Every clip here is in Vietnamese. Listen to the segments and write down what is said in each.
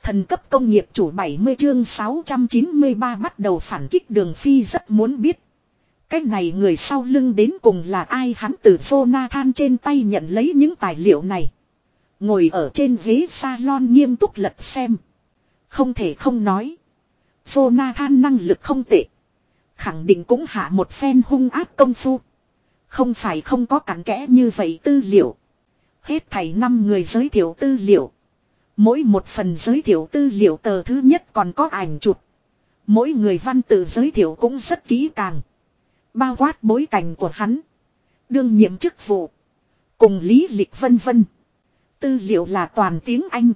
Thần cấp công nghiệp chủ 70 chương 693 bắt đầu phản kích. Đường Phi rất muốn biết. Cái này người sau lưng đến cùng là ai. Hắn từ Jonathan trên tay nhận lấy những tài liệu này. Ngồi ở trên ghế salon nghiêm túc lật xem. Không thể không nói. Jonathan năng lực không tệ. Khẳng định cũng hạ một phen hung ác công phu. Không phải không có cặn kẽ như vậy tư liệu. Hết thảy 5 người giới thiệu tư liệu. Mỗi một phần giới thiệu tư liệu tờ thứ nhất còn có ảnh chụp. Mỗi người văn tự giới thiệu cũng rất kỹ càng. Bao quát bối cảnh của hắn. Đương nhiệm chức vụ. Cùng lý lịch vân vân. Tư liệu là toàn tiếng Anh.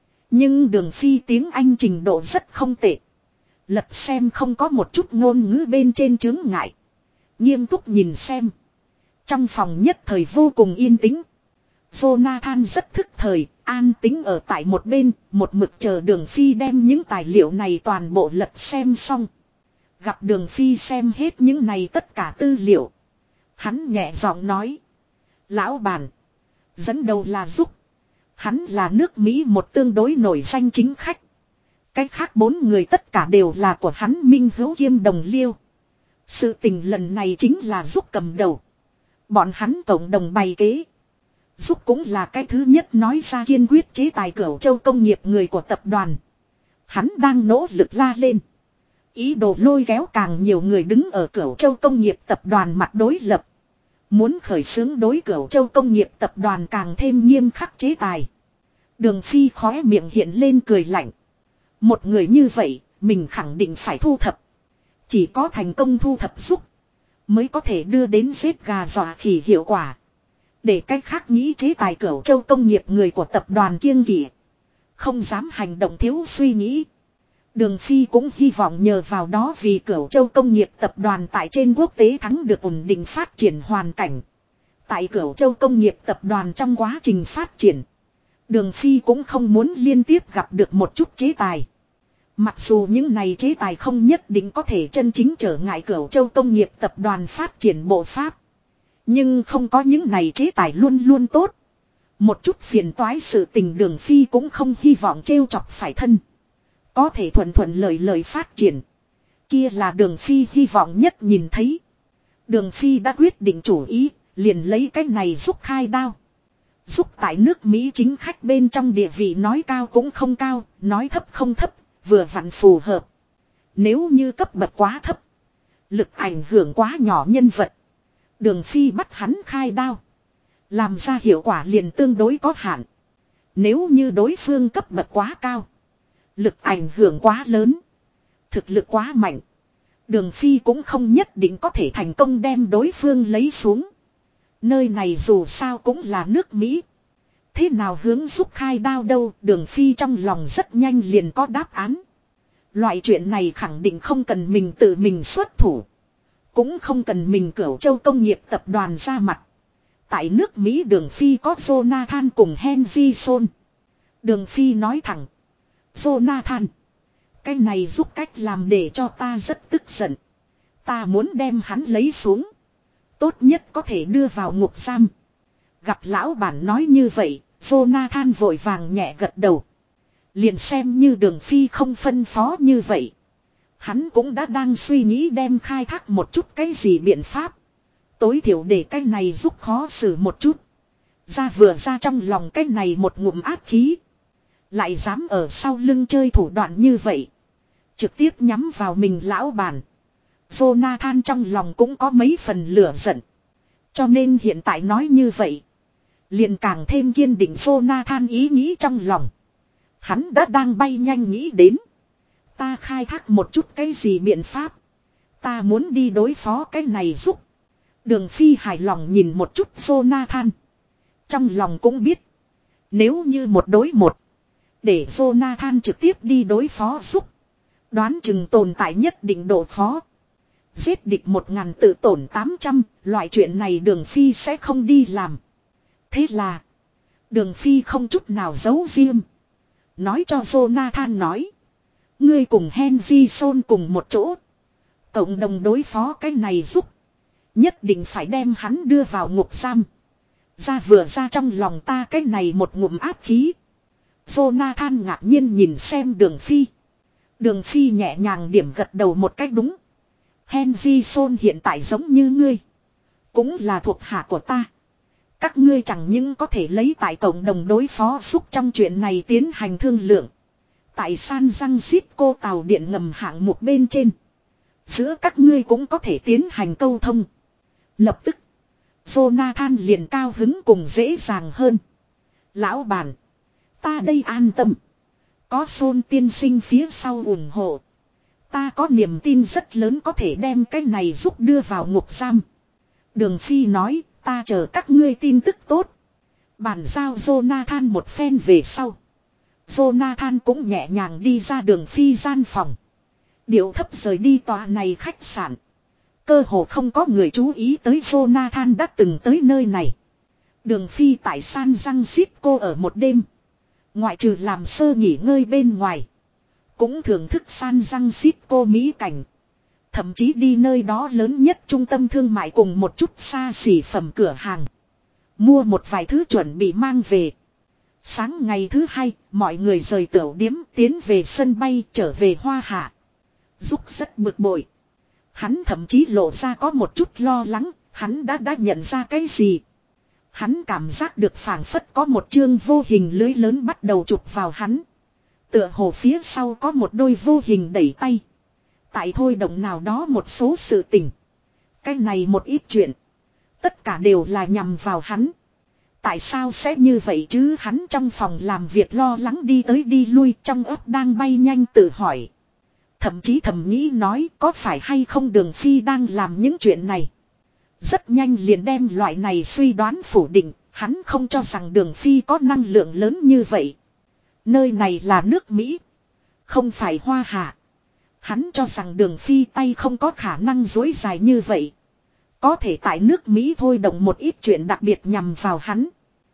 Nhưng Đường Phi tiếng Anh trình độ rất không tệ. Lật xem không có một chút ngôn ngữ bên trên chướng ngại. Nghiêm túc nhìn xem. Trong phòng nhất thời vô cùng yên tĩnh. Jonathan rất thức thời, an tĩnh ở tại một bên, một mực chờ Đường Phi đem những tài liệu này toàn bộ lật xem xong. Gặp Đường Phi xem hết những này tất cả tư liệu. Hắn nhẹ giọng nói. Lão bản. Dẫn đầu là Giúp. Hắn là nước Mỹ một tương đối nổi danh chính khách. Cái khác 4 người tất cả đều là của hắn minh hữu kiêm đồng liêu. Sự tình lần này chính là Giúp cầm đầu. Bọn hắn cộng đồng bày kế. Giúp cũng là cái thứ nhất nói ra kiên quyết chế tài Cửu Châu công nghiệp người của tập đoàn. Hắn đang nỗ lực la lên. Ý đồ lôi kéo càng nhiều người đứng ở Cửu Châu công nghiệp tập đoàn mặt đối lập. Muốn khởi xướng đối Cửu Châu công nghiệp tập đoàn càng thêm nghiêm khắc chế tài. Đường Phi khóe miệng hiện lên cười lạnh. Một người như vậy, mình khẳng định phải thu thập. Chỉ có thành công thu thập Giúp mới có thể đưa đến giết gà dọa khỉ hiệu quả. Để cách khác nghĩ chế tài Cửu Châu công nghiệp người của tập đoàn kiêng kỵ. Không dám hành động thiếu suy nghĩ. Đường Phi cũng hy vọng nhờ vào đó vì Cửu Châu công nghiệp tập đoàn tại trên quốc tế thắng được ổn định phát triển hoàn cảnh. Tại Cửu Châu công nghiệp tập đoàn trong quá trình phát triển. Đường Phi cũng không muốn liên tiếp gặp được một chút chế tài. Mặc dù những này chế tài không nhất định có thể chân chính trở ngại Cửu Châu công nghiệp tập đoàn phát triển bộ pháp. Nhưng không có những này chế tài luôn luôn tốt. Một chút phiền toái sự tình Đường Phi cũng không hy vọng trêu chọc phải thân. Có thể thuận thuận lợi phát triển. Kia là Đường Phi hy vọng nhất nhìn thấy. Đường Phi đã quyết định chủ ý, liền lấy cái này Giúp khai đao. Giúp tại nước Mỹ chính khách bên trong địa vị nói cao cũng không cao, nói thấp không thấp, vừa vặn phù hợp. Nếu như cấp bậc quá thấp, lực ảnh hưởng quá nhỏ nhân vật. Đường Phi bắt hắn khai đao. Làm ra hiệu quả liền tương đối có hạn. Nếu như đối phương cấp bậc quá cao, lực ảnh hưởng quá lớn, thực lực quá mạnh, Đường Phi cũng không nhất định có thể thành công đem đối phương lấy xuống. Nơi này dù sao cũng là nước Mỹ. Thế nào hướng Giúp khai đao đâu? Đường Phi trong lòng rất nhanh liền có đáp án. Loại chuyện này khẳng định không cần mình tự mình xuất thủ. Cũng không cần mình Cửu Châu công nghiệp tập đoàn ra mặt. Tại nước Mỹ Đường Phi có Jonathan cùng Henry Son. Đường Phi nói thẳng. Jonathan. Cái này Giúp cách làm để cho ta rất tức giận. Ta muốn đem hắn lấy xuống. Tốt nhất có thể đưa vào ngục giam. Gặp lão bản nói như vậy, Jonathan vội vàng nhẹ gật đầu. Liền xem như Đường Phi không phân phó như vậy. Hắn cũng đã đang suy nghĩ đem khai thác một chút cái gì biện pháp. Tối thiểu để cái này Giúp khó xử một chút. Vừa ra trong lòng cái này một ngụm ác khí. Lại dám ở sau lưng chơi thủ đoạn như vậy. Trực tiếp nhắm vào mình lão bản. Jonathan trong lòng cũng có mấy phần lửa giận. Cho nên hiện tại nói như vậy. Liền càng thêm kiên định Jonathan ý nghĩ trong lòng. Hắn đã đang bay nhanh nghĩ đến. Ta khai thác một chút cái gì biện pháp. Ta muốn đi đối phó cái này Giúp. Đường Phi hài lòng nhìn một chút Jonathan. Trong lòng cũng biết. Nếu như một đối một. Để Jonathan trực tiếp đi đối phó Giúp. Đoán chừng tồn tại nhất định độ khó. Giết địch 1000 tự tổn 800. Loại chuyện này Đường Phi sẽ không đi làm. Thế là. Đường Phi không chút nào giấu riêng. Nói cho Jonathan nói. Ngươi cùng Henry Son cùng một chỗ. Cộng đồng đối phó cái này Giúp. Nhất định phải đem hắn đưa vào ngục giam. Vừa ra trong lòng ta cái này một ngụm áp khí. Jonathan ngạc nhiên nhìn xem Đường Phi. Đường Phi nhẹ nhàng điểm gật đầu một cách đúng. Henry Son hiện tại giống như ngươi. Cũng là thuộc hạ của ta. Các ngươi chẳng những có thể lấy tại cộng đồng đối phó giúp trong chuyện này tiến hành thương lượng. Tại San Francisco tàu điện ngầm hạng mục bên trên. Giữa các ngươi cũng có thể tiến hành câu thông. Lập tức. Jonathan liền cao hứng cùng dễ dàng hơn. Lão bản. Ta đây an tâm. Có Son tiên sinh phía sau ủng hộ. Ta có niềm tin rất lớn có thể đem cái này giúp đưa vào ngục giam. Đường Phi nói, ta chờ các ngươi tin tức tốt. Bàn giao Jonathan một phen về sau. Jonathan cũng nhẹ nhàng đi ra Đường Phi gian phòng. Điệu thấp rời đi tòa này khách sạn. Cơ hồ không có người chú ý tới Jonathan đã từng tới nơi này. Đường Phi tại San Francisco ở một đêm. Ngoại trừ làm sơ nghỉ ngơi bên ngoài. Cũng thưởng thức San Francisco mỹ cảnh. Thậm chí đi nơi đó lớn nhất trung tâm thương mại cùng một chút xa xỉ phẩm cửa hàng. Mua một vài thứ chuẩn bị mang về. Sáng ngày thứ hai, mọi người rời tửu điếm tiến về sân bay trở về Hoa Hạ. Giúp rất bực bội. Hắn thậm chí lộ ra có một chút lo lắng, hắn đã nhận ra cái gì. Hắn cảm giác được phảng phất có một chương vô hình lưới lớn bắt đầu chụp vào hắn. Tựa hồ phía sau có một đôi vô hình đẩy tay. Tại thôi động nào đó một số sự tình. Cái này một ít chuyện. Tất cả đều là nhằm vào hắn. Tại sao sẽ như vậy chứ hắn trong phòng làm việc lo lắng đi tới đi lui trong óc đang bay nhanh tự hỏi. Thậm chí thầm nghĩ nói có phải hay không Đường Phi đang làm những chuyện này. Rất nhanh liền đem loại này suy đoán phủ định, hắn không cho rằng Đường Phi có năng lượng lớn như vậy. Nơi này là nước Mỹ, không phải Hoa Hạ. Hắn cho rằng Đường Phi tay không có khả năng dối dài như vậy. Có thể tại nước Mỹ thôi động một ít chuyện đặc biệt nhằm vào hắn.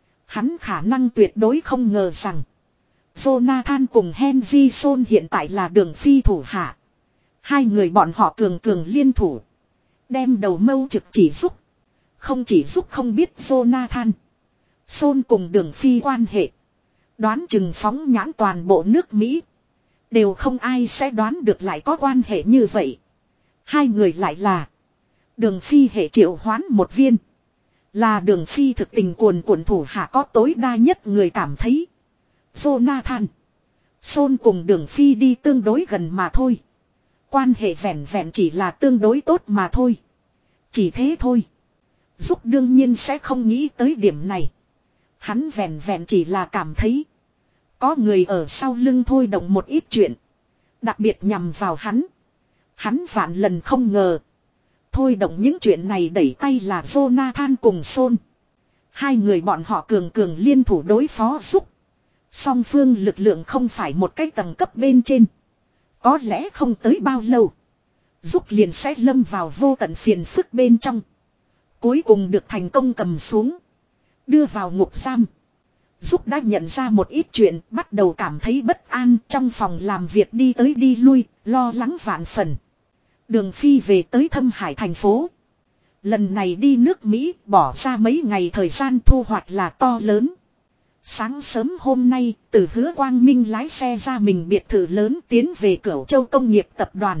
Hắn khả năng tuyệt đối không ngờ rằng Jonathan cùng Henry Son hiện tại là Đường Phi thủ hạ. Hai người bọn họ cường cường liên thủ. Đem đầu mâu trực chỉ giúp. Không chỉ giúp không biết Jonathan. Son cùng Đường Phi quan hệ. Đoán chừng phóng nhãn toàn bộ nước Mỹ. Đều không ai sẽ đoán được lại có quan hệ như vậy. Hai người lại là Đường Phi hệ triệu hoán một viên. Là Đường Phi thực tình cuồn cuộn thủ hạ có tối đa nhất người cảm thấy. Jonathan. Son cùng Đường Phi đi tương đối gần mà thôi. Quan hệ vẹn vẹn chỉ là tương đối tốt mà thôi. Chỉ thế thôi. Giúp đương nhiên sẽ không nghĩ tới điểm này. Hắn vẹn vẹn chỉ là cảm thấy. Có người ở sau lưng thôi động một ít chuyện. Đặc biệt nhằm vào hắn. Hắn vạn lần không ngờ. Thôi động những chuyện này đẩy tay là Jonathan cùng Son. Hai người bọn họ cường cường liên thủ đối phó giúp. Song phương lực lượng không phải một cái tầng cấp bên trên. Có lẽ không tới bao lâu. Giúp liền sẽ lâm vào vô tận phiền phức bên trong. Cuối cùng được thành công cầm xuống. Đưa vào ngục giam. Giúp đã nhận ra một ít chuyện, bắt đầu cảm thấy bất an trong phòng làm việc đi tới đi lui, lo lắng vạn phần. Đường Phi về tới Thâm Hải thành phố. Lần này đi nước Mỹ bỏ ra mấy ngày thời gian thu hoạch là to lớn. Sáng sớm hôm nay, từ Hứa Quang Minh lái xe ra mình biệt thự lớn tiến về Cửu Châu Công nghiệp tập đoàn.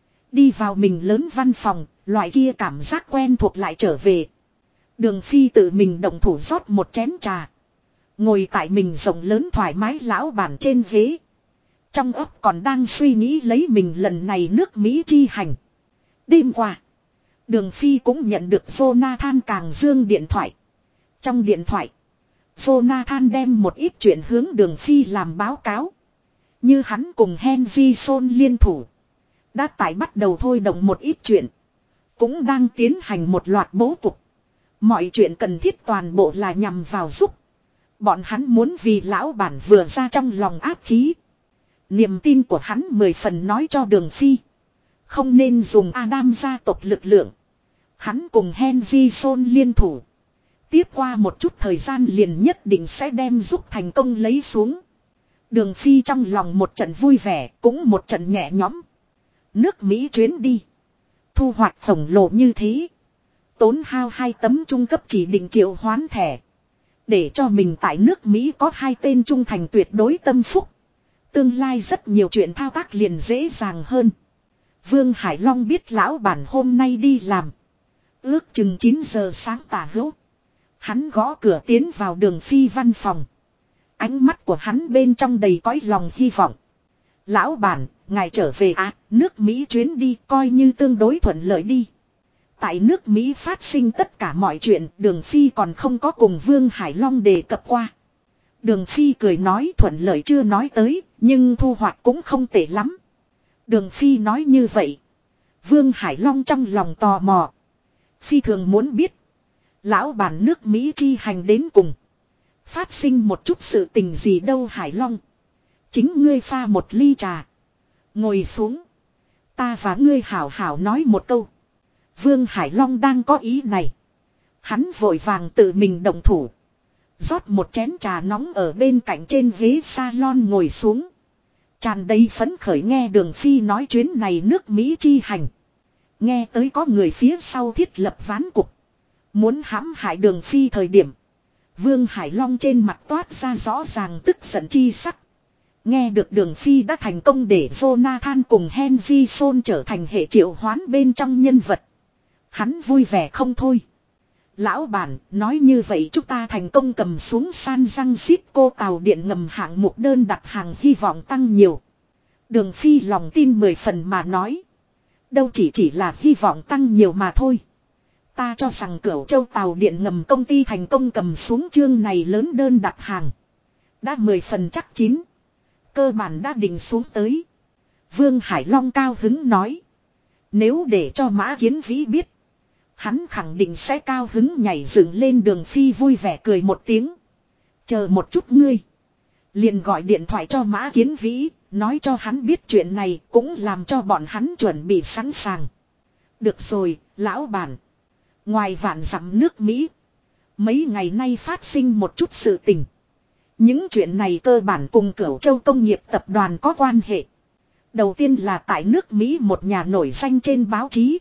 Đi vào mình lớn văn phòng, loại kia cảm giác quen thuộc lại trở về. Đường Phi tự mình động thủ rót một chén trà. Ngồi tại mình rộng lớn thoải mái lão bản trên ghế. Trong óc còn đang suy nghĩ lấy mình lần này nước Mỹ chi hành. Đêm qua, Đường Phi cũng nhận được Jonathan Càng Dương điện thoại. Trong điện thoại, Jonathan đem một ít chuyện hướng Đường Phi làm báo cáo. Như hắn cùng Henry Son liên thủ. Đã tải bắt đầu thôi động một ít chuyện. Cũng đang tiến hành một loạt bố cục. Mọi chuyện cần thiết toàn bộ là nhằm vào giúp. Bọn hắn muốn vì lão bản vừa ra trong lòng áp khí. Niềm tin của hắn 10 phần nói cho Đường Phi. Không nên dùng Adam gia tộc lực lượng. Hắn cùng Henry Son liên thủ. Tiếp qua một chút thời gian liền nhất định sẽ đem giúp thành công lấy xuống. Đường Phi trong lòng một trận vui vẻ, cũng một trận nhẹ nhõm. Nước Mỹ chuyến đi. Thu hoạch khổng lồ như thế. Tốn hao 2 tấm trung cấp chỉ định triệu hoán thẻ. Để cho mình tại nước Mỹ có hai tên trung thành tuyệt đối tâm phúc. Tương lai rất nhiều chuyện thao tác liền dễ dàng hơn. Vương Hải Long biết lão bản hôm nay đi làm. Ước chừng 9 giờ sáng tả hữu. Hắn gõ cửa tiến vào Đường Phi văn phòng. Ánh mắt của hắn bên trong đầy cõi lòng hy vọng. Lão bản, ngài trở về à, nước Mỹ chuyến đi coi như tương đối thuận lợi đi. Tại nước Mỹ phát sinh tất cả mọi chuyện, Đường Phi còn không có cùng Vương Hải Long đề cập qua. Đường Phi cười nói thuận lợi chưa nói tới, nhưng thu hoạch cũng không tệ lắm. Đường Phi nói như vậy. Vương Hải Long trong lòng tò mò. Phi thường muốn biết. Lão bản nước Mỹ chi hành đến cùng. Phát sinh một chút sự tình gì đâu Hải Long. Chính ngươi pha một ly trà. Ngồi xuống. Ta và ngươi hảo hảo nói một câu. Vương Hải Long đang có ý này. Hắn vội vàng tự mình động thủ. Rót một chén trà nóng ở bên cạnh trên ghế salon ngồi xuống. Tràn đầy phấn khởi nghe Đường Phi nói chuyến này nước Mỹ chi hành. Nghe tới có người phía sau thiết lập ván cục. Muốn hãm hại Đường Phi thời điểm. Vương Hải Long trên mặt toát ra rõ ràng tức giận chi sắc. Nghe được Đường Phi đã thành công để Jonathan cùng Henry Son trở thành hệ triệu hoán bên trong nhân vật. Hắn vui vẻ không thôi. Lão bản, nói như vậy chúng ta thành công cầm xuống San Francisco tàu điện ngầm hạng mục đơn đặt hàng hy vọng tăng nhiều. Đường Phi lòng tin 10 phần mà nói. Đâu chỉ là hy vọng tăng nhiều mà thôi. Ta cho rằng Cửu Châu tàu điện ngầm công ty thành công cầm xuống chương này lớn đơn đặt hàng. Đã 10 phần chắc chín. Cơ bản đã định xuống tới. Vương Hải Long cao hứng nói. Nếu để cho Mã Kiến Vĩ biết. Hắn khẳng định sẽ cao hứng nhảy dựng lên. Đường Phi vui vẻ cười một tiếng. Chờ một chút ngươi. Liền gọi điện thoại cho Mã Kiến Vĩ. Nói cho hắn biết chuyện này cũng làm cho bọn hắn chuẩn bị sẵn sàng. Được rồi, lão bản. Ngoài vạn dặm nước Mỹ. Mấy ngày nay phát sinh một chút sự tình. Những chuyện này cơ bản cùng Cửu Châu công nghiệp tập đoàn có quan hệ. Đầu tiên là tại nước Mỹ một nhà nổi danh trên báo chí.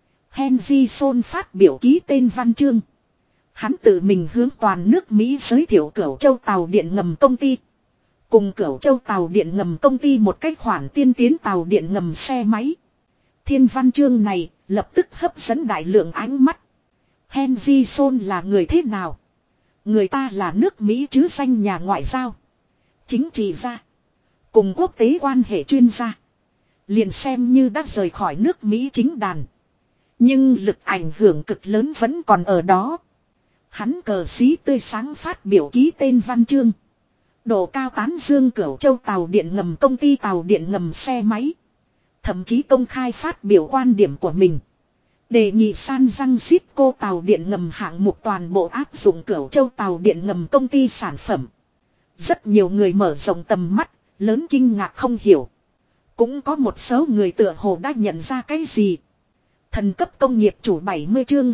Henry Son phát biểu ký tên văn chương. Hắn tự mình hướng toàn nước Mỹ giới thiệu Cửu Châu tàu điện ngầm công ty. Cùng Cửu Châu tàu điện ngầm công ty một cách khoản tiên tiến tàu điện ngầm xe máy. Thiên văn chương này lập tức hấp dẫn đại lượng ánh mắt. Henry Son là người thế nào? Người ta là nước Mỹ chứ danh nhà ngoại giao. Chính trị gia. Cùng quốc tế quan hệ chuyên gia. Liền xem như đã rời khỏi nước Mỹ chính đàn. Nhưng lực ảnh hưởng cực lớn vẫn còn ở đó. Hắn cờ xí tươi sáng phát biểu ký tên văn chương. Độ cao tán dương Cửu Châu tàu điện ngầm công ty tàu điện ngầm xe máy. Thậm chí công khai phát biểu quan điểm của mình. Đề nghị San Francisco tàu điện ngầm hạng mục toàn bộ áp dụng Cửu Châu tàu điện ngầm công ty sản phẩm. Rất nhiều người mở rộng tầm mắt, lớn kinh ngạc không hiểu. Cũng có một số người tựa hồ đã nhận ra cái gì. Thần cấp công nghiệp chủ 70 chương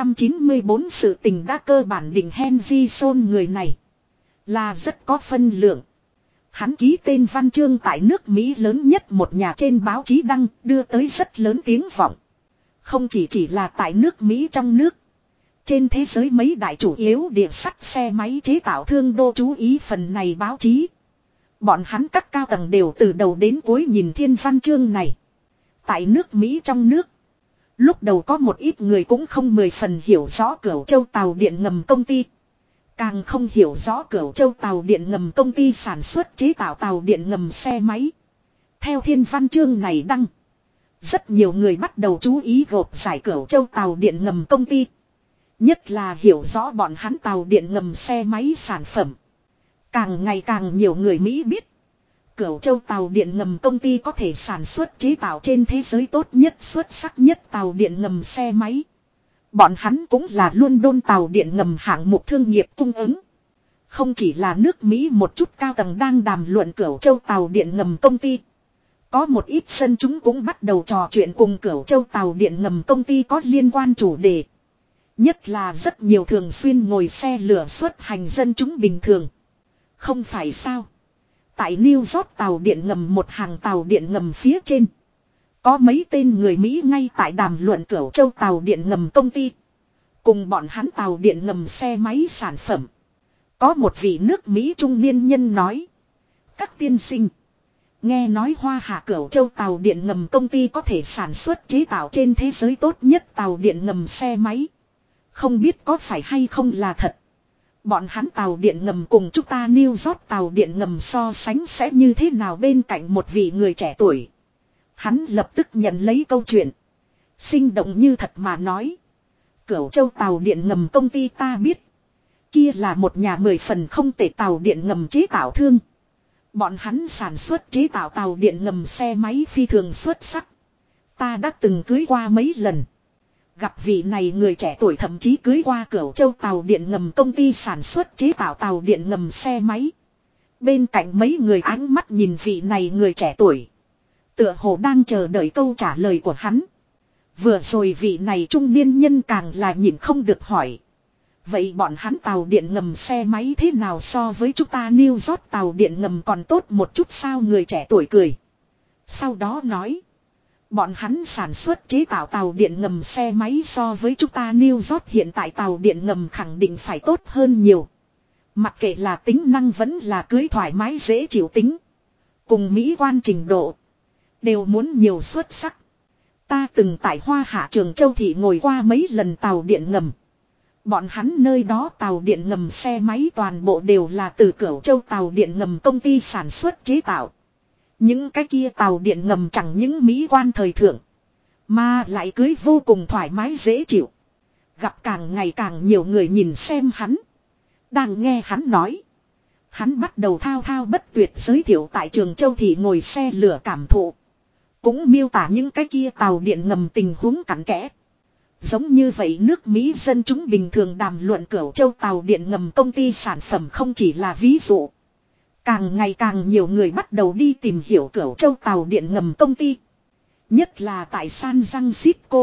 694 sự tình đã cơ bản định Henry Son người này. Là rất có phân lượng. Hắn ký tên văn chương tại nước Mỹ lớn nhất một nhà trên báo chí đăng đưa tới rất lớn tiếng vọng. Không chỉ là tại nước Mỹ trong nước. Trên thế giới mấy đại chủ yếu địa sắt xe máy chế tạo thương đô chú ý phần này báo chí. Bọn hắn các cao tầng đều từ đầu đến cuối nhìn thiên văn chương này. Tại nước Mỹ trong nước. Lúc đầu có một ít người cũng không 10 phần hiểu rõ Cửu Châu tàu điện ngầm công ty. Càng không hiểu rõ Cửu Châu tàu điện ngầm công ty sản xuất chế tạo tàu điện ngầm xe máy. Theo thiên văn chương này đăng. Rất nhiều người bắt đầu chú ý gộp giải Cửu Châu tàu điện ngầm công ty. Nhất là hiểu rõ bọn hắn tàu điện ngầm xe máy sản phẩm. Càng ngày càng nhiều người Mỹ biết. Cửu Châu tàu điện ngầm công ty có thể sản xuất chế tạo trên thế giới tốt nhất xuất sắc nhất tàu điện ngầm xe máy. Bọn hắn cũng là London tàu điện ngầm hạng mục thương nghiệp cung ứng. Không chỉ là nước Mỹ một chút cao tầng đang đàm luận Cửu Châu tàu điện ngầm công ty. Có một ít dân chúng cũng bắt đầu trò chuyện cùng Cửu Châu tàu điện ngầm công ty có liên quan chủ đề. Nhất là rất nhiều thường xuyên ngồi xe lửa xuất hành dân chúng bình thường. Không phải sao? Tại New York tàu điện ngầm một hàng tàu điện ngầm phía trên. Có mấy tên người Mỹ ngay tại đàm luận Cửu Châu tàu điện ngầm công ty. Cùng bọn hắn tàu điện ngầm xe máy sản phẩm. Có một vị nước Mỹ trung niên nhân nói. Các tiên sinh. Nghe nói Hoa Hạ Cửu Châu tàu điện ngầm công ty có thể sản xuất chế tạo trên thế giới tốt nhất tàu điện ngầm xe máy. Không biết có phải hay không là thật. Bọn hắn tàu điện ngầm cùng chúng ta New York tàu điện ngầm so sánh sẽ như thế nào bên cạnh một vị người trẻ tuổi. Hắn lập tức nhận lấy câu chuyện. Sinh động như thật mà nói. Cửu Châu tàu điện ngầm công ty ta biết. Kia là một nhà 10 phần không tệ tàu điện ngầm chế tạo thương. Bọn hắn sản xuất chế tạo tàu điện ngầm xe máy phi thường xuất sắc. Ta đã từng cưới qua mấy lần. Gặp vị này người trẻ tuổi thậm chí cưới qua Cửu Châu tàu điện ngầm công ty sản xuất chế tạo tàu điện ngầm xe máy. Bên cạnh mấy người ánh mắt nhìn vị này người trẻ tuổi. Tựa hồ đang chờ đợi câu trả lời của hắn. Vừa rồi vị này trung niên nhân càng là nhìn không được hỏi. Vậy bọn hắn tàu điện ngầm xe máy thế nào so với chúng ta New York tàu điện ngầm còn tốt một chút sao người trẻ tuổi cười. Sau đó nói. Bọn hắn sản xuất chế tạo tàu điện ngầm xe máy so với chúng ta New York hiện tại tàu điện ngầm khẳng định phải tốt hơn nhiều. Mặc kệ là tính năng vẫn là cưới thoải mái dễ chịu tính. Cùng mỹ quan trình độ. Đều muốn nhiều xuất sắc. Ta từng tại Hoa Hạ Trường Châu Thị ngồi qua mấy lần tàu điện ngầm. Bọn hắn nơi đó tàu điện ngầm xe máy toàn bộ đều là từ Cửu Châu tàu điện ngầm công ty sản xuất chế tạo. Những cái kia tàu điện ngầm chẳng những mỹ quan thời thượng. Mà lại cưới vô cùng thoải mái dễ chịu. Gặp càng ngày càng nhiều người nhìn xem hắn. Đang nghe hắn nói. Hắn bắt đầu thao thao bất tuyệt giới thiệu tại Trường Châu Thị ngồi xe lửa cảm thụ. Cũng miêu tả những cái kia tàu điện ngầm tình huống cặn kẽ. Giống như vậy nước Mỹ dân chúng bình thường đàm luận Cửu Châu tàu điện ngầm công ty sản phẩm không chỉ là ví dụ. Càng ngày càng nhiều người bắt đầu đi tìm hiểu Cửu Châu tàu điện ngầm công ty. Nhất là tại San Francisco.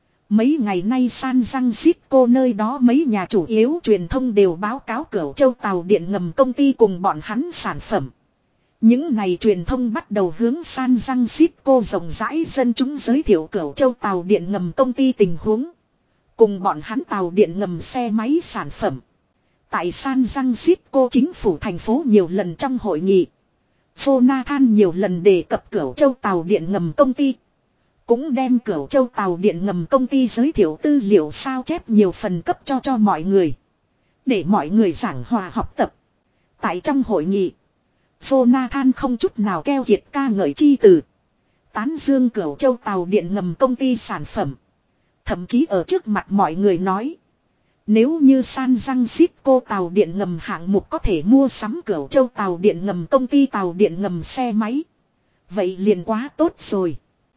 Mấy ngày nay San Francisco nơi đó mấy nhà chủ yếu truyền thông đều báo cáo Cửu Châu tàu điện ngầm công ty cùng bọn hắn sản phẩm. Những này truyền thông bắt đầu hướng San Francisco rộng rãi dân chúng giới thiệu Cửu Châu tàu điện ngầm công ty tình huống. Cùng bọn hắn tàu điện ngầm xe máy sản phẩm. Tại San Francisco chính phủ thành phố nhiều lần trong hội nghị. Jonathan nhiều lần đề cập Cửu Châu tàu điện ngầm công ty. Cũng đem Cửu Châu tàu điện ngầm công ty giới thiệu tư liệu sao chép nhiều phần cấp cho mọi người. Để mọi người giảng hòa học tập. Tại trong hội nghị. Jonathan không chút nào keo kiệt ca ngợi chi từ. Tán dương Cửu Châu tàu điện ngầm công ty sản phẩm. Thậm chí ở trước mặt mọi người nói. Nếu như San Francisco tàu điện ngầm hạng mục có thể mua sắm Cửu Châu tàu điện ngầm công ty tàu điện ngầm xe máy. Vậy liền quá tốt rồi.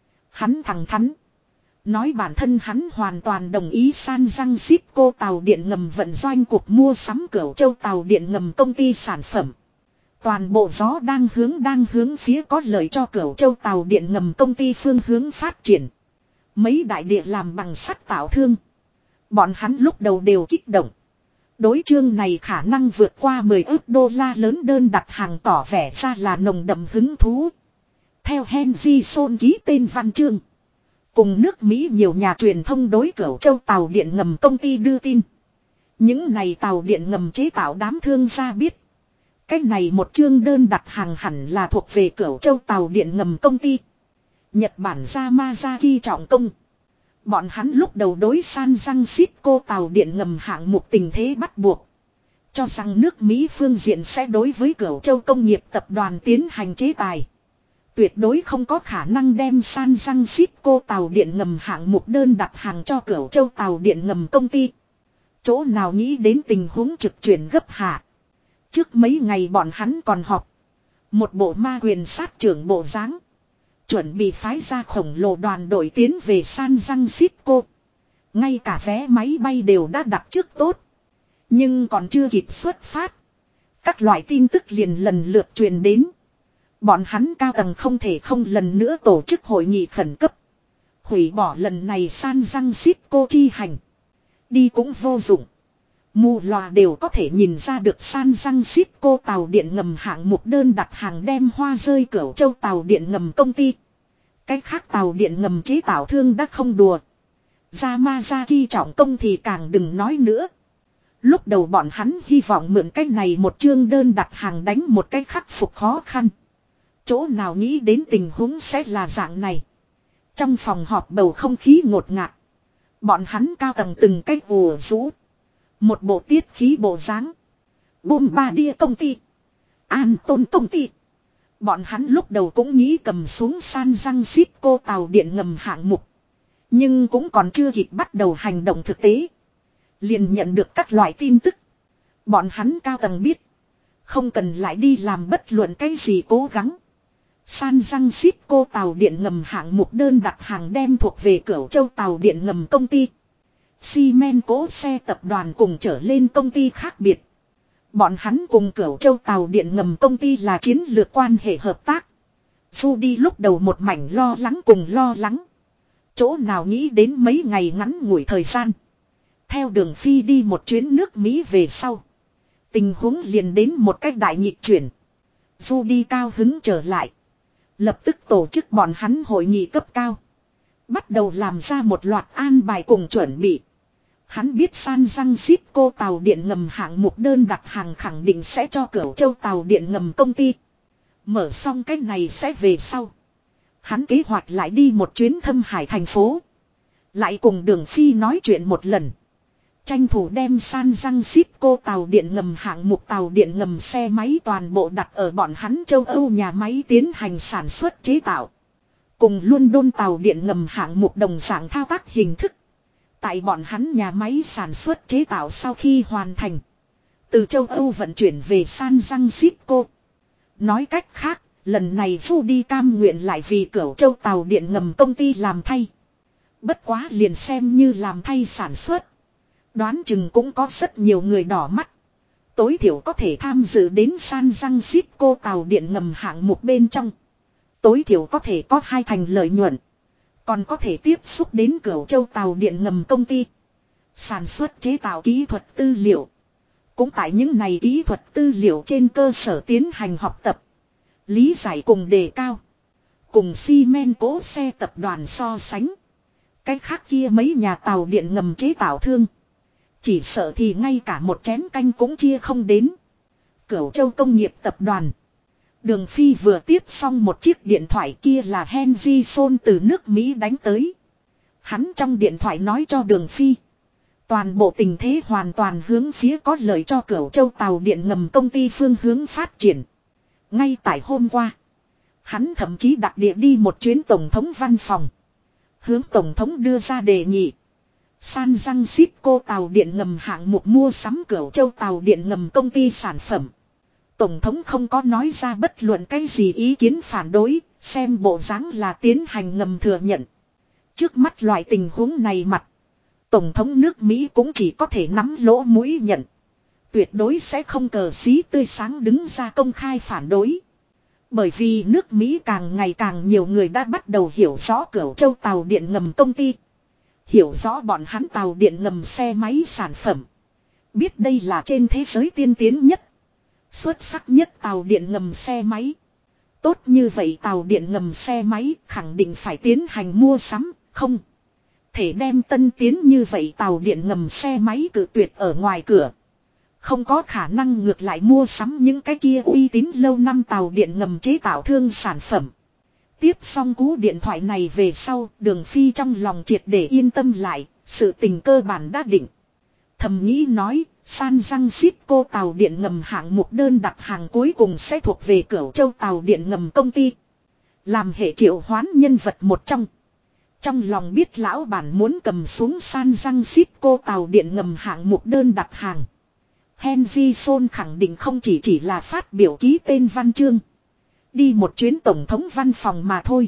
Hắn thẳng thắn. Nói bản thân hắn hoàn toàn đồng ý San Francisco tàu điện ngầm vận doanh cuộc mua sắm Cửu Châu tàu điện ngầm công ty sản phẩm. Toàn bộ gió đang hướng phía có lợi cho Cửu Châu tàu điện ngầm công ty phương hướng phát triển. Mấy đại địa làm bằng sắt tạo thương. Bọn hắn lúc đầu đều kích động. Đối chương này khả năng vượt qua 10 ức đô la lớn đơn đặt hàng tỏ vẻ ra là nồng đậm hứng thú. Theo Henry Son ký tên văn chương. Cùng nước Mỹ nhiều nhà truyền thông đối Cửu Châu tàu điện ngầm công ty đưa tin. Những này tàu điện ngầm chế tạo đám thương gia biết. Cách này một chương đơn đặt hàng hẳn là thuộc về Cửu Châu tàu điện ngầm công ty. Nhật Bản Yamazaki trọng công. Bọn hắn lúc đầu đối San Francisco tàu điện ngầm hạng mục tình thế bắt buộc. Cho rằng nước Mỹ phương diện sẽ đối với Cửu Châu công nghiệp tập đoàn tiến hành chế tài. Tuyệt đối không có khả năng đem San Francisco tàu điện ngầm hạng mục đơn đặt hàng cho Cửu Châu tàu điện ngầm công ty. Chỗ nào nghĩ đến tình huống trực chuyển gấp hạ. Trước mấy ngày bọn hắn còn họp. Một bộ ma quyền sát trưởng bộ dáng. Chuẩn bị phái ra khổng lồ đoàn đội tiến về San Francisco. Ngay cả vé máy bay đều đã đặt trước tốt. Nhưng còn chưa kịp xuất phát. Các loại tin tức liền lần lượt truyền đến. Bọn hắn cao tầng không thể không lần nữa tổ chức hội nghị khẩn cấp. Hủy bỏ lần này San Francisco chi hành. Đi cũng vô dụng. Mù lòa đều có thể nhìn ra được San Francisco tàu điện ngầm hạng mục đơn đặt hàng đem hoa rơi Cửu Châu tàu điện ngầm công ty. Cái khác tàu điện ngầm chế tạo thương đã không đùa. Yamazaki trọng công thì càng đừng nói nữa. Lúc đầu bọn hắn hy vọng mượn cái này một chương đơn đặt hàng đánh một cái khắc phục khó khăn. Chỗ nào nghĩ đến tình huống sẽ là dạng này. Trong phòng họp bầu không khí ngột ngạt. Bọn hắn cao tầng từng cái ùa rũ. Một bộ tiết khí bộ dáng. Bombardier công ty. An Tôn công ty. Bọn hắn lúc đầu cũng nghĩ cầm xuống San Francisco tàu điện ngầm hạng mục. Nhưng cũng còn chưa kịp bắt đầu hành động thực tế. Liền nhận được các loại tin tức. Bọn hắn cao tầng biết. Không cần lại đi làm bất luận cái gì cố gắng. San Francisco tàu điện ngầm hạng mục đơn đặt hàng đem thuộc về Cửu Châu tàu điện ngầm công ty. Xi men cỗ xe tập đoàn cùng trở lên công ty khác biệt. Bọn hắn cùng Cửu Châu tàu điện ngầm công ty là chiến lược quan hệ hợp tác. Judy lúc đầu một mảnh lo lắng cùng lo lắng. Chỗ nào nghĩ đến mấy ngày ngắn ngủi thời gian. Theo đường phi đi một chuyến nước Mỹ về sau. Tình huống liền đến một cách đại nhịp chuyển. Judy cao hứng trở lại. Lập tức tổ chức bọn hắn hội nghị cấp cao. Bắt đầu làm ra một loạt an bài cùng chuẩn bị. Hắn biết San Francisco tàu điện ngầm hạng mục đơn đặt hàng khẳng định sẽ cho Cửu Châu tàu điện ngầm công ty. Mở xong cái này sẽ về sau. Hắn kế hoạch lại đi một chuyến Thâm Hải thành phố. Lại cùng Đường Phi nói chuyện một lần. Tranh thủ đem San Francisco tàu điện ngầm hạng mục tàu điện ngầm xe máy toàn bộ đặt ở bọn hắn châu Âu nhà máy tiến hành sản xuất chế tạo. Cùng London tàu điện ngầm hạng mục đồng dạng thao tác hình thức. Tại bọn hắn nhà máy sản xuất chế tạo sau khi hoàn thành. Từ châu Âu vận chuyển về San Francisco. Nói cách khác, lần này Judy cam nguyện lại vì Cửu Châu tàu điện ngầm công ty làm thay. Bất quá liền xem như làm thay sản xuất. Đoán chừng cũng có rất nhiều người đỏ mắt. Tối thiểu có thể tham dự đến San Francisco tàu điện ngầm hạng mục bên trong. Tối thiểu có thể có 2 thành lợi nhuận. Còn có thể tiếp xúc đến Cửu Châu tàu điện ngầm công ty. Sản xuất chế tạo kỹ thuật tư liệu. Cũng tại những này kỹ thuật tư liệu trên cơ sở tiến hành học tập. Lý giải cùng đề cao. Cùng xi men cỗ xe tập đoàn so sánh. Cái khác kia mấy nhà tàu điện ngầm chế tạo thương. Chỉ sợ thì ngay cả một chén canh cũng chia không đến. Cửu Châu công nghiệp tập đoàn. Đường Phi vừa tiếp xong một chiếc điện thoại kia là Henry Son từ nước Mỹ đánh tới. Hắn trong điện thoại nói cho Đường Phi. Toàn bộ tình thế hoàn toàn hướng phía có lợi cho Cửu Châu tàu điện ngầm công ty phương hướng phát triển. Ngay tại hôm qua. Hắn thậm chí đặc địa đi một chuyến tổng thống văn phòng. Hướng tổng thống đưa ra đề nghị. San Francisco tàu điện ngầm hạng mục mua sắm Cửu Châu tàu điện ngầm công ty sản phẩm. Tổng thống không có nói ra bất luận cái gì ý kiến phản đối, xem bộ dáng là tiến hành ngầm thừa nhận. Trước mắt loại tình huống này mặt, Tổng thống nước Mỹ cũng chỉ có thể nắm lỗ mũi nhận. Tuyệt đối sẽ không cờ xí tươi sáng đứng ra công khai phản đối. Bởi vì nước Mỹ càng ngày càng nhiều người đã bắt đầu hiểu rõ Cửu Châu tàu điện ngầm công ty. Hiểu rõ bọn hắn tàu điện ngầm xe máy sản phẩm. Biết đây là trên thế giới tiên tiến nhất. Xuất sắc nhất tàu điện ngầm xe máy. Tốt như vậy tàu điện ngầm xe máy khẳng định phải tiến hành mua sắm, không thể đem tân tiến như vậy tàu điện ngầm xe máy cự tuyệt ở ngoài cửa. Không có khả năng ngược lại mua sắm những cái kia uy tín lâu năm tàu điện ngầm chế tạo thương sản phẩm. Tiếp xong cú điện thoại này về sau, Đường Phi trong lòng triệt để yên tâm lại, sự tình cơ bản đã định. Thầm nghĩ nói, San Francisco tàu điện ngầm hạng mục đơn đặt hàng cuối cùng sẽ thuộc về Cửu Châu tàu điện ngầm công ty. Làm hệ triệu hoán nhân vật một trong. Trong lòng biết lão bản muốn cầm xuống San Francisco tàu điện ngầm hạng mục đơn đặt hàng. Henry Son khẳng định không chỉ là phát biểu ký tên văn chương. Đi một chuyến tổng thống văn phòng mà thôi.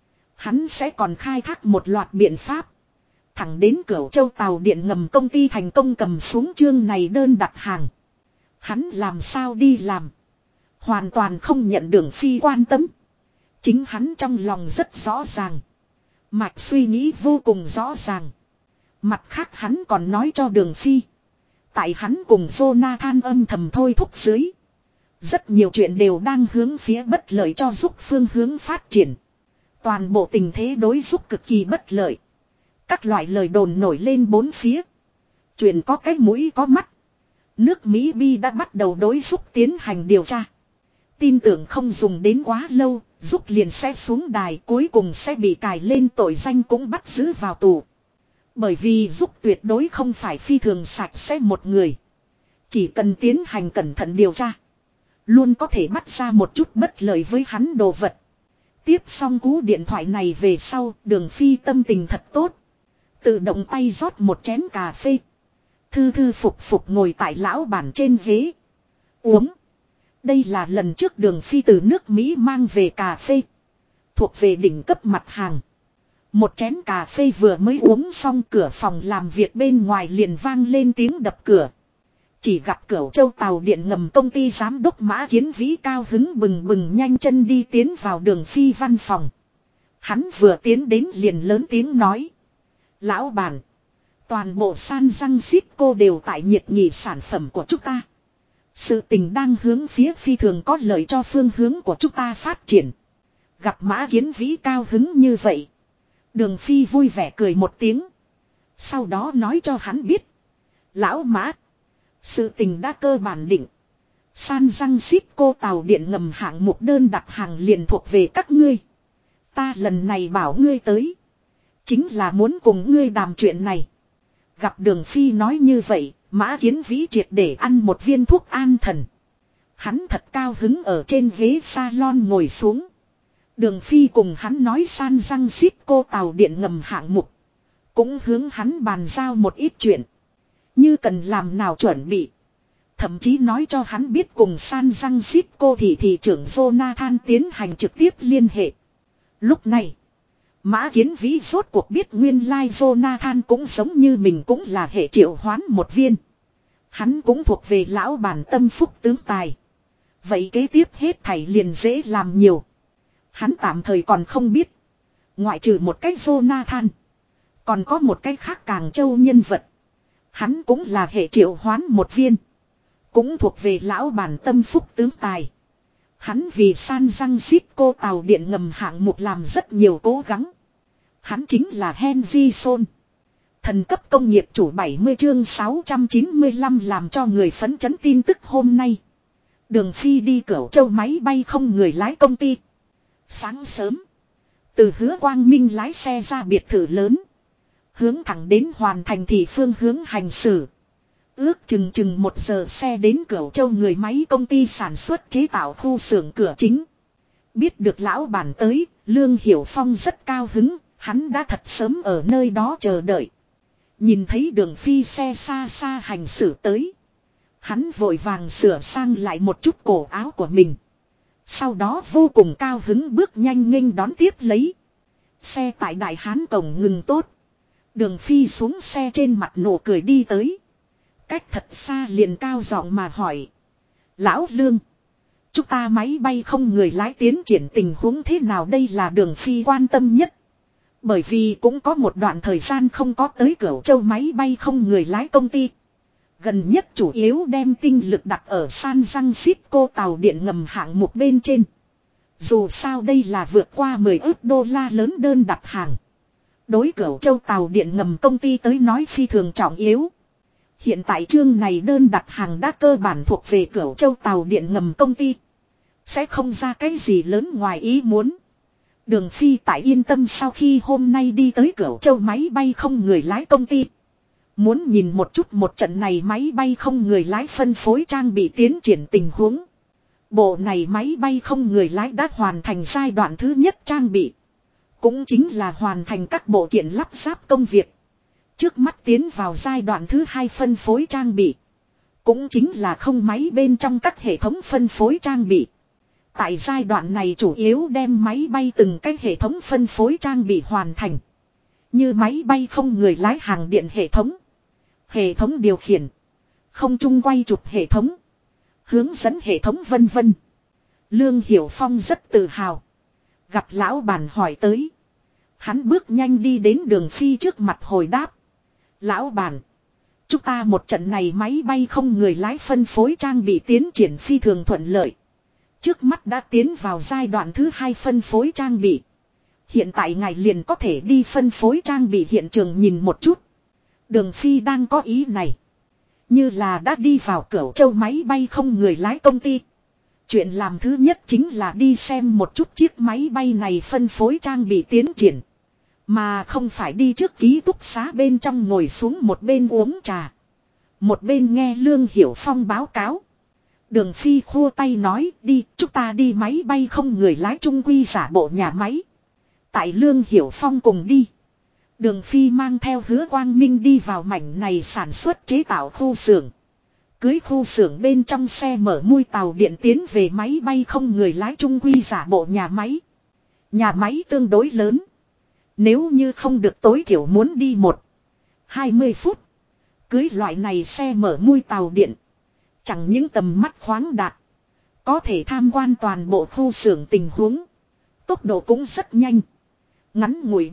Hắn sẽ còn khai thác một loạt biện pháp. Thẳng đến Cửu Châu tàu điện ngầm công ty thành công cầm xuống chương này đơn đặt hàng. Hắn làm sao đi làm. Hoàn toàn không nhận Đường Phi quan tâm. Chính hắn trong lòng rất rõ ràng. Mạch suy nghĩ vô cùng rõ ràng. Mặt khác hắn còn nói cho Đường Phi. Tại hắn cùng Jonathan âm thầm thôi thúc dưới. Rất nhiều chuyện đều đang hướng phía bất lợi cho giúp phương hướng phát triển. Toàn bộ tình thế đối giúp cực kỳ bất lợi. Các loại lời đồn nổi lên bốn phía. Chuyện có cái mũi có mắt. Nước Mỹ Bi đã bắt đầu đối Giúp tiến hành điều tra. Tin tưởng không dùng đến quá lâu, Giúp liền sẽ xuống đài, cuối cùng sẽ bị cài lên tội danh cũng bắt giữ vào tù. Bởi vì Giúp tuyệt đối không phải phi thường sạch sẽ một người. Chỉ cần tiến hành cẩn thận điều tra, luôn có thể bắt ra một chút bất lợi với hắn đồ vật. Tiếp xong cú điện thoại này về sau, Đường Phi tâm tình thật tốt. Tự động tay rót một chén cà phê. Thư thư phục phục ngồi tại lão bản trên ghế. Uống. Đây là lần trước Đường Phi từ nước Mỹ mang về cà phê. Thuộc về đỉnh cấp mặt hàng. Một chén cà phê vừa mới uống xong, cửa phòng làm việc bên ngoài liền vang lên tiếng đập cửa. Chỉ gặp Cửu Châu tàu điện ngầm công ty giám đốc Mã Kiến Vĩ cao hứng bừng bừng nhanh chân đi tiến vào Đường Phi văn phòng. Hắn vừa tiến đến liền lớn tiếng nói. Lão bản. Toàn bộ San Francisco đều tại nhiệt nghị sản phẩm của chúng ta. Sự tình đang hướng phía phi thường có lợi cho phương hướng của chúng ta phát triển. Gặp Mã Kiến Vĩ cao hứng như vậy. Đường Phi vui vẻ cười một tiếng. Sau đó nói cho hắn biết. Lão Mã. Sự tình đã cơ bản định. San Francisco tàu điện ngầm hạng mục đơn đặt hàng liền thuộc về các ngươi. Ta lần này bảo ngươi tới. Chính là muốn cùng ngươi đàm chuyện này. Gặp Đường Phi nói như vậy, Mã Kiến Vĩ triệt để ăn một viên thuốc an thần. Hắn thật cao hứng ở trên ghế salon ngồi xuống. Đường Phi cùng hắn nói San Francisco tàu điện ngầm hạng mục. Cũng hướng hắn bàn giao một ít chuyện. Như cần làm nào chuẩn bị. Thậm chí nói cho hắn biết cùng San Francisco thị trưởng Jonathan tiến hành trực tiếp liên hệ. Lúc này, Mã Kiến Vĩ rốt cuộc biết nguyên lai Jonathan cũng giống như mình cũng là hệ triệu hoán một viên. Hắn cũng thuộc về lão bản tâm phúc tướng tài. Vậy kế tiếp hết thảy liền dễ làm nhiều. Hắn tạm thời còn không biết. Ngoại trừ một cái Jonathan. Còn có một cái khác càng châu nhân vật. Hắn cũng là hệ triệu hoán một viên. Cũng thuộc về lão bản tâm phúc tướng tài. Hắn vì San Francisco tàu điện ngầm hạng mục làm rất nhiều cố gắng. Hắn chính là Henry Son. Thần cấp công nghiệp chủ 70 chương 695 làm cho người phấn chấn tin tức hôm nay. Đường Phi đi Cửu Châu máy bay không người lái công ty. Sáng sớm. Từ Hứa Quang Minh lái xe ra biệt thự lớn. Hướng thẳng đến hoàn thành thị phương hướng hành xử. Ước chừng 1 giờ xe đến Cửu Châu người máy công ty sản xuất chế tạo khu xưởng cửa chính. Biết được lão bản tới, Lương Hiểu Phong rất cao hứng, hắn đã thật sớm ở nơi đó chờ đợi. Nhìn thấy Đường Phi xe xa xa hành xử tới. Hắn vội vàng sửa sang lại một chút cổ áo của mình. Sau đó vô cùng cao hứng bước nhanh nghênh đón tiếp lấy. Xe tại Đại Hán cổng ngừng tốt. Đường Phi xuống xe trên mặt nụ cười đi tới. Cách thật xa liền cao giọng mà hỏi. Lão Lương. Chúng ta máy bay không người lái tiến triển tình huống thế nào, đây là Đường Phi quan tâm nhất. Bởi vì cũng có một đoạn thời gian không có tới Cửu Châu máy bay không người lái công ty. Gần nhất chủ yếu đem tinh lực đặt ở San Francisco tàu điện ngầm hạng mục bên trên. Dù sao đây là vượt qua 10 ức đô la lớn đơn đặt hàng. Đối Cửu Châu tàu điện ngầm công ty tới nói phi thường trọng yếu. Hiện tại chương này đơn đặt hàng đã cơ bản thuộc về Cửu Châu tàu điện ngầm công ty. Sẽ không ra cái gì lớn ngoài ý muốn. Đường Phi tại yên tâm sau khi hôm nay đi tới Cửu Châu máy bay không người lái công ty. Muốn nhìn một chút một trận này máy bay không người lái phân phối trang bị tiến triển tình huống. Bộ này máy bay không người lái đã hoàn thành giai đoạn thứ nhất trang bị. Cũng chính là hoàn thành các bộ kiện lắp ráp công việc. Trước mắt tiến vào giai đoạn thứ hai phân phối trang bị. Cũng chính là không máy bên trong các hệ thống phân phối trang bị. Tại giai đoạn này chủ yếu đem máy bay từng cái hệ thống phân phối trang bị hoàn thành. Như máy bay không người lái hàng điện hệ thống. Hệ thống điều khiển. Không trung quay chụp hệ thống. Hướng dẫn hệ thống vân vân. Lương Hiểu Phong rất tự hào. Gặp lão bản hỏi tới. Hắn bước nhanh đi đến Đường Phi trước mặt hồi đáp. Lão bản. Chúng ta một trận này máy bay không người lái phân phối trang bị tiến triển phi thường thuận lợi. Trước mắt đã tiến vào giai đoạn thứ hai phân phối trang bị. Hiện tại ngài liền có thể đi phân phối trang bị hiện trường nhìn một chút. Đường Phi đang có ý này. Như là đã đi vào Cửu Châu máy bay không người lái công ty. Chuyện làm thứ nhất chính là đi xem một chút chiếc máy bay này phân phối trang bị tiến triển. Mà không phải đi trước ký túc xá bên trong ngồi xuống một bên uống trà. Một bên nghe Lương Hiểu Phong báo cáo. Đường Phi khua tay nói đi, chúng ta đi máy bay không người lái trung quy giả bộ nhà máy. Tại Lương Hiểu Phong cùng đi. Đường Phi mang theo Hứa Quang Minh đi vào mảnh này sản xuất chế tạo khu xưởng. Cưới khu xưởng bên trong xe mở mui tàu điện tiến về máy bay không người lái trung quy giả bộ nhà máy. Nhà máy tương đối lớn. Nếu như không được tối thiểu muốn đi 20 phút. Cưới loại này xe mở mui tàu điện. Chẳng những tầm mắt khoáng đạt. Có thể tham quan toàn bộ khu xưởng tình huống. Tốc độ cũng rất nhanh. Ngắn ngủi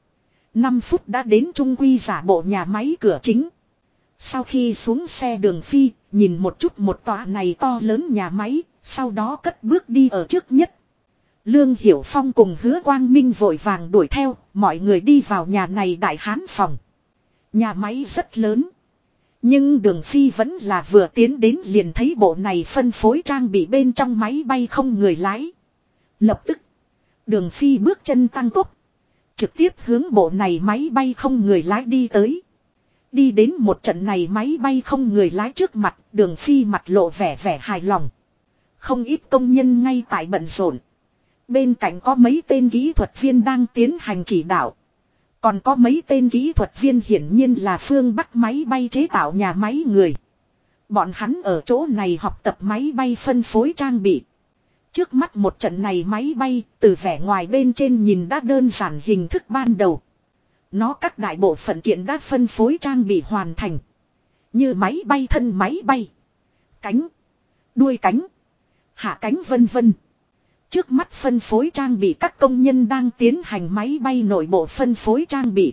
5 phút đã đến trung quy giả bộ nhà máy cửa chính. Sau khi xuống xe Đường Phi, nhìn một chút một tòa này to lớn nhà máy, sau đó cất bước đi ở trước nhất. Lương Hiểu Phong cùng Hứa Quang Minh vội vàng đuổi theo, mọi người đi vào nhà này đại hán phòng. Nhà máy rất lớn. Nhưng Đường Phi vẫn là vừa tiến đến liền thấy bộ này phân phối trang bị bên trong máy bay không người lái. Lập tức, Đường Phi bước chân tăng tốc. Trực tiếp hướng bộ này máy bay không người lái đi tới. Đi đến một trận này máy bay không người lái trước mặt, Đường Phi mặt lộ vẻ hài lòng. Không ít công nhân ngay tại bận rộn. Bên cạnh có mấy tên kỹ thuật viên đang tiến hành chỉ đạo. Còn có mấy tên kỹ thuật viên hiển nhiên là phương Bắc máy bay chế tạo nhà máy người. Bọn hắn ở chỗ này học tập máy bay phân phối trang bị. Trước mắt một trận này máy bay, từ vẻ ngoài bên trên nhìn đã đơn giản hình thức ban đầu. Nó các đại bộ phận kiện đã phân phối trang bị hoàn thành. Như máy bay thân máy bay, cánh, đuôi cánh, hạ cánh vân vân. Trước mắt phân phối trang bị các công nhân đang tiến hành máy bay nội bộ phân phối trang bị.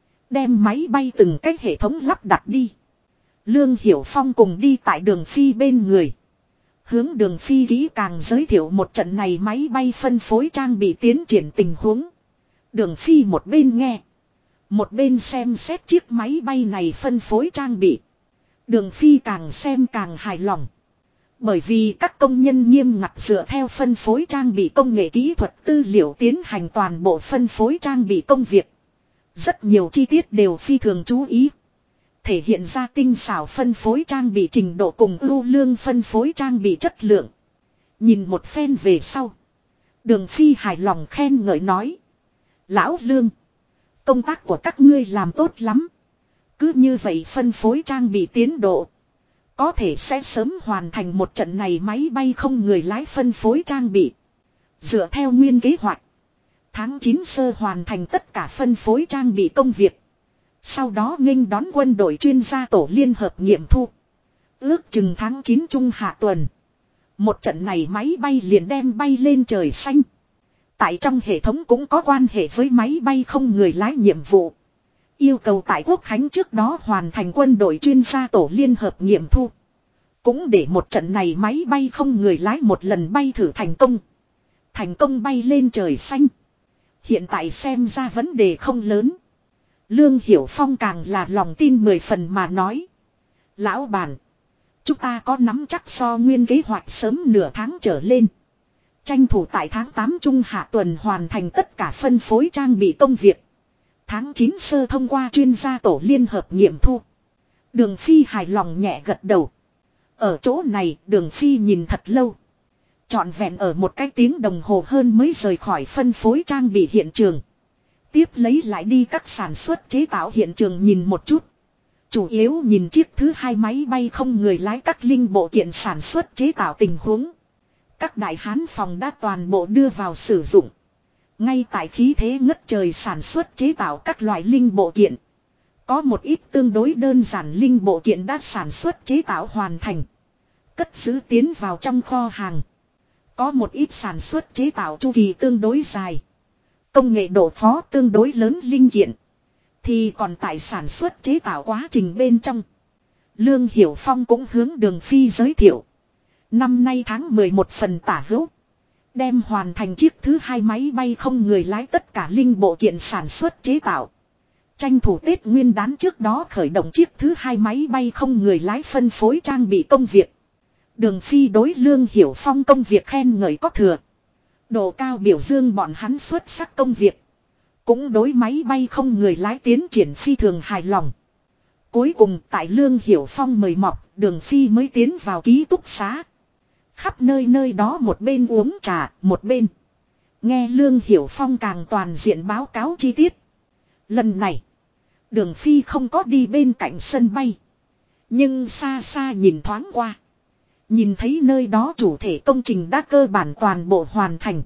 Đem máy bay từng cách hệ thống lắp đặt đi. Lương Hiểu Phong cùng đi tại Đường Phi bên người. Hướng Đường Phi kỹ càng giới thiệu một trận này máy bay phân phối trang bị tiến triển tình huống. Đường Phi một bên nghe. Một bên xem xét chiếc máy bay này phân phối trang bị. Đường Phi càng xem càng hài lòng. Bởi vì các công nhân nghiêm ngặt dựa theo phân phối trang bị công nghệ kỹ thuật tư liệu tiến hành toàn bộ phân phối trang bị công việc. Rất nhiều chi tiết đều phi thường chú ý. Thể hiện ra tinh xảo phân phối trang bị trình độ cùng ưu lương phân phối trang bị chất lượng. Nhìn một phen về sau. Đường Phi hài lòng khen ngợi nói. Lão Lương. Công tác của các ngươi làm tốt lắm. Cứ như vậy phân phối trang bị tiến độ. Có thể sẽ sớm hoàn thành một trận này máy bay không người lái phân phối trang bị. Dựa theo nguyên kế hoạch. Tháng 9 sơ hoàn thành tất cả phân phối trang bị công việc. Sau đó nghênh đón quân đội chuyên gia tổ liên hợp nghiệm thu. Ước chừng tháng 9 trung hạ tuần. Một trận này máy bay liền đem bay lên trời xanh. Tại trong hệ thống cũng có quan hệ với máy bay không người lái nhiệm vụ. Yêu cầu tại Quốc Khánh trước đó hoàn thành quân đội chuyên gia tổ liên hợp nghiệm thu. Cũng để một trận này máy bay không người lái một lần bay thử thành công. Thành công bay lên trời xanh. Hiện tại xem ra vấn đề không lớn. Lương Hiểu Phong càng là lòng tin 10 phần mà nói. Lão bản. Chúng ta có nắm chắc so nguyên kế hoạch sớm nửa tháng trở lên. Tranh thủ tại tháng 8 trung hạ tuần hoàn thành tất cả phân phối trang bị công việc. Tháng 9 sơ thông qua chuyên gia tổ liên hợp nghiệm thu. Đường Phi hài lòng nhẹ gật đầu. Ở chỗ này Đường Phi nhìn thật lâu. Trọn vẹn ở một cái tiếng đồng hồ hơn mới rời khỏi phân phối trang bị hiện trường. Tiếp lấy lại đi các sản xuất chế tạo hiện trường nhìn một chút. Chủ yếu nhìn chiếc thứ hai máy bay không người lái các linh bộ kiện sản xuất chế tạo tình huống. Các đại hán phòng đã toàn bộ đưa vào sử dụng. Ngay tại khí thế ngất trời sản xuất chế tạo các loại linh bộ kiện. Có một ít tương đối đơn giản linh bộ kiện đã sản xuất chế tạo hoàn thành. Cất giữ tiến vào trong kho hàng. Có một ít sản xuất chế tạo chu kỳ tương đối dài. Công nghệ độ khó tương đối lớn linh kiện. Thì còn tại sản xuất chế tạo quá trình bên trong. Lương Hiểu Phong cũng hướng Đường Phi giới thiệu. Năm nay tháng 11 phần tả hữu. Đem hoàn thành chiếc thứ hai máy bay không người lái tất cả linh bộ kiện sản xuất chế tạo. Tranh thủ Tết Nguyên đán trước đó khởi động chiếc thứ 2 máy bay không người lái phân phối trang bị công việc. Đường Phi đối Lương Hiểu Phong công việc khen ngợi có thừa. Độ cao biểu dương bọn hắn xuất sắc công việc. Cũng đối máy bay không người lái tiến triển phi thường hài lòng. Cuối cùng tại Lương Hiểu Phong mời mọc, Đường Phi mới tiến vào ký túc xá. Khắp nơi nơi đó một bên uống trà, một bên nghe Lương Hiểu Phong càng toàn diện báo cáo chi tiết. Lần này, Đường Phi không có đi bên cạnh sân bay. Nhưng xa xa nhìn thoáng qua. Nhìn thấy nơi đó chủ thể công trình đã cơ bản toàn bộ hoàn thành.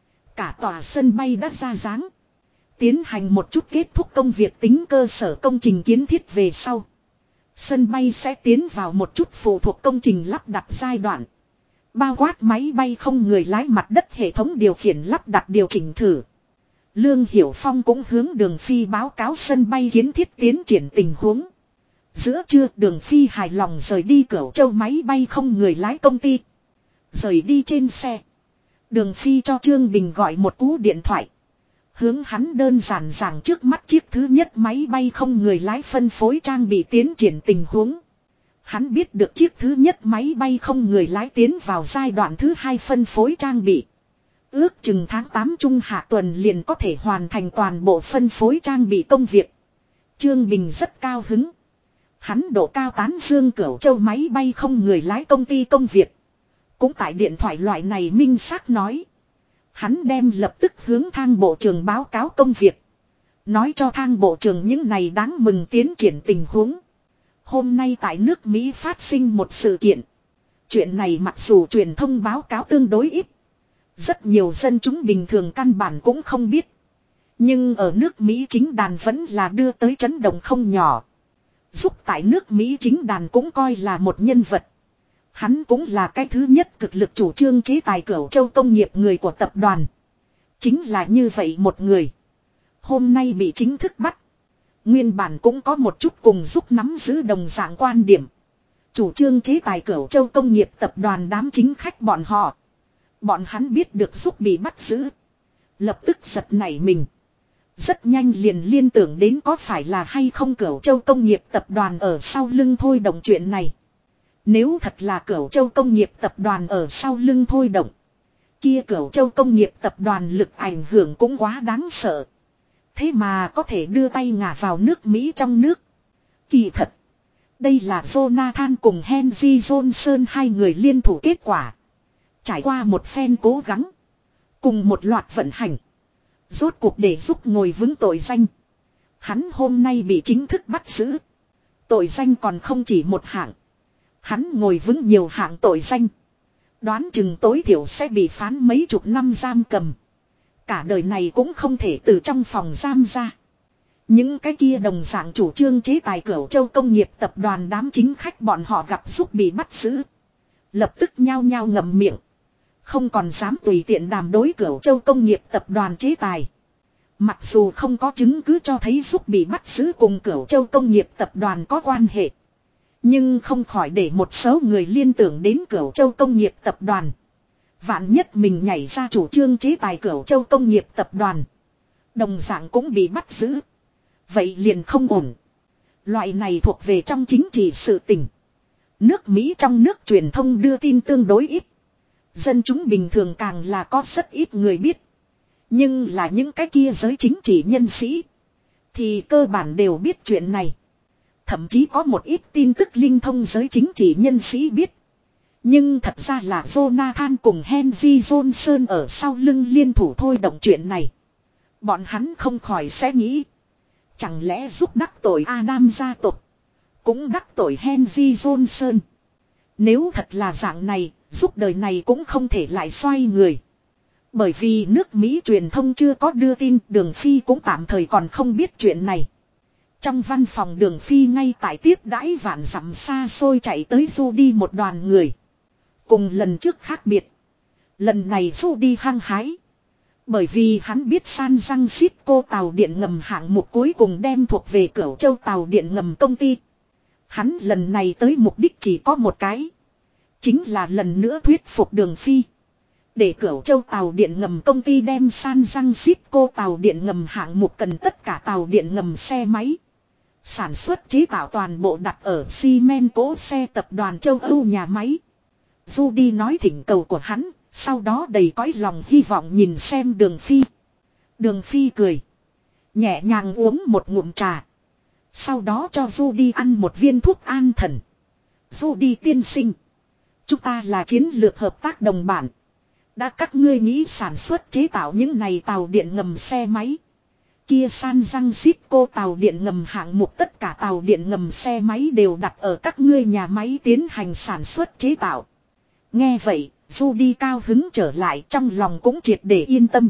Cả tòa sân bay đã ra dáng. Tiến hành một chút kết thúc công việc tính cơ sở công trình kiến thiết về sau. Sân bay sẽ tiến vào một chút phụ thuộc công trình lắp đặt giai đoạn. Bao quát máy bay không người lái mặt đất hệ thống điều khiển lắp đặt điều chỉnh thử. Lương Hiểu Phong cũng hướng Đường Phi báo cáo sân bay kiến thiết tiến triển tình huống. Giữa trưa Đường Phi hài lòng rời đi Cửu Châu máy bay không người lái công ty. Rời đi trên xe. Đường Phi cho Trương Bình gọi một cú điện thoại. Hướng hắn đơn giản giảng trước mắt chiếc thứ nhất máy bay không người lái phân phối trang bị tiến triển tình huống. Hắn biết được chiếc thứ nhất máy bay không người lái tiến vào giai đoạn thứ 2 phân phối trang bị. Ước chừng tháng 8 trung hạ tuần liền có thể hoàn thành toàn bộ phân phối trang bị công việc. Trương Bình rất cao hứng. Hắn độ cao tán dương Cửu Châu máy bay không người lái công ty công việc. Cũng tại điện thoại loại này minh xác nói. Hắn đem lập tức hướng Thang bộ trưởng báo cáo công việc. Nói cho Thang bộ trưởng những này đáng mừng tiến triển tình huống. Hôm nay tại nước Mỹ phát sinh một sự kiện. Chuyện này mặc dù truyền thông báo cáo tương đối ít. Rất nhiều dân chúng bình thường căn bản cũng không biết. Nhưng ở nước Mỹ chính đàn vẫn là đưa tới chấn động không nhỏ. Giúp tại nước Mỹ chính đàn cũng coi là một nhân vật. Hắn cũng là cái thứ nhất cực lực chủ trương chế tài Cửu Châu công nghiệp người của tập đoàn. Chính là như vậy một người. Hôm nay bị chính thức bắt. Nguyên bản cũng có một chút cùng giúp nắm giữ đồng dạng quan điểm. Chủ trương chế tài Cửu Châu công nghiệp tập đoàn đám chính khách bọn họ. Bọn hắn biết được giúp bị bắt giữ. Lập tức giật nảy mình. Rất nhanh liền liên tưởng đến có phải là hay không Cửu Châu công nghiệp tập đoàn ở sau lưng thôi động chuyện này. Nếu thật là Cửu Châu công nghiệp tập đoàn ở sau lưng thôi động. Kia Cửu Châu công nghiệp tập đoàn lực ảnh hưởng cũng quá đáng sợ. Thế mà có thể đưa tay ngả vào nước Mỹ trong nước. Kỳ thật. Đây là Jonathan cùng Henry Johnson hai người liên thủ kết quả. Trải qua một phen cố gắng. Cùng một loạt vận hành. Rốt cuộc để giúp ngồi vững tội danh. Hắn hôm nay bị chính thức bắt giữ. Tội danh còn không chỉ một hạng. Hắn ngồi vững nhiều hạng tội danh. Đoán chừng tối thiểu sẽ bị phán mấy chục năm giam cầm. Cả đời này cũng không thể từ trong phòng giam ra. Những cái kia đồng dạng chủ trương chế tài Cửu Châu công nghiệp tập đoàn đám chính khách bọn họ gặp giúp bị bắt giữ. Lập tức nhao nhao ngậm miệng. Không còn dám tùy tiện đàm đối Cửu Châu công nghiệp tập đoàn chế tài. Mặc dù không có chứng cứ cho thấy giúp bị bắt giữ cùng Cửu Châu công nghiệp tập đoàn có quan hệ. Nhưng không khỏi để một số người liên tưởng đến Cửu Châu công nghiệp tập đoàn. Vạn nhất mình nhảy ra chủ trương chế tài Cửu Châu công nghiệp tập đoàn. Đồng dạng cũng bị bắt giữ. Vậy liền không ổn. Loại này thuộc về trong chính trị sự tình. Nước Mỹ trong nước truyền thông đưa tin tương đối ít. Dân chúng bình thường càng là có rất ít người biết. Nhưng là những cái kia giới chính trị nhân sĩ. Thì cơ bản đều biết chuyện này. Thậm chí có một ít tin tức linh thông giới chính trị nhân sĩ biết. Nhưng thật ra là Jonathan cùng Henry Johnson ở sau lưng liên thủ thôi động chuyện này. Bọn hắn không khỏi sẽ nghĩ. Chẳng lẽ giúp đắc tội Adam gia tộc. Cũng đắc tội Henry Johnson. Nếu thật là dạng này, giúp đời này cũng không thể lại xoay người. Bởi vì nước Mỹ truyền thông chưa có đưa tin, Đường Phi cũng tạm thời còn không biết chuyện này. Trong văn phòng Đường Phi ngay tại tiếp đãi vạn dặm xa xôi chạy tới du đi một đoàn người. Cùng lần trước khác biệt. Lần này du đi hăng hái. Bởi vì hắn biết San Francisco tàu điện ngầm hạng mục cuối cùng đem thuộc về Cửu Châu tàu điện ngầm công ty. Hắn lần này tới mục đích chỉ có một cái. Chính là lần nữa thuyết phục Đường Phi. Để Cửu Châu tàu điện ngầm công ty đem San Francisco tàu điện ngầm hạng mục cần tất cả tàu điện ngầm xe máy. Sản xuất chế tạo toàn bộ đặt ở Siemens cỗ xe tập đoàn châu Âu nhà máy. Judy nói thỉnh cầu của hắn, sau đó đầy cõi lòng hy vọng nhìn xem Đường Phi. Đường Phi cười. Nhẹ nhàng uống một ngụm trà. Sau đó cho Judy ăn một viên thuốc an thần. Judy tiên sinh. Chúng ta là chiến lược hợp tác đồng bản. Đã các ngươi nghĩ sản xuất chế tạo những này tàu điện ngầm xe máy. Kia San Francisco tàu điện ngầm hạng mục tất cả tàu điện ngầm xe máy đều đặt ở các ngươi nhà máy tiến hành sản xuất chế tạo. Nghe vậy, Judy cao hứng trở lại trong lòng cũng triệt để yên tâm.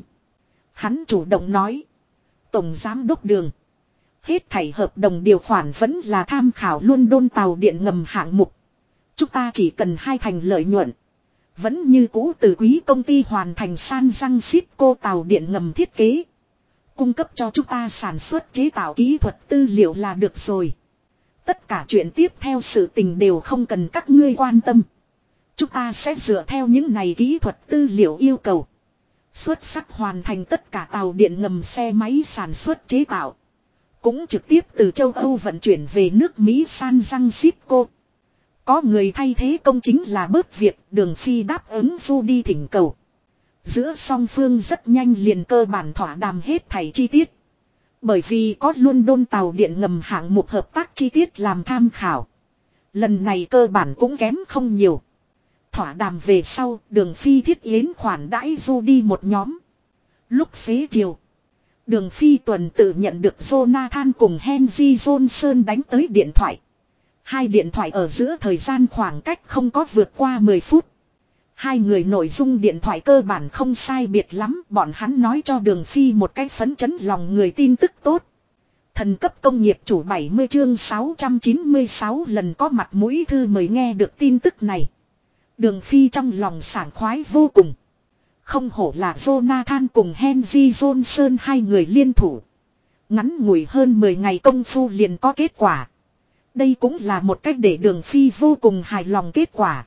Hắn chủ động nói. Tổng giám đốc Đường. Hết thảy hợp đồng điều khoản vẫn là tham khảo London tàu điện ngầm hạng mục. Chúng ta chỉ cần 2 thành lợi nhuận. Vẫn như cũ từ quý công ty hoàn thành San Francisco tàu điện ngầm thiết kế. Cung cấp cho chúng ta sản xuất chế tạo kỹ thuật tư liệu là được rồi. Tất cả chuyện tiếp theo sự tình đều không cần các ngươi quan tâm. Chúng ta sẽ dựa theo những này kỹ thuật tư liệu yêu cầu. Xuất sắc hoàn thành tất cả tàu điện ngầm xe máy sản xuất chế tạo. Cũng trực tiếp từ châu Âu vận chuyển về nước Mỹ San Francisco. Có người thay thế công chính là bớt việc. Đường Phi đáp ứng Judy thỉnh cầu. Giữa song phương rất nhanh liền cơ bản thỏa đàm hết thảy chi tiết. Bởi vì có London tàu điện ngầm hạng mục hợp tác chi tiết làm tham khảo. Lần này cơ bản cũng kém không nhiều. Thỏa đàm về sau, Đường Phi thiết yến khoản đãi Judy một nhóm. Lúc xế chiều, Đường Phi tuần tự nhận được Jonathan cùng Henry Johnson đánh tới điện thoại. 2 điện thoại ở giữa thời gian khoảng cách không có vượt qua 10 phút. 2 người nội dung điện thoại cơ bản không sai biệt lắm. Bọn hắn nói cho Đường Phi một cách phấn chấn lòng người tin tức tốt. Thần cấp công nghiệp chủ 70 chương 696 lần có mặt mũi thư mời nghe được tin tức này. Đường Phi trong lòng sảng khoái vô cùng. Không hổ là Jonathan cùng Henry Johnson 2 người liên thủ. Ngắn ngủi hơn 10 ngày công phu liền có kết quả. Đây cũng là một cách để Đường Phi vô cùng hài lòng kết quả.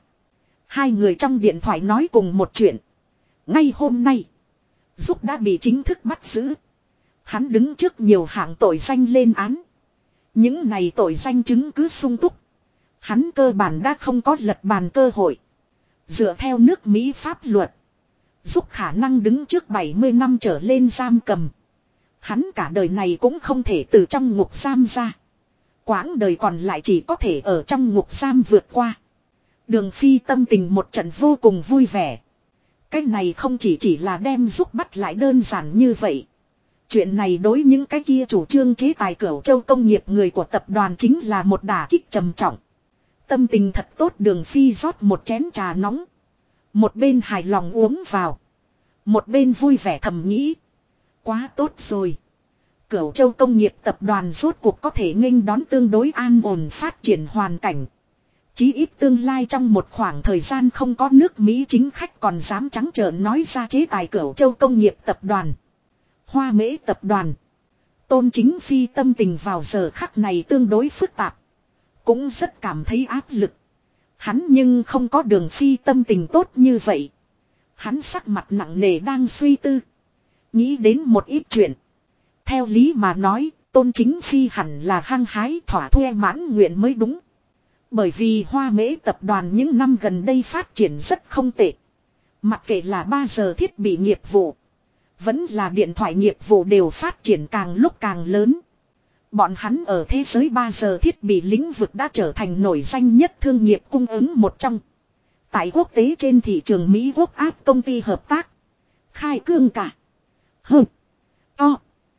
2 người trong điện thoại nói cùng một chuyện. Ngay hôm nay, Dục đã bị chính thức bắt giữ. Hắn đứng trước nhiều hạng tội danh lên án. Những này tội danh chứng cứ sung túc. Hắn cơ bản đã không có lật bàn cơ hội. Dựa theo nước Mỹ pháp luật, Dục khả năng đứng trước 70 năm trở lên giam cầm. Hắn cả đời này cũng không thể từ trong ngục giam ra. Quãng đời còn lại chỉ có thể ở trong ngục giam vượt qua. Đường Phi tâm tình một trận vô cùng vui vẻ. Cái này không chỉ là đem Dục bắt lại đơn giản như vậy. Chuyện này đối những cái kia chủ trương chế tài Cửu Châu công nghiệp người của tập đoàn chính là một đả kích trầm trọng. Tâm tình thật tốt, Đường Phi rót một chén trà nóng. Một bên hài lòng uống vào. Một bên vui vẻ thầm nghĩ. Quá tốt rồi. Cửu Châu công nghiệp tập đoàn rốt cuộc có thể nghênh đón tương đối an ổn phát triển hoàn cảnh. Chí ít tương lai trong một khoảng thời gian không có nước Mỹ chính khách còn dám trắng trợn nói ra chế tài Cửu Châu công nghiệp tập đoàn. Hoa Mễ tập đoàn. Tôn Chính Phi tâm tình vào giờ khắc này tương đối phức tạp. Cũng rất cảm thấy áp lực. Hắn nhưng không có Đường Phi tâm tình tốt như vậy. Hắn sắc mặt nặng nề đang suy tư. Nghĩ đến một ít chuyện. Theo lý mà nói, Tôn Chính Phi hẳn là hăng hái thỏa thuê mãn nguyện mới đúng. Bởi vì Hoa Mễ tập đoàn những năm gần đây phát triển rất không tệ. Mặc kệ là 3 giờ thiết bị nghiệp vụ, vẫn là điện thoại nghiệp vụ đều phát triển càng lúc càng lớn. Bọn hắn ở thế giới 3 giờ thiết bị lĩnh vực đã trở thành nổi danh nhất thương nghiệp cung ứng một trong. Tại quốc tế trên thị trường Mỹ Quốc áp công ty hợp tác. Khai cương cả. Hơ. To.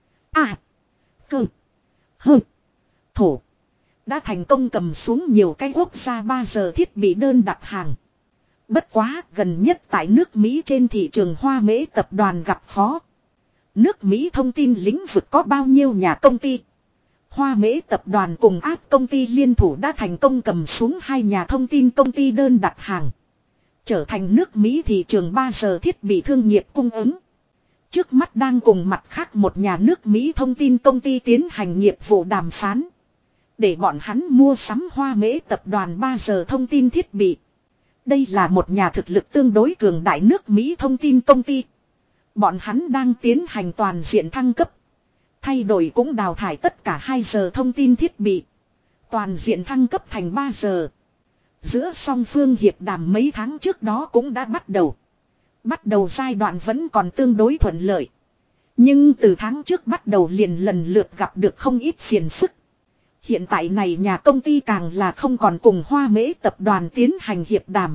À. Cơ. Hơ. Thổ. Đã thành công cầm xuống nhiều cái quốc gia 3 giờ thiết bị đơn đặt hàng. Bất quá gần nhất tại nước Mỹ trên thị trường Hoa Mễ tập đoàn gặp khó. Nước Mỹ thông tin lĩnh vực có bao nhiêu nhà công ty. Hoa Mễ tập đoàn cùng áp công ty liên thủ đã thành công cầm xuống 2 nhà thông tin công ty đơn đặt hàng. Trở thành nước Mỹ thị trường 3 giờ thiết bị thương nghiệp cung ứng. Trước mắt đang cùng mặt khác một nhà nước Mỹ thông tin công ty tiến hành nghiệp vụ đàm phán. Để bọn hắn mua sắm Hoa Mễ tập đoàn 3 giờ thông tin thiết bị. Đây là một nhà thực lực tương đối cường đại nước Mỹ thông tin công ty. Bọn hắn đang tiến hành toàn diện thăng cấp. Thay đổi cũng đào thải tất cả 2 giờ thông tin thiết bị. Toàn diện thăng cấp thành 3 giờ. Giữa song phương hiệp đàm mấy tháng trước đó cũng đã bắt đầu. Bắt đầu giai đoạn vẫn còn tương đối thuận lợi. Nhưng từ tháng trước bắt đầu liền lần lượt gặp được không ít phiền phức. Hiện tại này nhà công ty càng là không còn cùng Hoa Mễ tập đoàn tiến hành hiệp đàm.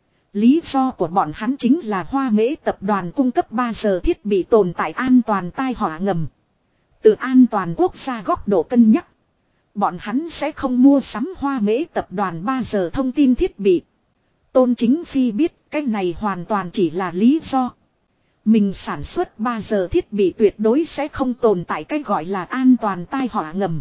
Lý do của bọn hắn chính là Hoa Mễ tập đoàn cung cấp 3 giờ thiết bị tồn tại an toàn tai họa ngầm. Từ an toàn quốc gia góc độ cân nhắc. Bọn hắn sẽ không mua sắm Hoa Mễ tập đoàn 3 giờ thông tin thiết bị. Tôn Chính Phi biết cái này hoàn toàn chỉ là lý do. Mình sản xuất 3 giờ thiết bị tuyệt đối sẽ không tồn tại cái gọi là an toàn tai họa ngầm.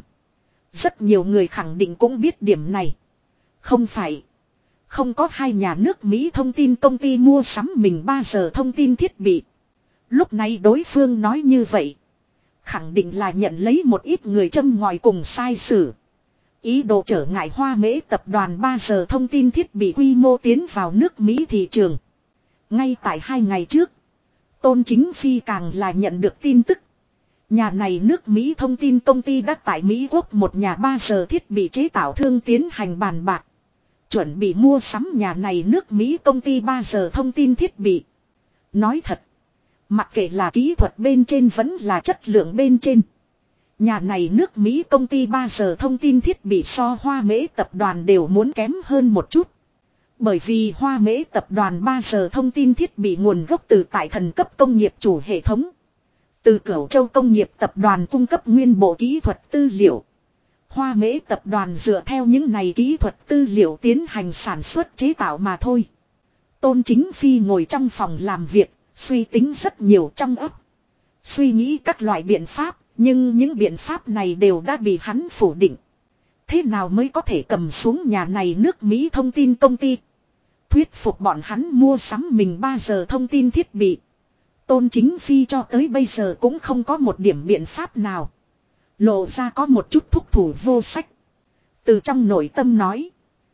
Rất nhiều người khẳng định cũng biết điểm này. Không phải. Không có 2 nhà nước Mỹ thông tin công ty mua sắm mình 3 giờ thông tin thiết bị. Lúc này đối phương nói như vậy. Khẳng định là nhận lấy một ít người châm ngòi cùng sai sử. Ý đồ trở ngại Hoa Mễ tập đoàn 3 giờ thông tin thiết bị quy mô tiến vào nước Mỹ thị trường. Ngay tại 2 ngày trước. Tôn Chính Phi càng là nhận được tin tức. Nhà này nước Mỹ thông tin công ty đã tại Mỹ Quốc một nhà 3 giờ thiết bị chế tạo thương tiến hành bàn bạc. Chuẩn bị mua sắm nhà này nước Mỹ công ty 3 giờ thông tin thiết bị. Nói thật. Mặc kệ là kỹ thuật bên trên vẫn là chất lượng bên trên. Nhà này nước Mỹ công ty 3 giờ thông tin thiết bị so Hoa Mễ tập đoàn đều muốn kém hơn một chút. Bởi vì Hoa Mễ tập đoàn 3 giờ thông tin thiết bị nguồn gốc từ tại thần cấp công nghiệp chủ hệ thống. Từ Cửu Châu công nghiệp tập đoàn cung cấp nguyên bộ kỹ thuật tư liệu. Hoa Mễ tập đoàn dựa theo những này kỹ thuật tư liệu tiến hành sản xuất chế tạo mà thôi. Tôn Chính Phi ngồi trong phòng làm việc, suy tính rất nhiều trong óc. Suy nghĩ các loại biện pháp, nhưng những biện pháp này đều đã bị hắn phủ định. Thế nào mới có thể cầm xuống nhà này nước Mỹ thông tin công ty? Thuyết phục bọn hắn mua sắm mình 3 giờ thông tin thiết bị. Tôn Chính Phi cho tới bây giờ cũng không có một điểm biện pháp nào. Lộ ra có một chút thúc thủ vô sách. Từ trong nội tâm nói.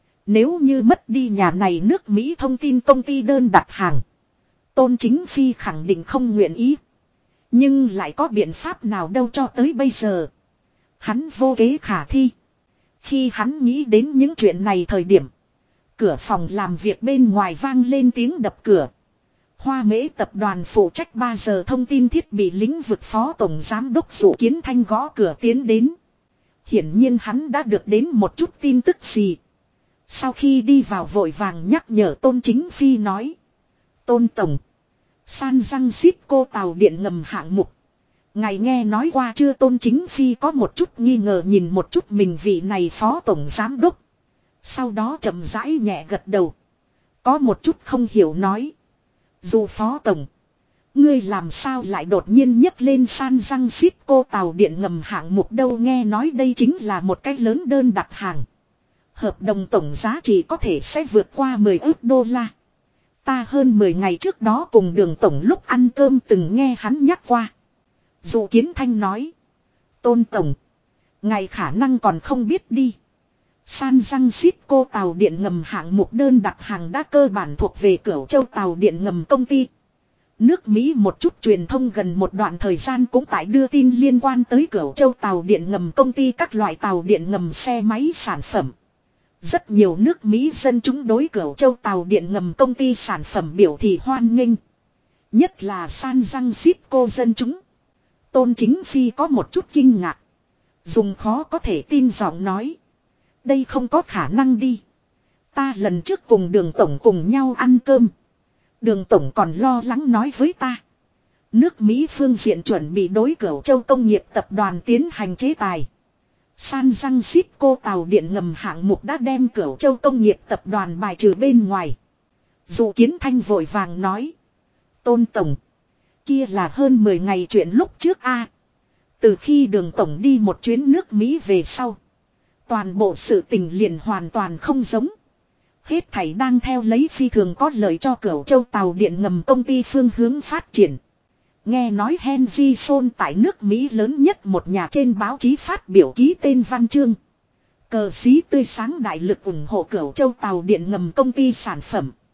Nếu như mất đi nhà này nước Mỹ thông tin công ty đơn đặt hàng. Tôn Chính Phi khẳng định không nguyện ý. Nhưng lại có biện pháp nào đâu cho tới bây giờ. Hắn vô kế khả thi. Khi hắn nghĩ đến những chuyện này thời điểm. Cửa phòng làm việc bên ngoài vang lên tiếng đập cửa. Hoa Mễ tập đoàn phụ trách 3 giờ thông tin thiết bị lĩnh vực phó tổng giám đốc Dụ Kiến Thanh gõ cửa tiến đến. Hiển nhiên hắn đã được đến một chút tin tức gì. Sau khi đi vào vội vàng nhắc nhở Tôn Chính Phi nói. Tôn Tổng. San Răng Xít cô tàu điện ngầm hạng mục. Ngài nghe nói qua chưa? Tôn Chính Phi có một chút nghi ngờ nhìn một chút mình vị này phó tổng giám đốc. Sau đó chậm rãi nhẹ gật đầu. Có một chút không hiểu nói. Dù phó tổng. Ngươi làm sao lại đột nhiên nhấc lên San Răng Xít cô tàu điện ngầm hạng mục đâu? Nghe nói đây chính là một cái lớn đơn đặt hàng. Hợp đồng tổng giá trị có thể sẽ vượt qua 10 ức đô la. Ta hơn 10 ngày trước đó cùng Đường tổng lúc ăn cơm từng nghe hắn nhắc qua. Dụ Kiến Thanh nói. Tôn tổng. Ngài khả năng còn không biết đi. San Răng Xít cô tàu điện ngầm hạng mục đơn đặt hàng đã cơ bản thuộc về Cửu Châu tàu điện ngầm công ty. Nước Mỹ một chút truyền thông gần một đoạn thời gian cũng tại đưa tin liên quan tới Cửu Châu tàu điện ngầm công ty các loại tàu điện ngầm xe máy sản phẩm. Rất nhiều nước Mỹ dân chúng đối Cửu Châu tàu điện ngầm công ty sản phẩm biểu thị hoan nghênh. Nhất là San Răng Xít cô dân chúng. Tôn Chính Phi có một chút kinh ngạc. Dùng khó có thể tin giọng nói. Đây không có khả năng đi. Ta lần trước cùng Đường tổng cùng nhau ăn cơm. Đường tổng còn lo lắng nói với ta. Nước Mỹ phương diện chuẩn bị đối Cửu Châu công nghiệp tập đoàn tiến hành chế tài. San Răng Xít cô tàu điện ngầm hạng mục đã đem Cửu Châu công nghiệp tập đoàn bài trừ bên ngoài. Dụ Kiến Thanh vội vàng nói. Tôn tổng. Kia là hơn 10 ngày chuyện lúc trước a. Từ khi Đường tổng đi một chuyến nước Mỹ về sau. Toàn bộ sự tình liền hoàn toàn không giống. Hết thảy đang theo lấy phi thường có lợi cho Cửu Châu tàu điện ngầm công ty phương hướng phát triển. Nghe nói Henry Son tại nước Mỹ lớn nhất một nhà trên báo chí phát biểu ký tên văn chương. Cờ xí tươi sáng đại lực ủng hộ Cửu Châu tàu điện ngầm công ty sản phẩm.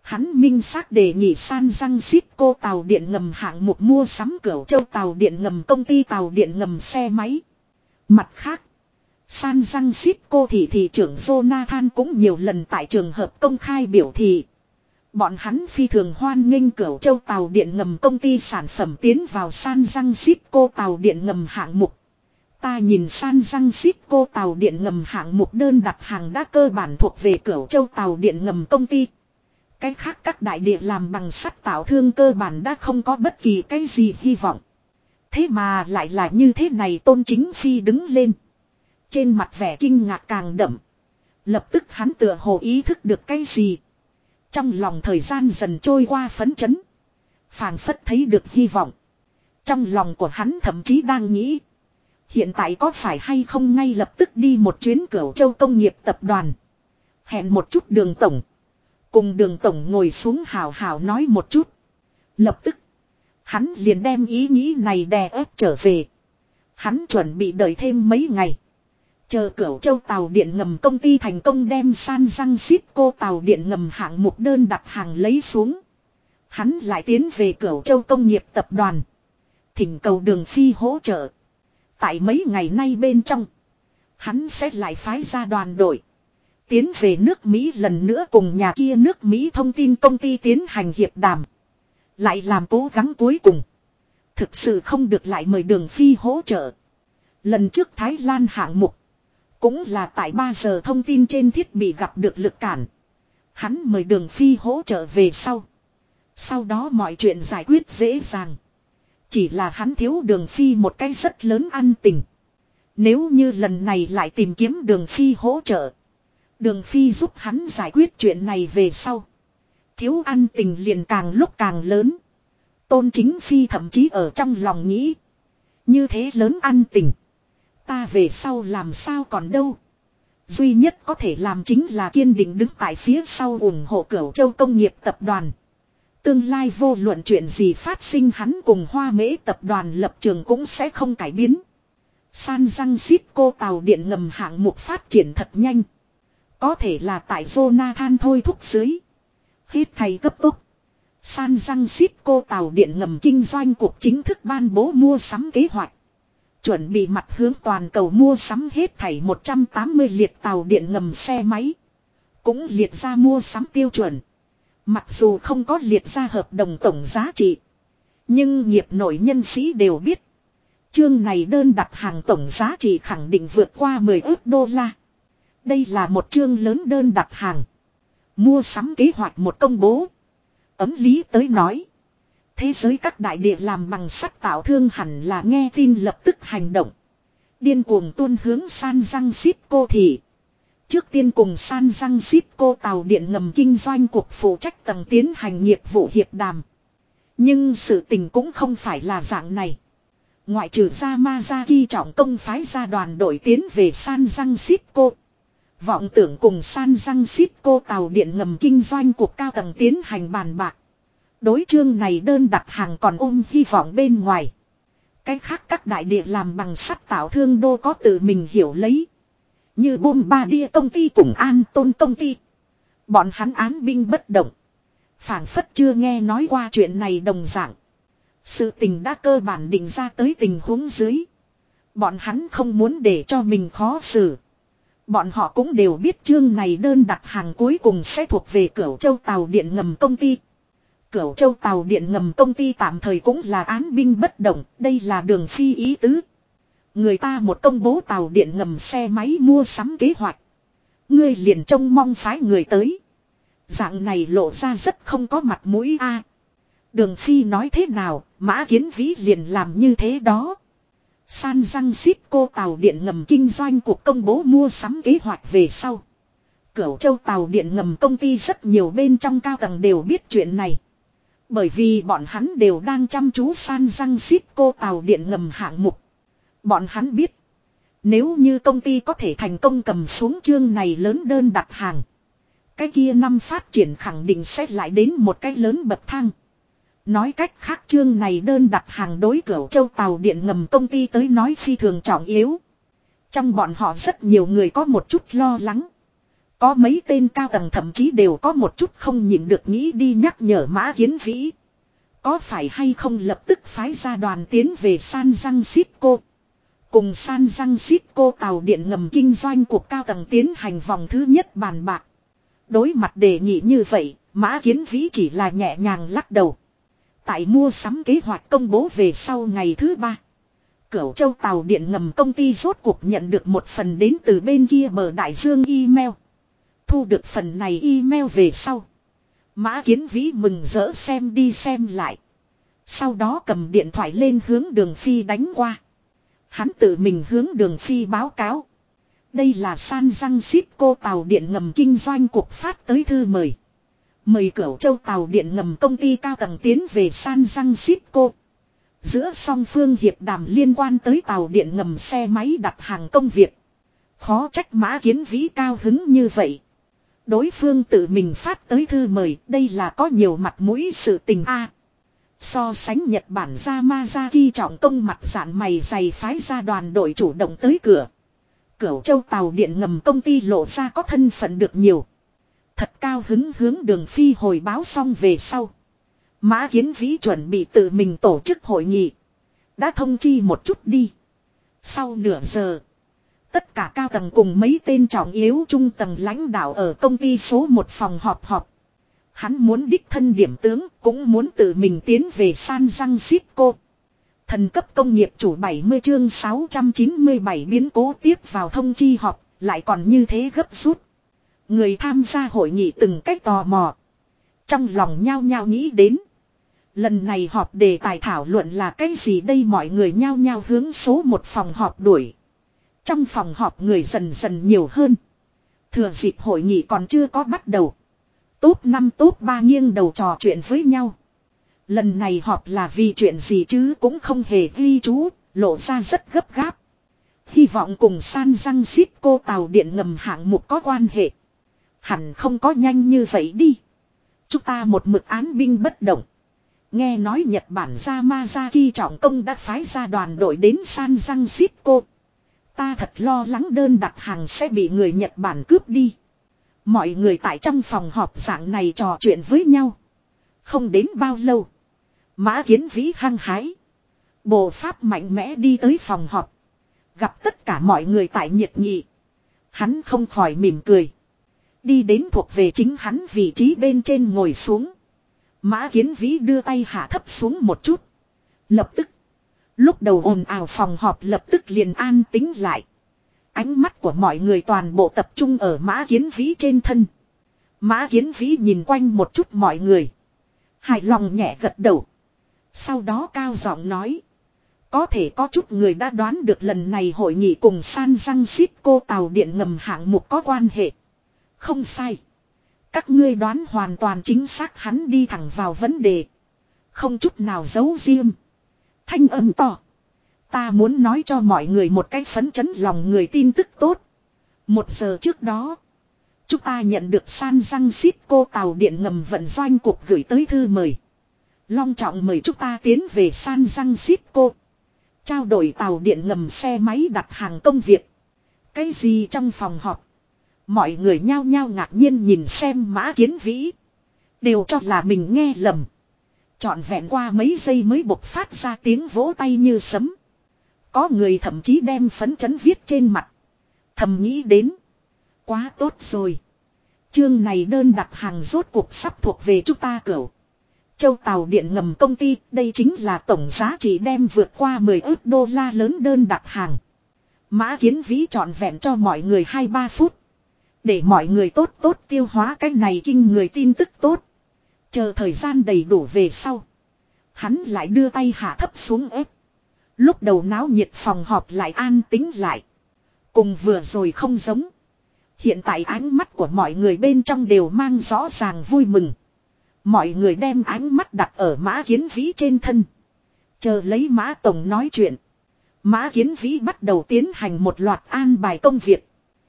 Hắn minh xác đề nghị San Francisco tàu điện ngầm hạng mục mua sắm Cửu Châu tàu điện ngầm công ty tàu điện ngầm xe máy. Mặt khác, San Francisco thị trưởng Jonathan cũng nhiều lần tại trường hợp công khai biểu thị. Bọn hắn phi thường hoan nghênh Cửu Châu tàu điện ngầm công ty sản phẩm tiến vào San Francisco tàu điện ngầm hạng mục. Ta nhìn San Francisco tàu điện ngầm hạng mục đơn đặt hàng đã cơ bản thuộc về Cửu Châu tàu điện ngầm công ty. Cái khác các đại địa làm bằng sắt tạo thương cơ bản đã không có bất kỳ cái gì hy vọng. Thế mà lại là như thế này. Tôn Chính Phi đứng lên. Trên mặt vẻ kinh ngạc càng đậm. Lập tức hắn tựa hồ ý thức được cái gì. Trong lòng thời gian dần trôi qua phấn chấn. Phảng phất thấy được hy vọng. Trong lòng của hắn thậm chí đang nghĩ. Hiện tại có phải hay không ngay lập tức đi một chuyến Cửu Châu công nghiệp tập đoàn. Hẹn một chút Đường tổng. Cùng Đường tổng ngồi xuống hào hào nói một chút. Lập tức. Hắn liền đem ý nghĩ này đè ép trở về. Hắn chuẩn bị đợi thêm mấy ngày. Chờ Cửu Châu tàu điện ngầm công ty thành công đem San Francisco tàu điện ngầm hạng mục đơn đặt hàng lấy xuống. Hắn lại tiến về Cửu Châu công nghiệp tập đoàn. Thỉnh cầu Đường Phi hỗ trợ. Tại mấy ngày nay bên trong. Hắn sẽ lại phái ra đoàn đội. Tiến về nước Mỹ lần nữa cùng nhà kia nước Mỹ thông tin công ty tiến hành hiệp đàm. Lại làm cố gắng cuối cùng. Thực sự không được lại mời Đường Phi hỗ trợ. Lần trước Thái Lan hạng mục. Cũng là tại 3 giờ thông tin trên thiết bị gặp được lực cản. Hắn mời Đường Phi hỗ trợ về sau. Sau đó mọi chuyện giải quyết dễ dàng. Chỉ là hắn thiếu Đường Phi một cái rất lớn ân tình. Nếu như lần này lại tìm kiếm Đường Phi hỗ trợ. Đường Phi giúp hắn giải quyết chuyện này về sau. Thiếu ân tình liền càng lúc càng lớn. Tôn Chính Phi thậm chí ở trong lòng nghĩ. Như thế lớn ân tình. Ta về sau làm sao còn đâu. Duy nhất có thể làm chính là kiên định đứng tại phía sau ủng hộ Cửu Châu công nghiệp tập đoàn. Tương lai vô luận chuyện gì phát sinh hắn cùng Hoa Mễ tập đoàn lập trường cũng sẽ không cải biến. San Francisco tàu điện ngầm hạng mục phát triển thật nhanh. Có thể là tại Jonathan thôi thúc dưới. Hết thầy cấp tốc. San Francisco tàu điện ngầm kinh doanh cục chính thức ban bố mua sắm kế hoạch. Chuẩn bị mặt hướng toàn cầu mua sắm hết thảy 180 liệt tàu điện ngầm xe máy. Cũng liệt ra mua sắm tiêu chuẩn. Mặc dù không có liệt ra hợp đồng tổng giá trị. Nhưng nghiệp nội nhân sĩ đều biết. Chương này đơn đặt hàng tổng giá trị khẳng định vượt qua 10 ức đô la. Đây là một chương lớn đơn đặt hàng. Mua sắm kế hoạch một công bố. Ấm lý tới nói. Thế giới các đại địa làm bằng sắt tạo thương hẳn là nghe tin lập tức hành động. Điên cuồng tuôn hướng San Francisco thị. Trước tiên cùng San Francisco tàu điện ngầm kinh doanh cuộc phụ trách tầng tiến hành nghiệp vụ hiệp đàm. Nhưng sự tình cũng không phải là dạng này. Ngoại trừ Yamazaki trọng công phái ra đoàn đội tiến về San Francisco. Vọng tưởng cùng San Francisco tàu điện ngầm kinh doanh cuộc cao tầng tiến hành bàn bạc. Đối chương này đơn đặt hàng còn ôm hy vọng bên ngoài. Cái khác các đại địa làm bằng sắt tạo thương đô có tự mình hiểu lấy. Như Bombardier công ty cùng An Tôn công ty. Bọn hắn án binh bất động. Phảng phất chưa nghe nói qua chuyện này đồng dạng. Sự tình đã cơ bản định ra tới tình huống dưới. Bọn hắn không muốn để cho mình khó xử. Bọn họ cũng đều biết chương này đơn đặt hàng cuối cùng sẽ thuộc về Cửu Châu tàu điện ngầm công ty. Cửu Châu tàu điện ngầm công ty tạm thời cũng là án binh bất động, đây là Đường Phi ý tứ. Người ta một công bố tàu điện ngầm xe máy mua sắm kế hoạch. Ngươi liền trông mong phái người tới. Dạng này lộ ra rất không có mặt mũi a. Đường Phi nói thế nào, Mã Kiến Vĩ liền làm như thế đó. San Francisco tàu điện ngầm kinh doanh cuộc công bố mua sắm kế hoạch về sau. Cửu Châu tàu điện ngầm công ty rất nhiều bên trong cao tầng đều biết chuyện này. Bởi vì bọn hắn đều đang chăm chú San Francisco tàu điện ngầm hạng mục. Bọn hắn biết. Nếu như công ty có thể thành công cầm xuống chương này lớn đơn đặt hàng. Cái kia năm phát triển khẳng định sẽ lại đến một cái lớn bậc thang. Nói cách khác chương này đơn đặt hàng đối Cửu Châu tàu điện ngầm công ty tới nói phi thường trọng yếu. Trong bọn họ rất nhiều người có một chút lo lắng. Có mấy tên cao tầng thậm chí đều có một chút không nhịn được nghĩ đi nhắc nhở Mã Kiến Vĩ. Có phải hay không lập tức phái ra đoàn tiến về San Francisco. Cùng San Francisco tàu điện ngầm kinh doanh cuộc cao tầng tiến hành vòng thứ nhất bàn bạc. Đối mặt đề nghị như vậy, Mã Kiến Vĩ chỉ là nhẹ nhàng lắc đầu. Tại mua sắm kế hoạch công bố về sau ngày thứ 3. Cửu Châu tàu điện ngầm công ty rốt cuộc nhận được một phần đến từ bên kia bờ đại dương email. Thu được phần này email về sau. Mã Kiến Vĩ mừng rỡ xem đi xem lại. Sau đó cầm điện thoại lên hướng Đường Phi đánh qua. Hắn tự mình hướng Đường Phi báo cáo. Đây là San Francisco tàu điện ngầm kinh doanh cuộc phát tới thư mời. Mời Cửu Châu tàu điện ngầm công ty cao tầng tiến về San Francisco. Giữa song phương hiệp đàm liên quan tới tàu điện ngầm xe máy đặt hàng công việc. Khó trách Mã Kiến Vĩ cao hứng như vậy. Đối phương tự mình phát tới thư mời, đây là có nhiều mặt mũi sự tình a. So sánh Nhật Bản Yamazaki trọng công mặt dạn mày dày phái ra đoàn đội chủ động tới cửa. Cửu Châu tàu điện ngầm công ty lộ ra có thân phận được nhiều. Thật cao hứng hướng Đường Phi hồi báo xong về sau. Mã Kiến Vĩ chuẩn bị tự mình tổ chức hội nghị. Đã thông chi một chút đi. Sau nửa giờ. Tất cả cao tầng cùng mấy tên trọng yếu trung tầng lãnh đạo ở công ty số 1 phòng họp. Hắn muốn đích thân điểm tướng, cũng muốn tự mình tiến về San Francisco. Thần cấp công nghiệp chủ 70 chương 697 biến cố tiếp vào thông chi họp, lại còn như thế gấp rút. Người tham gia hội nghị từng cách tò mò. Trong lòng nhao nhao nghĩ đến. Lần này họp đề tài thảo luận là cái gì đây, mọi người nhao nhao hướng số 1 phòng họp đuổi. Trong phòng họp người dần dần nhiều hơn. Thừa dịp hội nghị còn chưa có bắt đầu. Top 5 top 3 nghiêng đầu trò chuyện với nhau. Lần này họp là vì chuyện gì chứ cũng không hề ghi chú, lộ ra rất gấp gáp. Hy vọng cùng San Francisco tàu điện ngầm hạng mục có quan hệ. Hẳn không có nhanh như vậy đi. Chúng ta một mực án binh bất động. Nghe nói Nhật Bản Yamazaki trọng công đã phái ra đoàn đội đến San Francisco. Ta thật lo lắng đơn đặt hàng sẽ bị người Nhật Bản cướp đi. Mọi người tại trong phòng họp dạng này trò chuyện với nhau. Không đến bao lâu. Mã Kiến Vĩ hăng hái. Bộ pháp mạnh mẽ đi tới phòng họp. Gặp tất cả mọi người tại nhiệt nghị. Hắn không khỏi mỉm cười. Đi đến thuộc về chính hắn vị trí bên trên ngồi xuống. Mã Kiến Vĩ đưa tay hạ thấp xuống một chút. Lập tức. Lúc đầu ồn ào phòng họp lập tức liền an tĩnh lại. Ánh mắt của mọi người toàn bộ tập trung ở Mã Kiến Vĩ trên thân. Mã Kiến Vĩ nhìn quanh một chút mọi người. Hài lòng nhẹ gật đầu. Sau đó cao giọng nói. Có thể có chút người đã đoán được lần này hội nghị cùng San Francisco tàu điện ngầm hạng mục có quan hệ. Không sai. Các ngươi đoán hoàn toàn chính xác, hắn đi thẳng vào vấn đề. Không chút nào giấu riêng. Thanh âm to. Ta muốn nói cho mọi người một cách phấn chấn lòng người tin tức tốt. 1 giờ trước đó. Chúng ta nhận được San Francisco tàu điện ngầm vận doanh cục gửi tới thư mời. Long trọng mời chúng ta tiến về San Francisco. Trao đổi tàu điện ngầm xe máy đặt hàng công việc. Cái gì trong phòng họp? Mọi người nhao nhao ngạc nhiên nhìn xem Mã Kiến Vĩ. Đều cho là mình nghe lầm. Trọn vẹn qua mấy giây mới bộc phát ra tiếng vỗ tay như sấm. Có người thậm chí đem phấn chấn viết trên mặt. Thầm nghĩ đến. Quá tốt rồi. Chương này đơn đặt hàng rốt cuộc sắp thuộc về chúng ta Cửu Châu tàu điện ngầm công ty. Đây chính là tổng giá trị đem vượt qua 10 ức đô la lớn đơn đặt hàng. Mã Kiến Vĩ trọn vẹn cho mọi người 2-3 phút. Để mọi người tốt tốt tiêu hóa cái này kinh người tin tức tốt. Chờ thời gian đầy đủ về sau. Hắn lại đưa tay hạ thấp xuống ép. Lúc đầu náo nhiệt phòng họp lại an tĩnh lại. Cùng vừa rồi không giống. Hiện tại ánh mắt của mọi người bên trong đều mang rõ ràng vui mừng. Mọi người đem ánh mắt đặt ở Mã Kiến Vĩ trên thân. Chờ lấy Mã Tổng nói chuyện. Mã Kiến Vĩ bắt đầu tiến hành một loạt an bài công việc.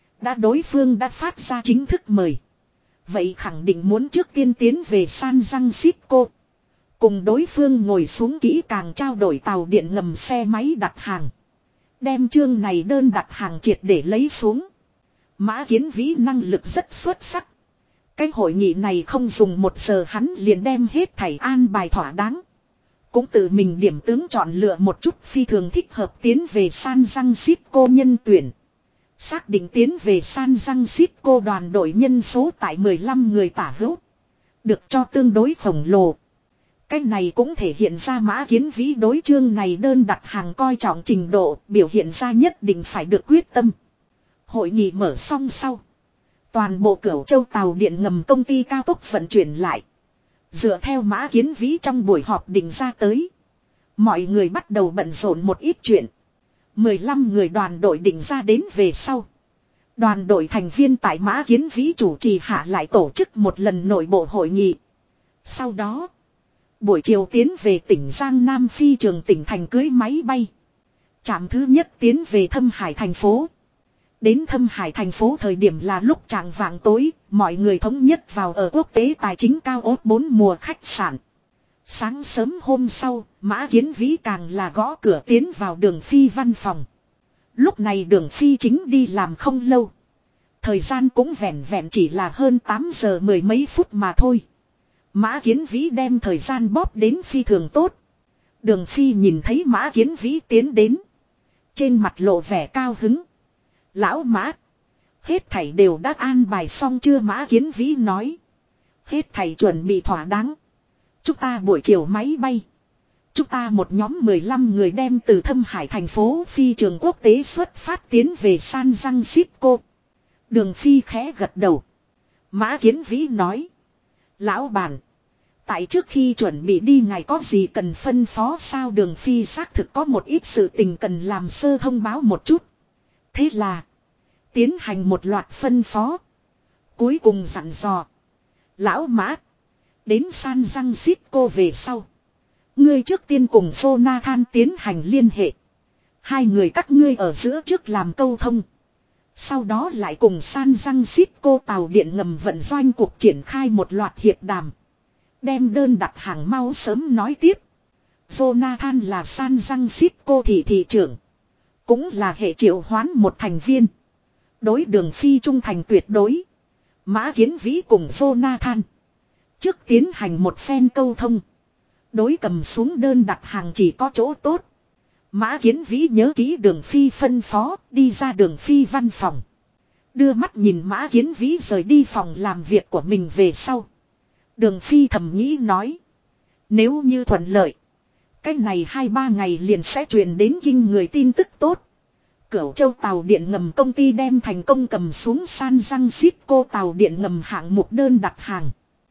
Đối phương đã phát ra chính thức mời. Vậy khẳng định muốn trước tiên tiến về San Francisco. Cùng đối phương ngồi xuống kỹ càng trao đổi tàu điện ngầm xe máy đặt hàng. Đem chương này đơn đặt hàng triệt để lấy xuống. Mã Kiến Vĩ năng lực rất xuất sắc. Cái hội nghị này không dùng 1 giờ hắn liền đem hết thảy an bài thỏa đáng. Cũng tự mình điểm tướng chọn lựa một chút phi thường thích hợp tiến về San Francisco nhân tuyển. Xác định tiến về San Francisco đoàn đội nhân số tại 15 người tả hữu. Được cho tương đối khổng lồ. Cái này cũng thể hiện ra Mã Kiến Vĩ đối chương này đơn đặt hàng coi trọng trình độ, biểu hiện ra nhất định phải được quyết tâm. Hội nghị mở xong sau. Toàn bộ Cửu Châu tàu điện ngầm công ty cao tốc vận chuyển lại. Dựa theo Mã Kiến Vĩ trong buổi họp định ra tới. Mọi người bắt đầu bận rộn một ít chuyện. 15 người đoàn đội định ra đến về sau. Đoàn đội thành viên tại Mã Kiến Vĩ chủ trì hạ lại tổ chức một lần nội bộ hội nghị. Sau đó, buổi chiều tiến về tỉnh Giang Nam phi trường tỉnh thành cưới máy bay. Trạm thứ nhất tiến về Thâm Hải thành phố. Đến Thâm Hải thành phố thời điểm là lúc chạng vạng tối, mọi người thống nhất vào ở quốc tế tài chính cao ốt 4 mùa khách sạn. Sáng sớm hôm sau, Mã Kiến Vĩ càng là gõ cửa tiến vào Đường Phi văn phòng. Lúc này Đường Phi chính đi làm không lâu. Thời gian cũng vẹn vẹn chỉ là hơn 8 giờ 10 mấy phút mà thôi. Mã Kiến Vĩ đem thời gian bóp đến phi thường tốt. Đường Phi nhìn thấy Mã Kiến Vĩ tiến đến. Trên mặt lộ vẻ cao hứng. Lão Mã. Hết thảy đều đã an bài xong chưa? Mã Kiến Vĩ nói. Hết thảy chuẩn bị thỏa đáng. Chúng ta buổi chiều máy bay. Chúng ta một nhóm 15 người đem từ Thâm Hải thành phố phi trường quốc tế xuất phát tiến về San Francisco. Đường Phi khẽ gật đầu. Mã Kiến Vĩ nói. Lão bản. Tại trước khi chuẩn bị đi ngài có gì cần phân phó sao? Đường Phi xác thực có một ít sự tình cần làm sơ thông báo một chút. Thế là. Tiến hành một loạt phân phó. Cuối cùng dặn dò. Lão Mã. Đến San Francisco về sau. Ngươi trước tiên cùng Jonathan tiến hành liên hệ. Hai người các ngươi ở giữa trước làm câu thông. Sau đó lại cùng San Francisco tàu điện ngầm vận doanh cuộc triển khai một loạt hiệp đàm. Đem đơn đặt hàng mau sớm nói tiếp. Jonathan là San Francisco thị trưởng. Cũng là hệ triệu hoán một thành viên. Đối Đường Phi trung thành tuyệt đối. Mã Kiến Vĩ cùng Jonathan. Trước tiến hành một phen câu thông. Đối cầm xuống đơn đặt hàng chỉ có chỗ tốt. Mã Kiến Vĩ nhớ kỹ Đường Phi phân phó, đi ra Đường Phi văn phòng. Đưa mắt nhìn Mã Kiến Vĩ rời đi phòng làm việc của mình về sau. Đường Phi thầm nghĩ nói. Nếu như thuận lợi. Cái này 2-3 ngày liền sẽ truyền đến kinh người tin tức tốt. Cửu Châu tàu điện ngầm công ty đem thành công cầm xuống San Francisco tàu điện ngầm hạng mục đơn đặt hàng.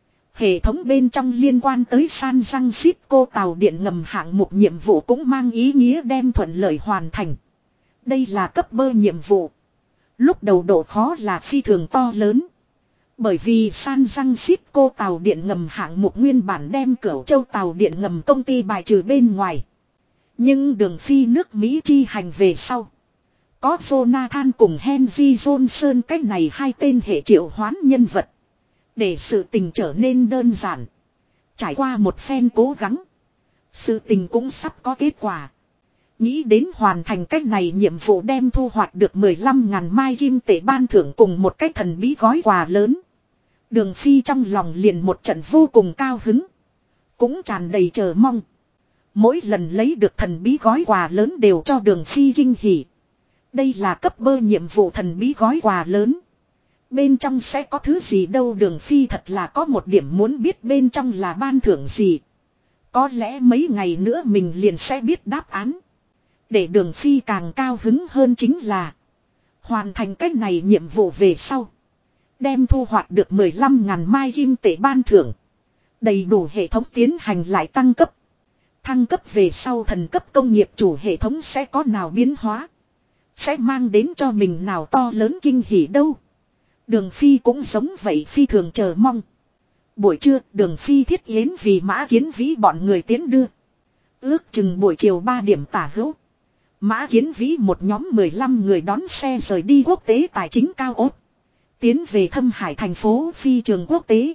Hệ thống bên trong liên quan tới San Francisco tàu điện ngầm hạng mục nhiệm vụ cũng mang ý nghĩa đem thuận lợi hoàn thành. Đây là cấp bơ nhiệm vụ. Lúc đầu độ khó là phi thường to lớn. Bởi vì San Francisco tàu điện ngầm hạng mục nguyên bản đem Cửu Châu tàu điện ngầm công ty bài trừ bên ngoài. Nhưng Đường Phi nước Mỹ chi hành về sau. Có Jonathan cùng Henry Johnson cách này hai tên hệ triệu hoán nhân vật. Để sự tình trở nên đơn giản. Trải qua một phen cố gắng. Sự tình cũng sắp có kết quả. Nghĩ đến hoàn thành cách này nhiệm vụ đem thu hoạch được 15.000 mai kim tệ ban thưởng cùng một cái thần bí gói quà lớn. Đường Phi trong lòng liền một trận vô cùng cao hứng. Cũng tràn đầy chờ mong. Mỗi lần lấy được thần bí gói quà lớn đều cho Đường Phi kinh hỉ. Đây là cấp bơ nhiệm vụ thần bí gói quà lớn. Bên trong sẽ có thứ gì đâu? Đường Phi thật là có một điểm muốn biết bên trong là ban thưởng gì. Có lẽ mấy ngày nữa mình liền sẽ biết đáp án. Để Đường Phi càng cao hứng hơn chính là hoàn thành cách này nhiệm vụ về sau. Đem thu hoạch được 15.000 mai kim tệ ban thưởng. Đầy đủ hệ thống tiến hành lại tăng cấp. Thăng cấp về sau thần cấp công nghiệp chủ hệ thống sẽ có nào biến hóa. Sẽ mang đến cho mình nào to lớn kinh hỉ đâu. Đường Phi cũng giống vậy phi thường chờ mong. Buổi trưa Đường Phi thiết yến vì Mã Kiến Vĩ bọn người tiến đưa. Ước chừng buổi chiều 3 điểm tả hữu. Mã Kiến Vĩ một nhóm 15 người đón xe rời đi quốc tế tài chính cao ốt. Tiến về Thâm Hải thành phố phi trường quốc tế.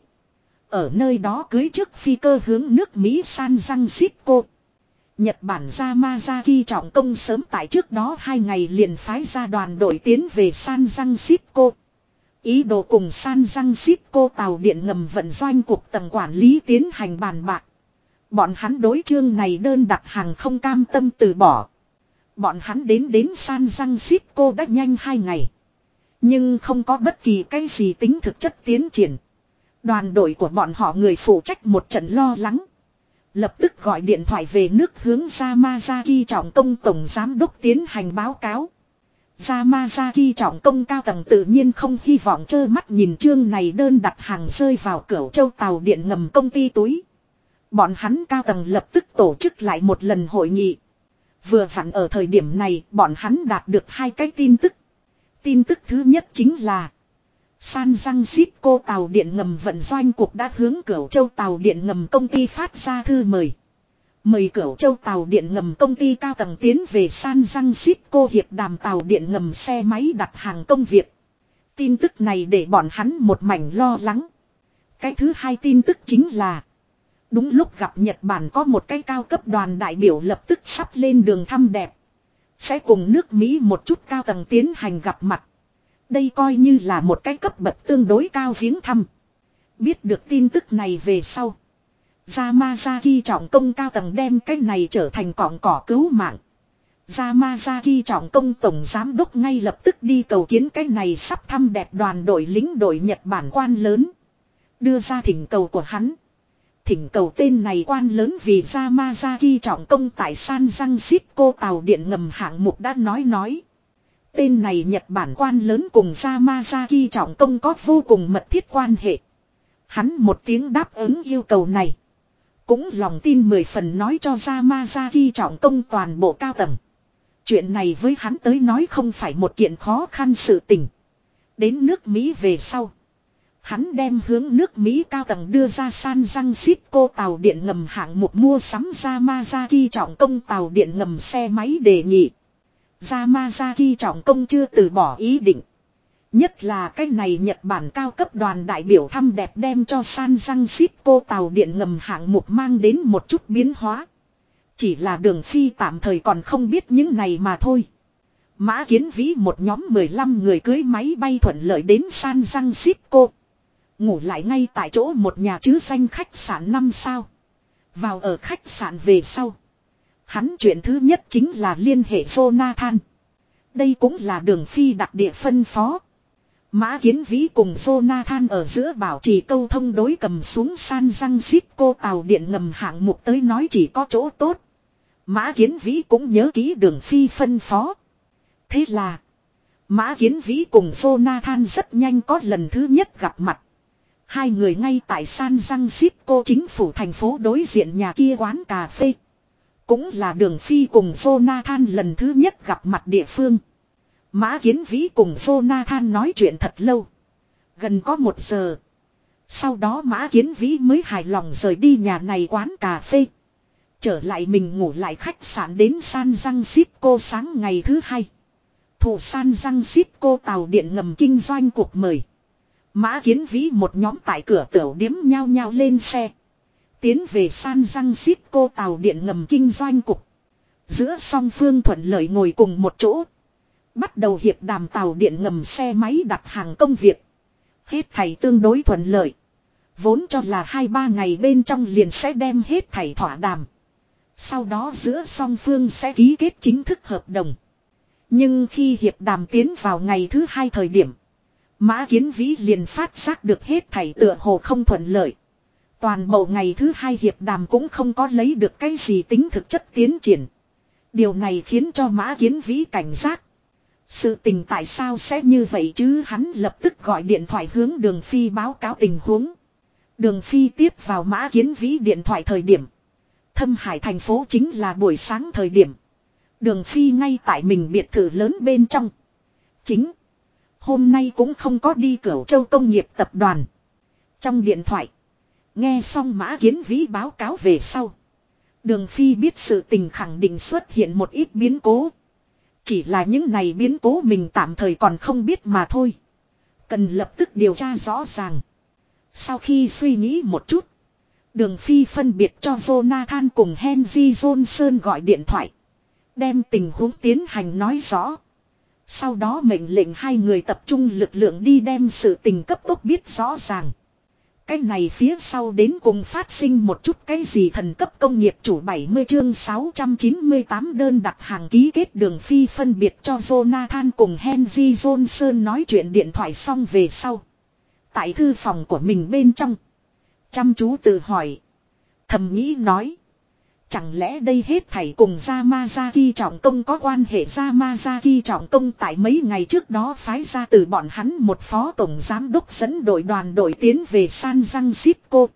Ở nơi đó cưới trước phi cơ hướng nước Mỹ San Francisco. Nhật Bản Yamazaki trọng công sớm tại trước đó 2 ngày liền phái ra đoàn đội tiến về San Francisco. Ý đồ cùng San Francisco tàu điện ngầm vận doanh cục tầng quản lý tiến hành bàn bạc. Bọn hắn đối chương này đơn đặt hàng không cam tâm từ bỏ. Bọn hắn đến San Francisco đã nhanh 2 ngày. Nhưng không có bất kỳ cái gì tính thực chất tiến triển. Đoàn đội của bọn họ người phụ trách một trận lo lắng. Lập tức gọi điện thoại về nước hướng Yamazaki trọng công tổng giám đốc tiến hành báo cáo. Yamazaki trọng công cao tầng tự nhiên không hy vọng trơ mắt nhìn chương này đơn đặt hàng rơi vào Cửu Châu tàu điện ngầm công ty túi. Bọn hắn cao tầng lập tức tổ chức lại một lần hội nghị. Vừa vặn ở thời điểm này bọn hắn đạt được 2 cái tin tức. Tin tức thứ nhất chính là San Francisco tàu điện ngầm vận doanh cục đã hướng Cửu Châu tàu điện ngầm công ty phát ra thư mời. Mời Cửu Châu tàu điện ngầm công ty cao tầng tiến về San Francisco hiệp đàm tàu điện ngầm xe máy đặt hàng công việc. Tin tức này để bọn hắn một mảnh lo lắng. Cái thứ hai tin tức chính là đúng lúc gặp Nhật Bản có một cái cao cấp đoàn đại biểu lập tức sắp lên đường thăm đẹp. Sẽ cùng nước Mỹ một chút cao tầng tiến hành gặp mặt. Đây coi như là một cái cấp bậc tương đối cao viếng thăm. Biết được tin tức này về sau. Yamazaki trọng công cao tầng đem cái này trở thành cọng cỏ cứu mạng. Yamazaki trọng công tổng giám đốc ngay lập tức đi cầu kiến cái này sắp thăm đẹp đoàn đội lính đội Nhật Bản quan lớn. Đưa ra thỉnh cầu của hắn. Thỉnh cầu tên này quan lớn vì Yamazaki trọng công tại San Francisco tàu điện ngầm hạng mục đã nói. Tên này Nhật Bản quan lớn cùng Yamazaki trọng công có vô cùng mật thiết quan hệ. Hắn một tiếng đáp ứng yêu cầu này. Cũng lòng tin 10 phần nói cho Yamazaki trọng công toàn bộ cao tầng. Chuyện này với hắn tới nói không phải một kiện khó khăn sự tình. Đến nước Mỹ về sau. Hắn đem hướng nước Mỹ cao tầng đưa ra San Francisco tàu điện ngầm hạng mục mua sắm Yamazaki trọng công tàu điện ngầm xe máy đề nghị. Yamazaki trọng công chưa từ bỏ ý định. Nhất là cái này Nhật Bản cao cấp đoàn đại biểu thăm đẹp đem cho San Francisco tàu điện ngầm hạng mục mang đến một chút biến hóa. Chỉ là Đường Phi tạm thời còn không biết những này mà thôi. Mã Kiến Vĩ một nhóm 15 người cưới máy bay thuận lợi đến San Francisco. Ngủ lại ngay tại chỗ một nhà chứ danh khách sạn 5 sao. Vào ở khách sạn về sau. Hắn chuyện thứ nhất chính là liên hệ Jonathan. Đây cũng là Đường Phi đặc địa phân phó. Mã Kiến Vĩ cùng Jonathan ở giữa bảo trì câu thông đối cầm xuống San Francisco tàu điện ngầm hạng mục tới nói chỉ có chỗ tốt. Mã Kiến Vĩ cũng nhớ kỹ Đường Phi phân phó. Thế là Mã Kiến Vĩ cùng Jonathan rất nhanh có lần thứ nhất gặp mặt. Hai người ngay tại San Francisco chính phủ thành phố đối diện nhà kia quán cà phê. Cũng là Đường Phi cùng Jonathan lần thứ nhất gặp mặt địa phương. Mã Kiến Vĩ cùng Jonathan nói chuyện thật lâu. Gần có 1 giờ. Sau đó Mã Kiến Vĩ mới hài lòng rời đi nhà này quán cà phê. Trở lại mình ngủ lại khách sạn đến San Francisco sáng ngày thứ 2. Thủ San Francisco tàu điện ngầm kinh doanh cục mời. Mã Kiến Vĩ một nhóm tại cửa tiểu điếm nhao nhao lên xe. Tiến về San Francisco tàu điện ngầm kinh doanh cục. Giữa song phương thuận lợi ngồi cùng một chỗ. Bắt đầu hiệp đàm tàu điện ngầm xe máy đặt hàng công việc. Hết thảy tương đối thuận lợi. Vốn cho là 2-3 ngày bên trong liền sẽ đem hết thảy thỏa đàm. Sau đó giữa song phương sẽ ký kết chính thức hợp đồng. Nhưng khi hiệp đàm tiến vào ngày thứ 2 thời điểm. Mã Kiến Vĩ liền phát giác được hết thảy tựa hồ không thuận lợi. Toàn bộ ngày thứ 2 hiệp đàm cũng không có lấy được cái gì tính thực chất tiến triển. Điều này khiến cho Mã Kiến Vĩ cảnh giác. Sự tình tại sao sẽ như vậy chứ, hắn lập tức gọi điện thoại hướng Đường Phi báo cáo tình huống. Đường Phi tiếp vào Mã Kiến Vĩ điện thoại thời điểm. Thâm Hải thành phố chính là buổi sáng thời điểm. Đường Phi ngay tại mình biệt thự lớn bên trong. Hôm nay cũng không có đi Cửu Châu công nghiệp tập đoàn. Trong điện thoại. Nghe xong Mã Kiến Vĩ báo cáo về sau. Đường Phi biết sự tình khẳng định xuất hiện một ít biến cố. Chỉ là những này biến cố mình tạm thời còn không biết mà thôi. Cần lập tức điều tra rõ ràng. Sau khi suy nghĩ một chút. Đường Phi phân biệt cho Jonathan cùng Henry Johnson gọi điện thoại. Đem tình huống tiến hành nói rõ. Sau đó mệnh lệnh hai người tập trung lực lượng đi đem sự tình cấp tốc biết rõ ràng. Cái này phía sau đến cùng phát sinh một chút cái gì thần cấp công nghiệp chủ 70 chương 698 đơn đặt hàng ký kết Đường Phi phân biệt cho Jonathan cùng Henry Johnson nói chuyện điện thoại xong về sau. Tại thư phòng của mình bên trong. Chăm chú tự hỏi. Thầm nghĩ nói. Chẳng lẽ đây hết thảy cùng Yamazaki trọng công có quan hệ? Yamazaki trọng công tại mấy ngày trước đó phái ra từ bọn hắn một phó tổng giám đốc dẫn đội đoàn đội tiến về San Francisco.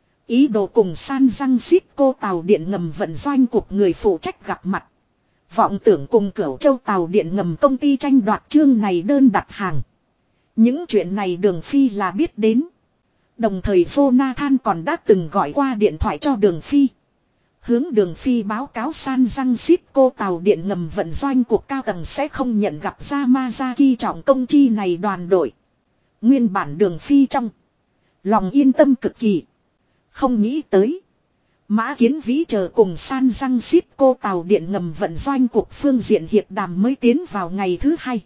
Ý đồ cùng San Francisco tàu điện ngầm vận doanh cục người phụ trách gặp mặt. Vọng tưởng cùng Cửu Châu tàu điện ngầm công ty tranh đoạt chương này đơn đặt hàng. Những chuyện này Đường Phi là biết đến. Đồng thời Jonathan còn đã từng gọi qua điện thoại cho Đường Phi. Hướng Đường Phi báo cáo San Francisco tàu điện ngầm vận doanh cuộc cao tầng sẽ không nhận gặp Yamazaki trọng công chi này đoàn đội. Nguyên bản Đường Phi trong lòng yên tâm cực kỳ. Không nghĩ tới. Mã Kiến Vĩ chờ cùng San Francisco tàu điện ngầm vận doanh cuộc phương diện hiệp đàm mới tiến vào ngày thứ hai.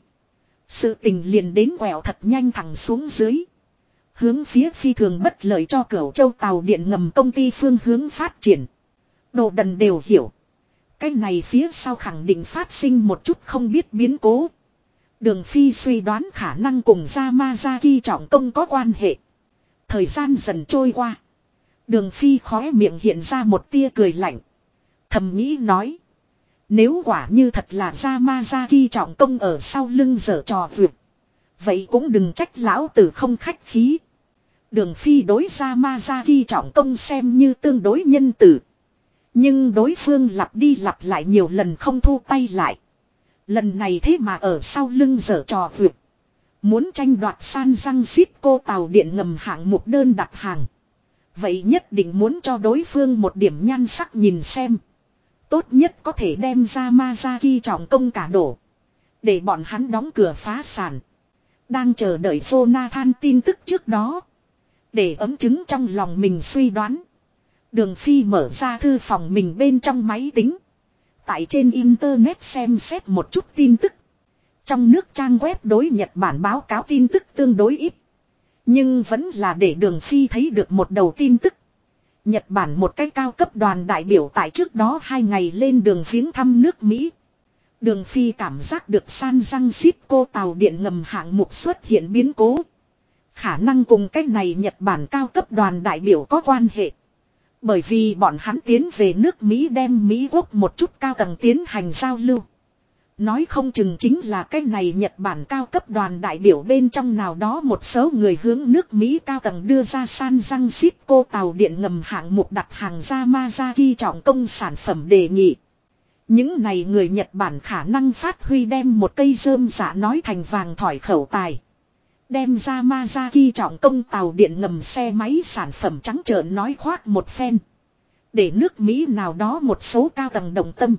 Sự tình liền đến quẹo thật nhanh thẳng xuống dưới. Hướng phía phi thường bất lợi cho Cửu Châu tàu điện ngầm công ty phương hướng phát triển. Đồ đần đều hiểu. Cái này phía sau khẳng định phát sinh một chút không biết biến cố. Đường Phi suy đoán khả năng cùng Yamazaki trọng công có quan hệ. Thời gian dần trôi qua. Đường Phi khóe miệng hiện ra một tia cười lạnh. Thầm nghĩ nói. Nếu quả như thật là Yamazaki trọng công ở sau lưng giở trò vượt. Vậy cũng đừng trách lão tử không khách khí. Đường Phi đối Yamazaki trọng công xem như tương đối nhân tử. Nhưng đối phương lặp đi lặp lại nhiều lần không thu tay lại. Lần này thế mà ở sau lưng giở trò vượt. Muốn tranh đoạt San Francisco tàu điện ngầm hạng mục đơn đặt hàng. Vậy nhất định muốn cho đối phương một điểm nhan sắc nhìn xem. Tốt nhất có thể đem ra Yamazaki trọng công cả đổ. Để bọn hắn đóng cửa phá sản. Đang chờ đợi Jonathan tin tức trước đó. Để ấm chứng trong lòng mình suy đoán. Đường Phi mở ra thư phòng mình bên trong máy tính. Tại trên internet xem xét một chút tin tức. Trong nước trang web đối Nhật Bản báo cáo tin tức tương đối ít. Nhưng vẫn là để Đường Phi thấy được một đầu tin tức. Nhật Bản một cái cao cấp đoàn đại biểu tại trước đó 2 ngày lên đường viếng thăm nước Mỹ. Đường Phi cảm giác được San Francisco tàu điện ngầm hạng mục xuất hiện biến cố. Khả năng cùng cái này Nhật Bản cao cấp đoàn đại biểu có quan hệ. Bởi vì bọn hắn tiến về nước Mỹ đem Mỹ quốc một chút cao tầng tiến hành giao lưu. Nói không chừng chính là cái này Nhật Bản cao cấp đoàn đại biểu bên trong nào đó một số người hướng nước Mỹ cao tầng đưa ra San Francisco tàu điện ngầm hạng mục đặt hàng Yamazaki trọng công sản phẩm đề nghị. Những này người Nhật Bản khả năng phát huy đem một cây rơm dạ nói thành vàng thỏi khẩu tài. Đem Yamazaki trọng công tàu điện ngầm xe máy sản phẩm trắng trợn nói khoác một phen. Để nước Mỹ nào đó một số cao tầng đồng tâm.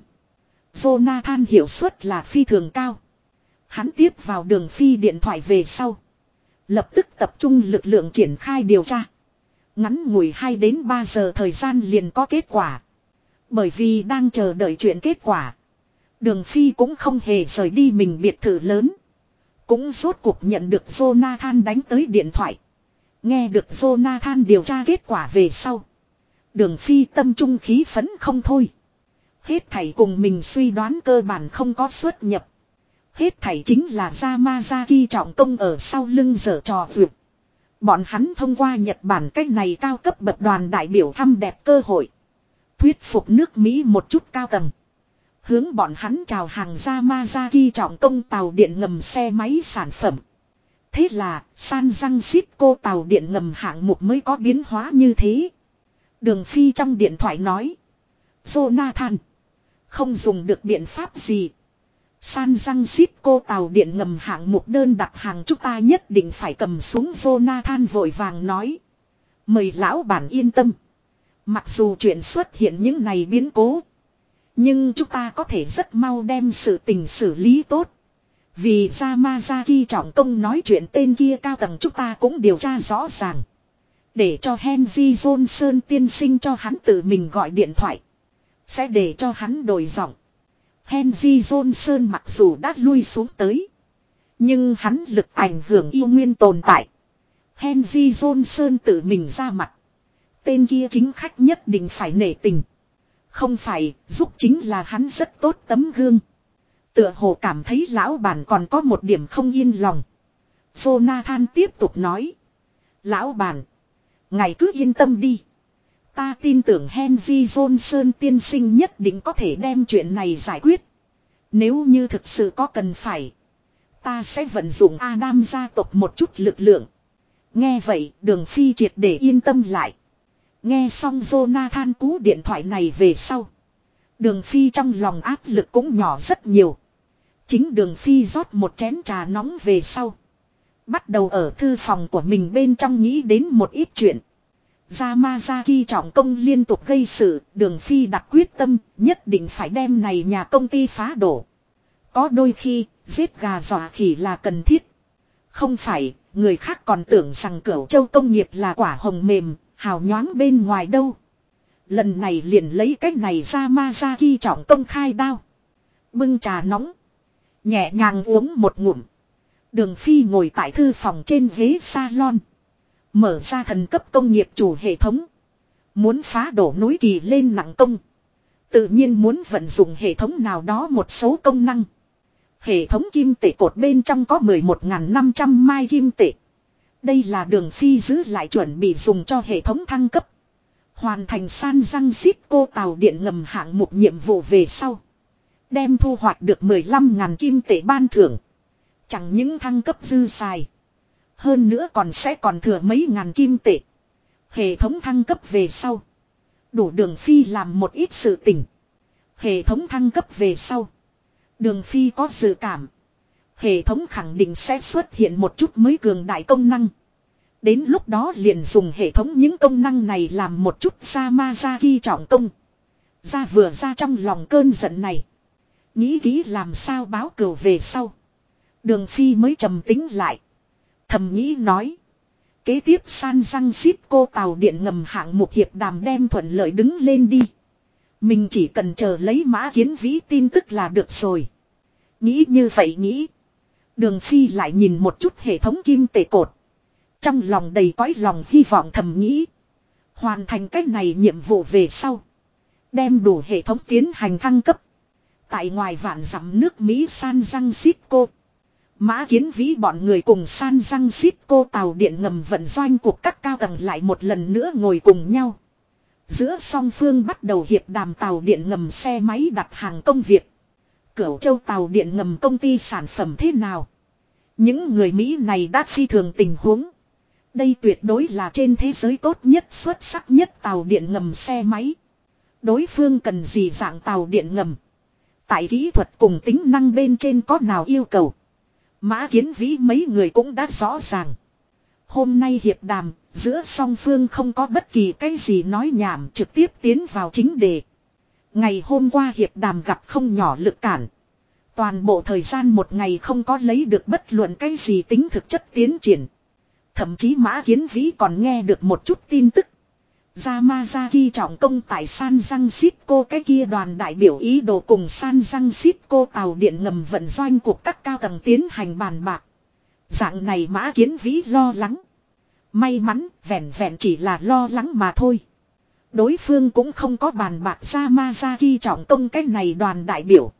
Jonathan hiệu suất là phi thường cao. Hắn tiếp vào Đường Phi điện thoại về sau. Lập tức tập trung lực lượng triển khai điều tra. Ngắn ngủi 2 đến 3 giờ thời gian liền có kết quả. Bởi vì đang chờ đợi chuyện kết quả. Đường Phi cũng không hề rời đi mình biệt thự lớn. Cũng rốt cuộc nhận được Jonathan đánh tới điện thoại. Nghe được Jonathan điều tra kết quả về sau. Đường Phi tâm trung khí phấn không thôi. Hết thảy cùng mình suy đoán cơ bản không có xuất nhập. Hết thảy chính là Yamazaki trọng công ở sau lưng giở trò vượt. Bọn hắn thông qua Nhật Bản cách này cao cấp bậc đoàn đại biểu thăm đẹp cơ hội. Thuyết phục nước Mỹ một chút cao tầng. Hướng bọn hắn chào hàng Yamazaki trọng công tàu điện ngầm xe máy sản phẩm. Thế là San Francisco tàu điện ngầm hạng mục mới có biến hóa như thế. Đường Phi trong điện thoại nói. Jonathan. Không dùng được biện pháp gì. San Francisco tàu điện ngầm hạng mục đơn đặt hàng chúng ta nhất định phải cầm xuống. Jonathan vội vàng nói. Mời lão bản yên tâm. Mặc dù chuyện xuất hiện những này biến cố. Nhưng chúng ta có thể rất mau đem sự tình xử lý tốt. Vì Yamazaki trọng công nói chuyện tên kia cao tầng chúng ta cũng điều tra rõ ràng. Để cho Henry Johnson tiên sinh cho hắn tự mình gọi điện thoại. Sẽ để cho hắn đổi giọng. Henry Johnson mặc dù đã lui xuống tới. Nhưng hắn lực ảnh hưởng yêu nguyên tồn tại. Henry Johnson tự mình ra mặt. Tên kia chính khách nhất định phải nể tình. Không phải, giúp chính là hắn rất tốt tấm gương. Tựa hồ cảm thấy lão bản còn có một điểm không yên lòng. Jonathan tiếp tục nói. Lão bản, ngài cứ yên tâm đi. Ta tin tưởng Henry Johnson tiên sinh nhất định có thể đem chuyện này giải quyết. Nếu như thực sự có cần phải, ta sẽ vận dụng Adam gia tộc một chút lực lượng. Nghe vậy, Đường Phi triệt để yên tâm lại. Nghe xong Jonathan cú điện thoại này về sau, Đường Phi trong lòng áp lực cũng nhỏ rất nhiều. Chính Đường Phi rót một chén trà nóng về sau, bắt đầu ở thư phòng của mình bên trong nghĩ đến một ít chuyện. Yamazaki trọng công liên tục gây sự, Đường Phi đặt quyết tâm, nhất định phải đem này nhà công ty phá đổ. Có đôi khi, giết gà dọa khỉ là cần thiết. Không phải, người khác còn tưởng rằng Cửu Châu công nghiệp là quả hồng mềm, hào nhoáng bên ngoài đâu. Lần này liền lấy cách này Yamazaki trọng công khai đao. Bưng trà nóng, nhẹ nhàng uống một ngụm. Đường Phi ngồi tại thư phòng trên ghế salon, mở ra thần cấp công nghiệp chủ hệ thống. Muốn phá đổ núi Kỳ lên nặng công, tự nhiên muốn vận dụng hệ thống nào đó một số công năng. Hệ thống kim tệ cột bên trong có 11.500 mai kim tệ. Đây là Đường Phi giữ lại chuẩn bị dùng cho hệ thống thăng cấp. Hoàn thành San Francisco tàu điện ngầm hạng mục nhiệm vụ về sau, đem thu hoạch được 15.000 kim tệ ban thưởng. Chẳng những thăng cấp dư xài, hơn nữa còn thừa mấy ngàn kim tệ. Hệ thống thăng cấp về sau, đủ Đường Phi làm một ít sự tình. Hệ thống thăng cấp về sau, Đường Phi có dự cảm, hệ thống khẳng định sẽ xuất hiện một chút mới cường đại công năng. Đến lúc đó liền dùng hệ thống những công năng này làm một chút Yamazaki trọng công. Vừa ra trong lòng cơn giận này, nghĩ kỹ làm sao báo cừu về sau, Đường Phi mới trầm tính lại. Thầm nghĩ nói, kế tiếp San Francisco tàu điện ngầm hạng mục hiệp đàm đem thuận lợi đứng lên đi. Mình chỉ cần chờ lấy Mã Kiến Vĩ tin tức là được rồi. Nghĩ như vậy nghĩ, Đường Phi lại nhìn một chút hệ thống kim tệ cột. Trong lòng đầy cõi lòng hy vọng thầm nghĩ, hoàn thành cách này nhiệm vụ về sau, đem đủ hệ thống tiến hành thăng cấp. Tại ngoài vạn dặm nước Mỹ San Francisco, Mã Kiến Vĩ bọn người cùng San Francisco tàu điện ngầm vận doanh cuộc các cao tầng lại một lần nữa ngồi cùng nhau. Giữa song phương bắt đầu hiệp đàm tàu điện ngầm xe máy đặt hàng công việc. Cửu Châu tàu điện ngầm công ty sản phẩm thế nào? Những người Mỹ này đã phi thường tình huống. Đây tuyệt đối là trên thế giới tốt nhất, xuất sắc nhất tàu điện ngầm xe máy. Đối phương cần gì dạng tàu điện ngầm? Tại kỹ thuật cùng tính năng bên trên có nào yêu cầu? Mã Kiến Vĩ mấy người cũng đã rõ ràng. Hôm nay hiệp đàm, giữa song phương không có bất kỳ cái gì nói nhảm, trực tiếp tiến vào chính đề. Ngày hôm qua hiệp đàm gặp không nhỏ lực cản. Toàn bộ thời gian một ngày không có lấy được bất luận cái gì tính thực chất tiến triển. Thậm chí Mã Kiến Vĩ còn nghe được một chút tin tức. Yamazaki trọng công tại San Francisco cái kia đoàn đại biểu ý đồ cùng San Francisco tàu điện ngầm vận doanh cuộc các cao tầng tiến hành bàn bạc. Dạng này Mã Kiến Vĩ lo lắng. May mắn vẹn vẹn chỉ là lo lắng mà thôi. Đối phương cũng không có bàn bạc Yamazaki trọng công cái này đoàn đại biểu.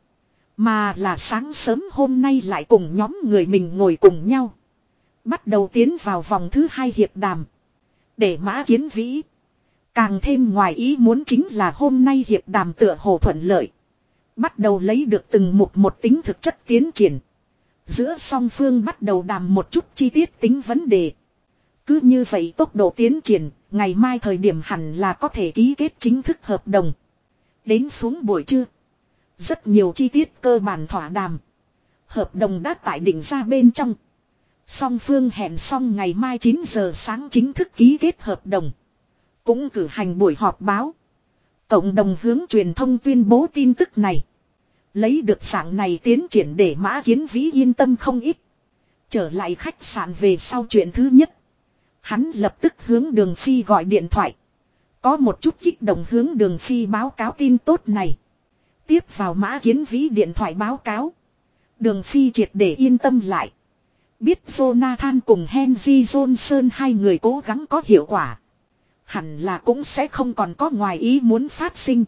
Mà là sáng sớm hôm nay lại cùng nhóm người mình ngồi cùng nhau. Bắt đầu tiến vào vòng thứ 2 hiệp đàm. Để Mã Kiến Vĩ càng thêm ngoài ý muốn chính là hôm nay hiệp đàm tựa hồ thuận lợi. Bắt đầu lấy được từng mục một tính thực chất tiến triển. Giữa song phương bắt đầu đàm một chút chi tiết tính vấn đề. Cứ như vậy tốc độ tiến triển, ngày mai thời điểm hẳn là có thể ký kết chính thức hợp đồng. Đến xuống buổi trưa, rất nhiều chi tiết cơ bản thỏa đàm. Hợp đồng đã tải định ra bên trong. Song phương hẹn xong ngày mai 9 giờ sáng chính thức ký kết hợp đồng. Cũng cử hành buổi họp báo. Cộng đồng hướng truyền thông tuyên bố tin tức này. Lấy được dạng này tiến triển để Mã Kiến Vĩ yên tâm không ít. Trở lại khách sạn về sau chuyện thứ nhất. Hắn lập tức hướng Đường Phi gọi điện thoại. Có một chút kích động hướng Đường Phi báo cáo tin tốt này. Tiếp vào Mã Kiến Vĩ điện thoại báo cáo. Đường Phi triệt để yên tâm lại. Biết Jonathan cùng Henry Johnson hai người cố gắng có hiệu quả. Hẳn là cũng sẽ không còn có ngoài ý muốn phát sinh.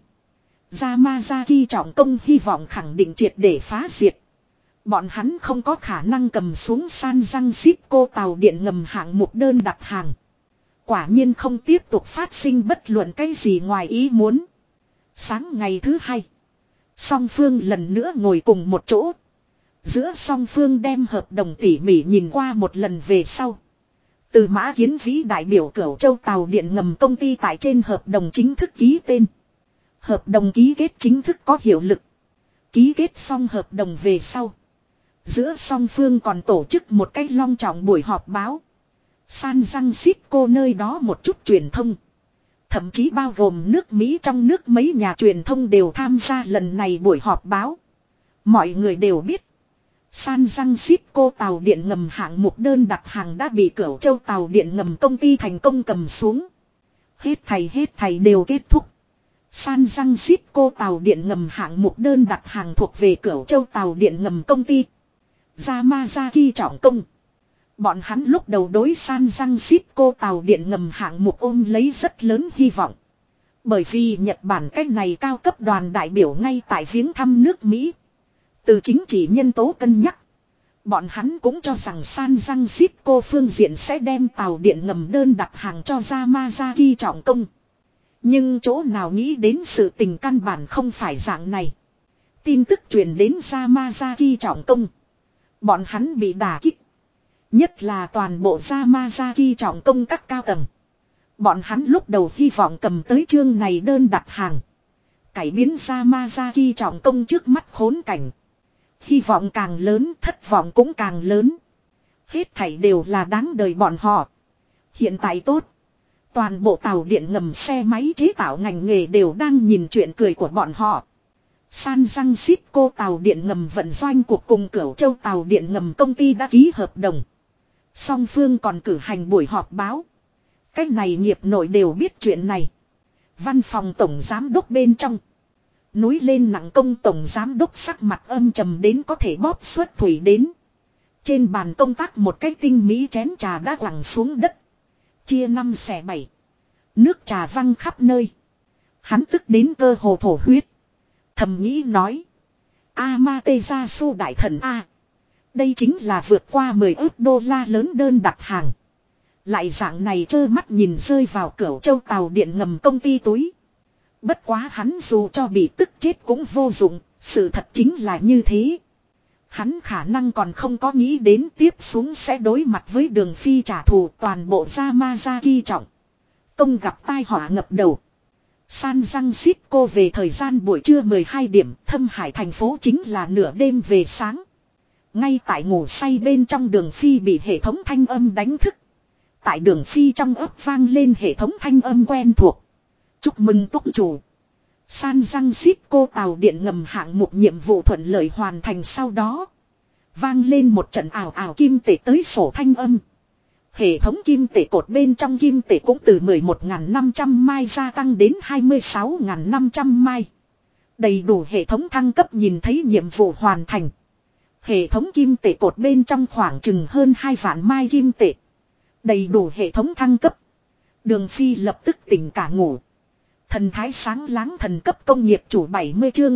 Yamazaki trọng công hy vọng khẳng định triệt để phá diệt. Bọn hắn không có khả năng cầm xuống San Francisco tàu điện ngầm hạng mục đơn đặt hàng. Quả nhiên không tiếp tục phát sinh bất luận cái gì ngoài ý muốn. Sáng ngày thứ hai, song phương lần nữa ngồi cùng một chỗ. Giữa song phương đem hợp đồng tỉ mỉ nhìn qua một lần về sau. Từ Mã Kiến Vĩ đại biểu Cửu Châu tàu điện ngầm công ty tại trên hợp đồng chính thức ký tên. Hợp đồng ký kết chính thức có hiệu lực. Ký kết xong hợp đồng về sau. Giữa song phương còn tổ chức một cách long trọng buổi họp báo. San Francisco nơi đó một chút truyền thông. Thậm chí bao gồm nước Mỹ trong nước mấy nhà truyền thông đều tham gia lần này buổi họp báo. Mọi người đều biết. San Francisco tàu điện ngầm hạng mục đơn đặt hàng đã bị Cửu Châu tàu điện ngầm công ty thành công cầm xuống. Hết thầy đều kết thúc. San Francisco tàu điện ngầm hạng mục đơn đặt hàng thuộc về Cửu Châu tàu điện ngầm công ty. Yamazaki trọng công. Bọn hắn lúc đầu đối San Francisco tàu điện ngầm hạng mục ôm lấy rất lớn hy vọng. Bởi vì Nhật Bản cách này cao cấp đoàn đại biểu ngay tại viếng thăm nước Mỹ. Từ chính trị nhân tố cân nhắc. Bọn hắn cũng cho rằng San Francisco phương diện sẽ đem tàu điện ngầm đơn đặt hàng cho Yamazaki trọng công. Nhưng chỗ nào nghĩ đến sự tình căn bản không phải dạng này. Tin tức truyền đến Yamazaki trọng công. Bọn hắn bị đả kích. Nhất là toàn bộ Yamazaki trọng công các cao tầng. Bọn hắn lúc đầu hy vọng cầm tới chương này đơn đặt hàng. Cải biến Yamazaki trọng công trước mắt khốn cảnh. Hy vọng càng lớn, thất vọng cũng càng lớn. Hết thảy đều là đáng đời bọn họ. Hiện tại tốt. Toàn bộ tàu điện ngầm xe máy chế tạo ngành nghề đều đang nhìn chuyện cười của bọn họ. San Francisco tàu điện ngầm vận doanh cuộc cùng Cửu Châu tàu điện ngầm công ty đã ký hợp đồng. Song phương còn cử hành buổi họp báo. Cách này nghiệp nội đều biết chuyện này. Văn phòng tổng giám đốc bên trong. Núi lên nặng công tổng giám đốc sắc mặt âm trầm đến có thể bóp xuất thủy đến. Trên bàn công tác một cái tinh mỹ chén trà đã quẳng xuống đất. Chia 5 xẻ 7. Nước trà văng khắp nơi. Hắn tức đến cơ hồ thổ huyết. Thầm nghĩ nói. Amaterasu đại thần A. Đây chính là vượt qua 10 ức đô la lớn đơn đặt hàng. Lại dạng này trơ mắt nhìn rơi vào Cửu Châu tàu điện ngầm công ty túi. Bất quá hắn dù cho bị tức chết cũng vô dụng, sự thật chính là như thế. Hắn khả năng còn không có nghĩ đến tiếp xuống sẽ đối mặt với Đường Phi trả thù toàn bộ Yamazaki trọng. Công gặp tai họa ngập đầu. San Francisco về thời gian buổi trưa 12 điểm, Thâm Hải thành phố chính là nửa đêm về sáng. Ngay tại ngủ say bên trong Đường Phi bị hệ thống thanh âm đánh thức. Tại Đường Phi trong ấp vang lên hệ thống thanh âm quen thuộc. Chúc mừng túc chủ. San Francisco tàu điện ngầm hạng mục nhiệm vụ thuận lợi hoàn thành sau đó. Vang lên một trận ảo ảo kim tệ tới sổ thanh âm. Hệ thống kim tệ cột bên trong kim tệ cũng từ 11.500 mai gia tăng đến 26.500 mai. Đầy đủ hệ thống thăng cấp nhìn thấy nhiệm vụ hoàn thành. Hệ thống kim tệ cột bên trong khoảng chừng hơn 2 vạn mai kim tệ. Đầy đủ hệ thống thăng cấp. Đường Phi lập tức tỉnh cả ngủ. Thần thái sáng láng thần cấp công nghiệp chủ 70 chương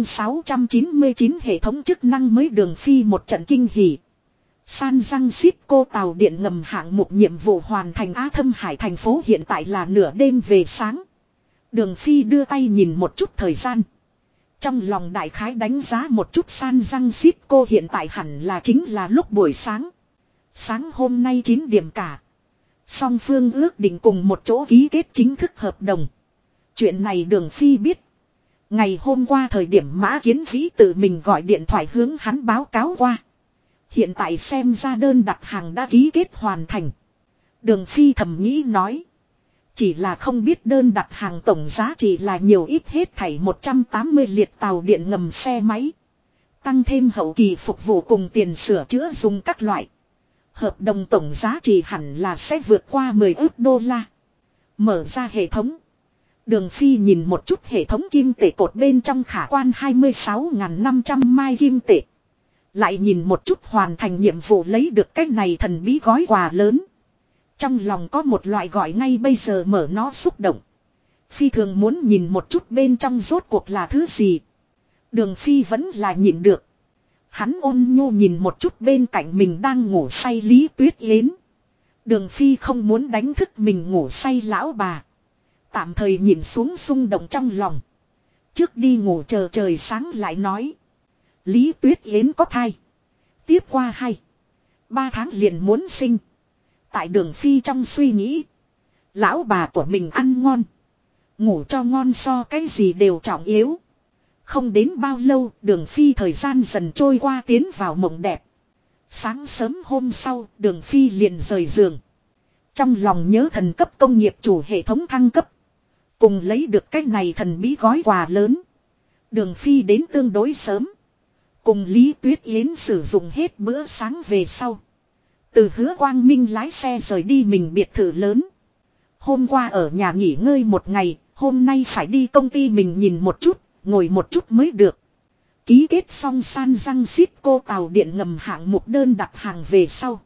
699 hệ thống chức năng mới Đường Phi một trận kinh hỉ. San Francisco tàu điện ngầm hạng mục nhiệm vụ hoàn thành Thâm Hải thành phố hiện tại là nửa đêm về sáng. Đường Phi đưa tay nhìn một chút thời gian. Trong lòng đại khái đánh giá một chút San Francisco hiện tại hẳn là chính là lúc buổi sáng. Sáng hôm nay 9 điểm cả. Song phương ước định cùng một chỗ ký kết chính thức hợp đồng. Chuyện này Đường Phi biết. Ngày hôm qua thời điểm Mã Kiến Vĩ tự mình gọi điện thoại hướng hắn báo cáo qua. Hiện tại xem ra đơn đặt hàng đã ký kết hoàn thành. Đường Phi thầm nghĩ nói. Chỉ là không biết đơn đặt hàng tổng giá trị là nhiều ít hết thảy 180 liệt tàu điện ngầm xe máy. Tăng thêm hậu kỳ phục vụ cùng tiền sửa chữa dùng các loại. Hợp đồng tổng giá trị hẳn là sẽ vượt qua 10 ức đô la. Mở ra hệ thống. Đường Phi nhìn một chút hệ thống kim tệ cột bên trong khả quan 26.500 mai kim tệ. Lại nhìn một chút hoàn thành nhiệm vụ lấy được cái này thần bí gói quà lớn. Trong lòng có một loại gọi ngay bây giờ mở nó xúc động. Phi thường muốn nhìn một chút bên trong rốt cuộc là thứ gì. Đường Phi vẫn là nhịn được. Hắn ôn nhu nhìn một chút bên cạnh mình đang ngủ say Lý Tuyết Yến. Đường Phi không muốn đánh thức mình ngủ say lão bà. Tạm thời nhìn xuống xung động trong lòng. Trước đi ngủ chờ trời sáng lại nói. Lý Tuyết Yến có thai. Tiếp qua 2-3 tháng liền muốn sinh. Tại Đường Phi trong suy nghĩ. Lão bà của mình ăn ngon. Ngủ cho ngon so cái gì đều trọng yếu. Không đến bao lâu Đường Phi thời gian dần trôi qua tiến vào mộng đẹp. Sáng sớm hôm sau Đường Phi liền rời giường. Trong lòng nhớ thần cấp công nghiệp chủ hệ thống thăng cấp. Cùng lấy được cái này thần bí gói quà lớn. Đường Phi đến tương đối sớm. Cùng Lý Tuyết Yến sử dụng hết bữa sáng về sau. Từ Hứa Quang Minh lái xe rời đi mình biệt thự lớn. Hôm qua ở nhà nghỉ ngơi một ngày, hôm nay phải đi công ty mình nhìn một chút, ngồi một chút mới được. Ký kết xong San Francisco tàu điện ngầm hạng mục đơn đặt hàng về sau.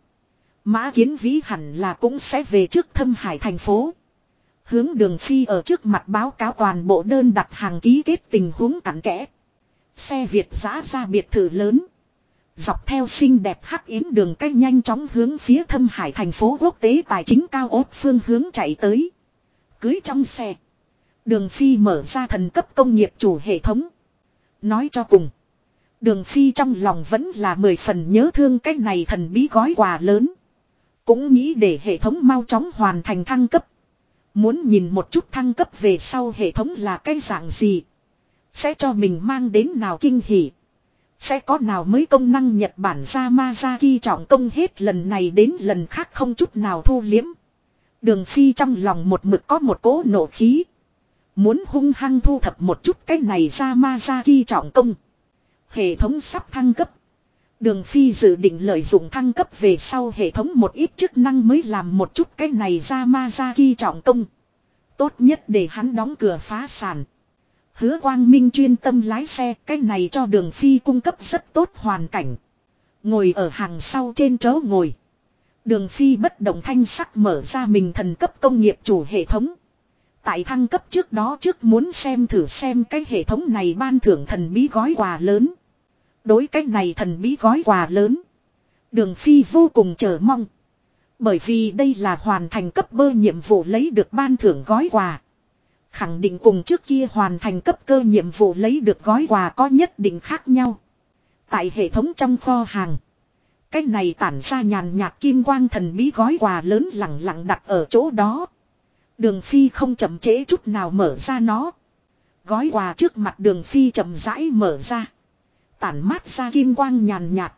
Mã Kiến Vĩ hẳn là cũng sẽ về trước Thâm Hải thành phố. Hướng Đường Phi ở trước mặt báo cáo toàn bộ đơn đặt hàng ký kết tình huống cặn kẽ. Xe Việt giã ra biệt thự lớn. Dọc theo xinh đẹp hắc yến đường cách nhanh chóng hướng phía Thâm Hải thành phố quốc tế tài chính cao ốt phương hướng chạy tới. Cưới trong xe. Đường Phi mở ra thần cấp công nghiệp chủ hệ thống. Nói cho cùng. Đường Phi trong lòng vẫn là 10 phần nhớ thương cái này thần bí gói quà lớn. Cũng nghĩ để hệ thống mau chóng hoàn thành thăng cấp. Muốn nhìn một chút thăng cấp về sau hệ thống là cái dạng gì. Sẽ cho mình mang đến nào kinh hỉ. Sẽ có nào mới công năng Nhật Bản Yamazaki trọng công hết lần này đến lần khác không chút nào thu liếm. Đường Phi trong lòng một mực có một cỗ nộ khí. Muốn hung hăng thu thập một chút cái này Yamazaki trọng công. Hệ thống sắp thăng cấp. Đường Phi dự định lợi dụng thăng cấp về sau hệ thống một ít chức năng mới làm một chút cái này Yamazaki trọng công. Tốt nhất để hắn đóng cửa phá sản. Hứa Quang Minh chuyên tâm lái xe, cái này cho Đường Phi cung cấp rất tốt hoàn cảnh. Ngồi ở hàng sau trên chỗ ngồi. Đường Phi bất động thanh sắc mở ra mình thần cấp công nghiệp chủ hệ thống. Tại thăng cấp trước đó trước muốn xem thử xem cái hệ thống này ban thưởng thần bí gói quà lớn. Đối cái này thần bí gói quà lớn. Đường Phi vô cùng chờ mong. Bởi vì đây là hoàn thành cấp bơ nhiệm vụ lấy được ban thưởng gói quà. Khẳng định cùng trước kia hoàn thành cấp cơ nhiệm vụ lấy được gói quà có nhất định khác nhau. Tại hệ thống trong kho hàng. Cái này tản ra nhàn nhạt kim quang thần bí gói quà lớn lẳng lặng đặt ở chỗ đó. Đường Phi không chậm trễ chút nào mở ra nó. Gói quà trước mặt Đường Phi chậm rãi mở ra. Tản mát ra kim quang nhàn nhạt.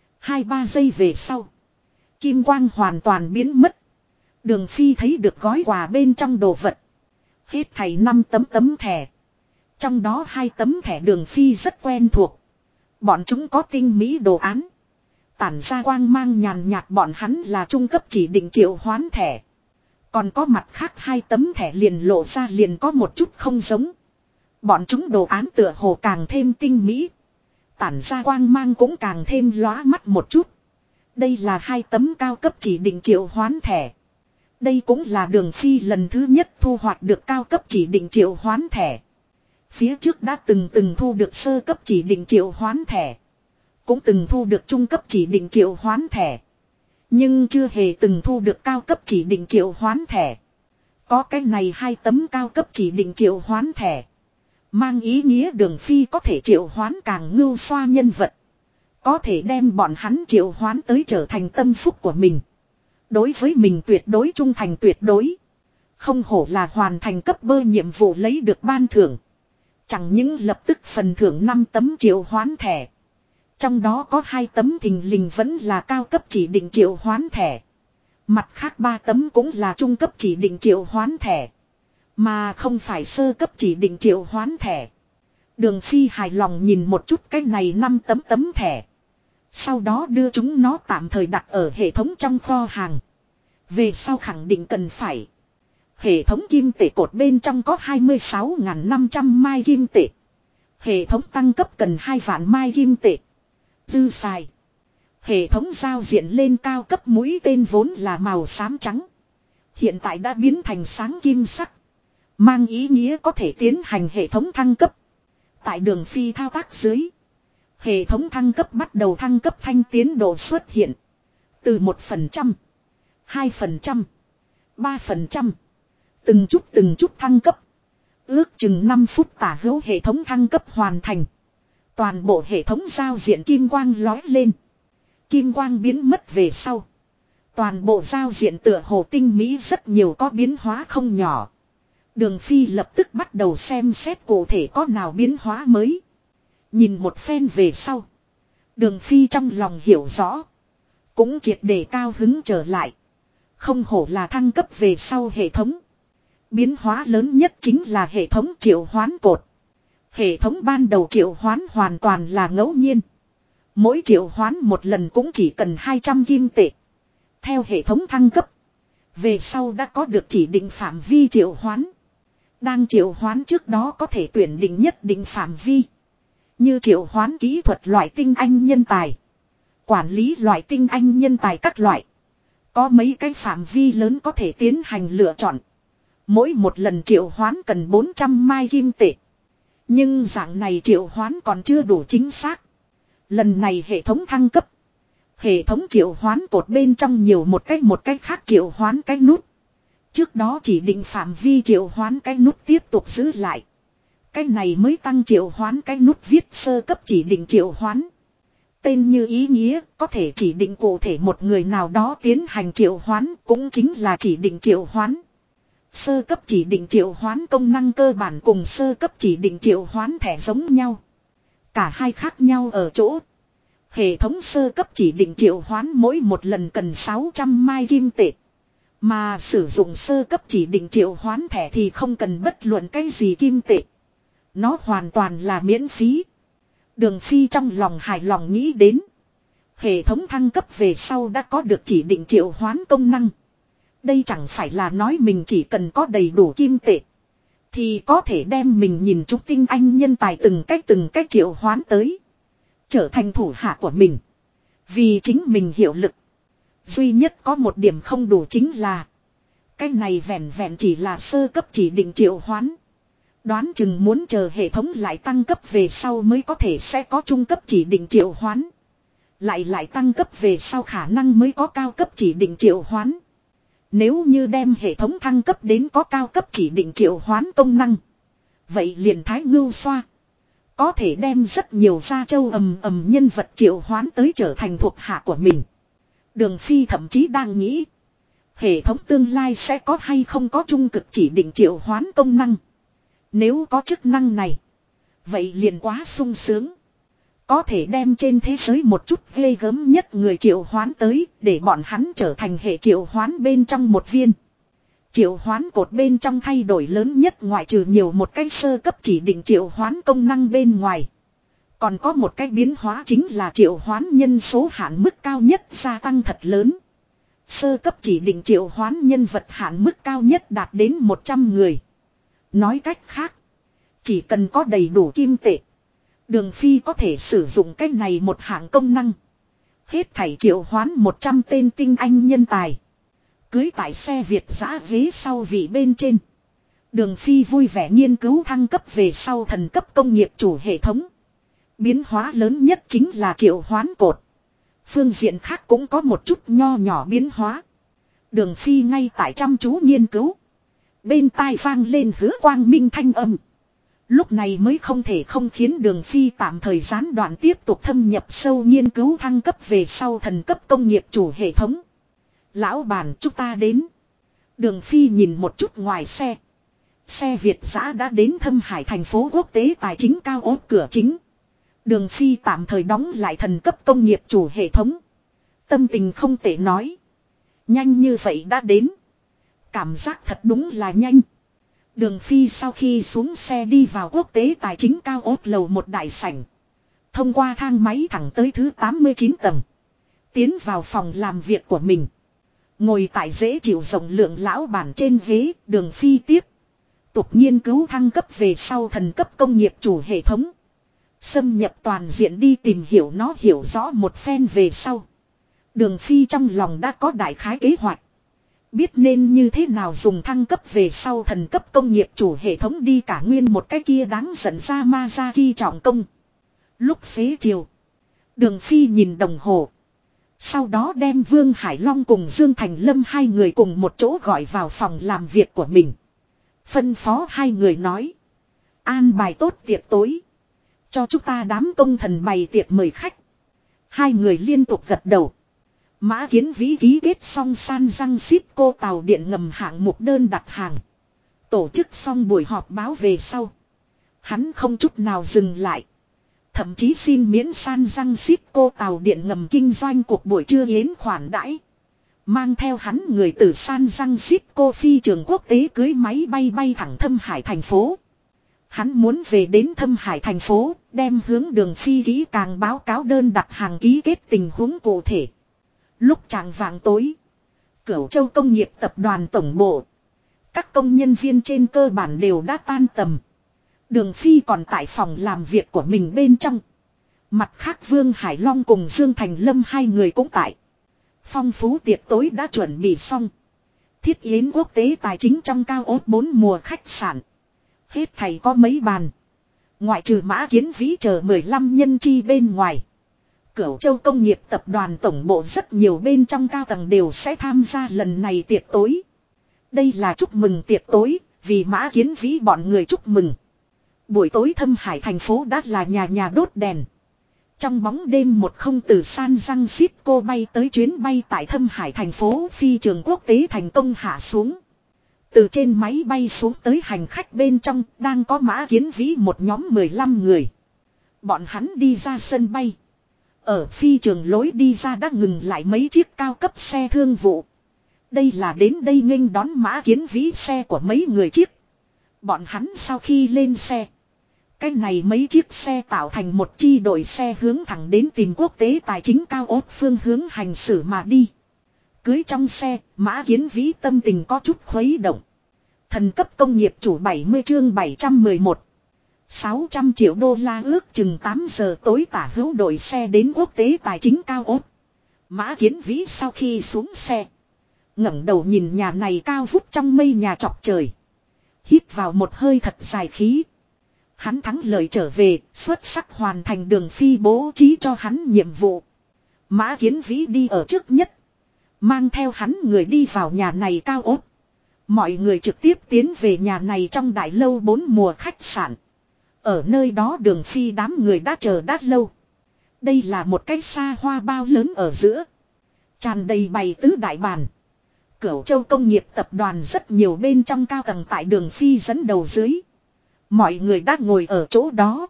2-3 giây về sau. Kim quang hoàn toàn biến mất. Đường Phi thấy được gói quà bên trong đồ vật. Hết thảy 5 tấm thẻ. Trong đó 2 tấm thẻ Đường Phi rất quen thuộc. Bọn chúng có tinh mỹ đồ án. Tản ra quang mang nhàn nhạt bọn hắn là trung cấp chỉ định triệu hoán thẻ. Còn có mặt khác 2 tấm thẻ liền lộ ra liền có một chút không giống. Bọn chúng đồ án tựa hồ càng thêm tinh mỹ. Tản ra quang mang cũng càng thêm lóa mắt một chút. Đây là 2 tấm cao cấp chỉ định triệu hoán thẻ. Đây cũng là Đường Phi lần thứ nhất thu hoạch được cao cấp chỉ định triệu hoán thẻ. Phía trước đã từng thu được sơ cấp chỉ định triệu hoán thẻ. Cũng từng thu được trung cấp chỉ định triệu hoán thẻ. Nhưng chưa hề từng thu được cao cấp chỉ định triệu hoán thẻ. Có cái này 2 tấm cao cấp chỉ định triệu hoán thẻ. Mang ý nghĩa Đường Phi có thể triệu hoán càng ngưu xoa nhân vật. Có thể đem bọn hắn triệu hoán tới trở thành tâm phúc của mình. Đối với mình tuyệt đối trung thành tuyệt đối. Không hổ là hoàn thành cấp bơ nhiệm vụ lấy được ban thưởng. Chẳng những lập tức phần thưởng 5 tấm triệu hoán thẻ. Trong đó có 2 tấm thình lình vẫn là cao cấp chỉ định triệu hoán thẻ. Mặt khác 3 tấm cũng là trung cấp chỉ định triệu hoán thẻ. Mà không phải sơ cấp chỉ định triệu hoán thẻ. Đường Phi hài lòng nhìn một chút cái này 5 tấm thẻ. Sau đó đưa chúng nó tạm thời đặt ở hệ thống trong kho hàng. Về sau khẳng định cần phải. Hệ thống kim tệ cột bên trong có 26.500 mai kim tệ. Hệ thống tăng cấp cần 2 vạn mai kim tệ. Dư xài. Hệ thống giao diện lên cao cấp mũi tên vốn là màu xám trắng. Hiện tại đã biến thành sáng kim sắc. Mang ý nghĩa có thể tiến hành hệ thống thăng cấp. Tại Đường Phi thao tác dưới. Hệ thống thăng cấp bắt đầu thăng cấp thanh tiến độ xuất hiện. Từ 1%, 2%, 3%. Từng chút thăng cấp. Ước chừng 5 phút tả hữu hệ thống thăng cấp hoàn thành. Toàn bộ hệ thống giao diện kim quang lói lên. Kim quang biến mất về sau. Toàn bộ giao diện tựa hồ tinh mỹ rất nhiều có biến hóa không nhỏ. Đường Phi lập tức bắt đầu xem xét cụ thể có nào biến hóa mới. Nhìn một phen về sau. Đường Phi trong lòng hiểu rõ. Cũng triệt để cao hứng trở lại. Không hổ là thăng cấp về sau hệ thống. Biến hóa lớn nhất chính là hệ thống triệu hoán cột. Hệ thống ban đầu triệu hoán hoàn toàn là ngẫu nhiên. Mỗi triệu hoán một lần cũng chỉ cần 200 kim tệ. Theo hệ thống thăng cấp. Về sau đã có được chỉ định phạm vi triệu hoán. Đang triệu hoán trước đó có thể tuyển định nhất định phạm vi. Như triệu hoán kỹ thuật loại tinh anh nhân tài. Quản lý loại tinh anh nhân tài các loại. Có mấy cái phạm vi lớn có thể tiến hành lựa chọn. Mỗi một lần triệu hoán cần 400 mai kim tệ. Nhưng dạng này triệu hoán còn chưa đủ chính xác. Lần này hệ thống thăng cấp. Hệ thống triệu hoán cột bên trong nhiều một cách khác triệu hoán cái nút. Trước đó chỉ định phạm vi triệu hoán cái nút tiếp tục giữ lại. Cái này mới tăng triệu hoán cái nút viết sơ cấp chỉ định triệu hoán. Tên như ý nghĩa có thể chỉ định cụ thể một người nào đó tiến hành triệu hoán cũng chính là chỉ định triệu hoán. Sơ cấp chỉ định triệu hoán công năng cơ bản cùng sơ cấp chỉ định triệu hoán thẻ giống nhau. Cả hai khác nhau ở chỗ. Hệ thống sơ cấp chỉ định triệu hoán mỗi một lần cần 600 mai kim tệ. Mà sử dụng sơ cấp chỉ định triệu hoán thẻ thì không cần bất luận cái gì kim tệ. Nó hoàn toàn là miễn phí. Đường Phi trong lòng hài lòng nghĩ đến. Hệ thống thăng cấp về sau đã có được chỉ định triệu hoán công năng. Đây chẳng phải là nói mình chỉ cần có đầy đủ kim tệ. Thì có thể đem mình nhìn chúng tinh anh nhân tài từng cách triệu hoán tới. Trở thành thủ hạ của mình. Vì chính mình hiệu lực. Duy nhất có một điểm không đủ chính là. Cái này vẹn vẹn chỉ là sơ cấp chỉ định triệu hoán. Đoán chừng muốn chờ hệ thống lại tăng cấp về sau mới có thể sẽ có trung cấp chỉ định triệu hoán. Lại tăng cấp về sau khả năng mới có cao cấp chỉ định triệu hoán. Nếu như đem hệ thống thăng cấp đến có cao cấp chỉ định triệu hoán công năng. Vậy liền thái ngưu xoa. Có thể đem rất nhiều gia châu ầm nhân vật triệu hoán tới trở thành thuộc hạ của mình. Đường Phi thậm chí đang nghĩ. Hệ thống tương lai sẽ có hay không có trung cực chỉ định triệu hoán công năng. Nếu có chức năng này. Vậy liền quá sung sướng. Có thể đem trên thế giới một chút ghê gớm nhất người triệu hoán tới. Để bọn hắn trở thành hệ triệu hoán bên trong một viên. Triệu hoán cột bên trong thay đổi lớn nhất ngoại trừ nhiều một cái sơ cấp chỉ định triệu hoán công năng bên ngoài. Còn có một cái biến hóa chính là triệu hoán nhân số hạn mức cao nhất gia tăng thật lớn. Sơ cấp chỉ định triệu hoán nhân vật hạn mức cao nhất đạt đến 100 người. Nói cách khác. Chỉ cần có đầy đủ kim tệ. Đường Phi có thể sử dụng cái này một hạng công năng. Hết thảy triệu hoán 100 tên tinh anh nhân tài. Cưới tại xe Việt giã ghế sau vị bên trên. Đường Phi vui vẻ nghiên cứu thăng cấp về sau thần cấp công nghiệp chủ hệ thống. Biến hóa lớn nhất chính là triệu hoán cột. Phương diện khác cũng có một chút nho nhỏ biến hóa. Đường Phi ngay tại chăm chú nghiên cứu. Bên tai vang lên hứa quang minh thanh âm. Lúc này mới không thể không khiến Đường Phi tạm thời gián đoạn tiếp tục thâm nhập sâu nghiên cứu thăng cấp về sau thần cấp công nghiệp chủ hệ thống. Lão bản chúng ta đến. Đường Phi nhìn một chút ngoài xe. Xe Việt giã đã đến Thâm Hải thành phố quốc tế tài chính cao ốt cửa chính. Đường Phi tạm thời đóng lại thần cấp công nghiệp chủ hệ thống. Tâm tình không tệ nói. Nhanh như vậy đã đến. Cảm giác thật đúng là nhanh. Đường Phi sau khi xuống xe đi vào quốc tế tài chính cao ốt lầu một đại sảnh. Thông qua thang máy thẳng tới thứ 89 tầng. Tiến vào phòng làm việc của mình. Ngồi tại dễ chịu rộng lượng lão bản trên ghế, Đường Phi tiếp tục nghiên cứu thăng cấp về sau thần cấp công nghiệp chủ hệ thống. Xâm nhập toàn diện đi tìm hiểu nó hiểu rõ một phen về sau. Đường Phi trong lòng đã có đại khái kế hoạch. Biết nên như thế nào dùng thăng cấp về sau thần cấp công nghiệp chủ hệ thống đi cả nguyên một cái kia đáng giận ra Mazaki trọng công. Lúc xế chiều. Đường Phi nhìn đồng hồ. Sau đó đem Vương Hải Long cùng Dương Thành Lâm hai người cùng một chỗ gọi vào phòng làm việc của mình. Phân phó hai người nói. An bài tốt tiệc tối. Cho chúng ta đám công thần bày tiệc mời khách. Hai người liên tục gật đầu. Mã Kiến Vĩ ký kết xong San Francisco tàu điện ngầm hạng mục đơn đặt hàng. Tổ chức xong buổi họp báo về sau. Hắn không chút nào dừng lại. Thậm chí xin miễn San Francisco tàu điện ngầm kinh doanh cuộc buổi trưa yến khoản đãi. Mang theo hắn người từ San Francisco phi trường quốc tế cưới máy bay bay thẳng Thâm Hải thành phố. Hắn muốn về đến Thâm Hải thành phố, đem hướng Đường Phi kỹ càng báo cáo đơn đặt hàng ký kết tình huống cụ thể. Lúc chạng vạng tối, Cửu Châu Công nghiệp tập đoàn tổng bộ. Các công nhân viên trên cơ bản đều đã tan tầm. Đường Phi còn tại phòng làm việc của mình bên trong. Mặt khác Vương Hải Long cùng Dương Thành Lâm hai người cũng tại. Phong phú tiệc tối đã chuẩn bị xong. Thiết yến quốc tế tài chính trong cao ốt 4 mùa khách sạn. Hết thầy có mấy bàn. Ngoại trừ Mã Kiến Vĩ chờ 15 nhân chi bên ngoài. Cửu Châu Công nghiệp tập đoàn tổng bộ rất nhiều bên trong cao tầng đều sẽ tham gia lần này tiệc tối. Đây là chúc mừng tiệc tối, vì Mã Kiến Vĩ bọn người chúc mừng. Buổi tối Thâm Hải thành phố đã là nhà nhà đốt đèn. Trong bóng đêm một không từ San Francisco bay tới chuyến bay tại Thâm Hải thành phố phi trường quốc tế thành công hạ xuống. Từ trên máy bay xuống tới hành khách bên trong đang có Mã Kiến Vĩ một nhóm 15 người. Bọn hắn đi ra sân bay. Ở phi trường lối đi ra đã ngừng lại mấy chiếc cao cấp xe thương vụ. Đây là đến đây nghênh đón Mã Kiến Vĩ xe của mấy người chiếc. Bọn hắn sau khi lên xe. Cái này mấy chiếc xe tạo thành một chi đội xe hướng thẳng đến tìm quốc tế tài chính cao ốt phương hướng hành xử mà đi. Cưới trong xe, Mã Kiến Vĩ tâm tình có chút khuấy động. Thần cấp công nghiệp chủ 70 chương 711. 600 triệu đô la ước chừng 8 giờ tối tả hữu đội xe đến quốc tế tài chính cao ốt. Mã Kiến Vĩ sau khi xuống xe. Ngẩng đầu nhìn nhà này cao vút trong mây nhà chọc trời. Hít vào một hơi thật dài khí. Hắn thắng lợi trở về, xuất sắc hoàn thành Đường Phi bố trí cho hắn nhiệm vụ. Mã Kiến Vĩ đi ở trước nhất. Mang theo hắn người đi vào nhà này cao ốt. Mọi người trực tiếp tiến về nhà này trong đại lâu 4 mùa khách sạn. Ở nơi đó Đường Phi đám người đã chờ đã lâu. Đây là một cái xa hoa bao lớn ở giữa. Tràn đầy bày tứ đại bàn. Cửu Châu Công nghiệp tập đoàn rất nhiều bên trong cao tầng tại Đường Phi dẫn đầu dưới. Mọi người đã ngồi ở chỗ đó.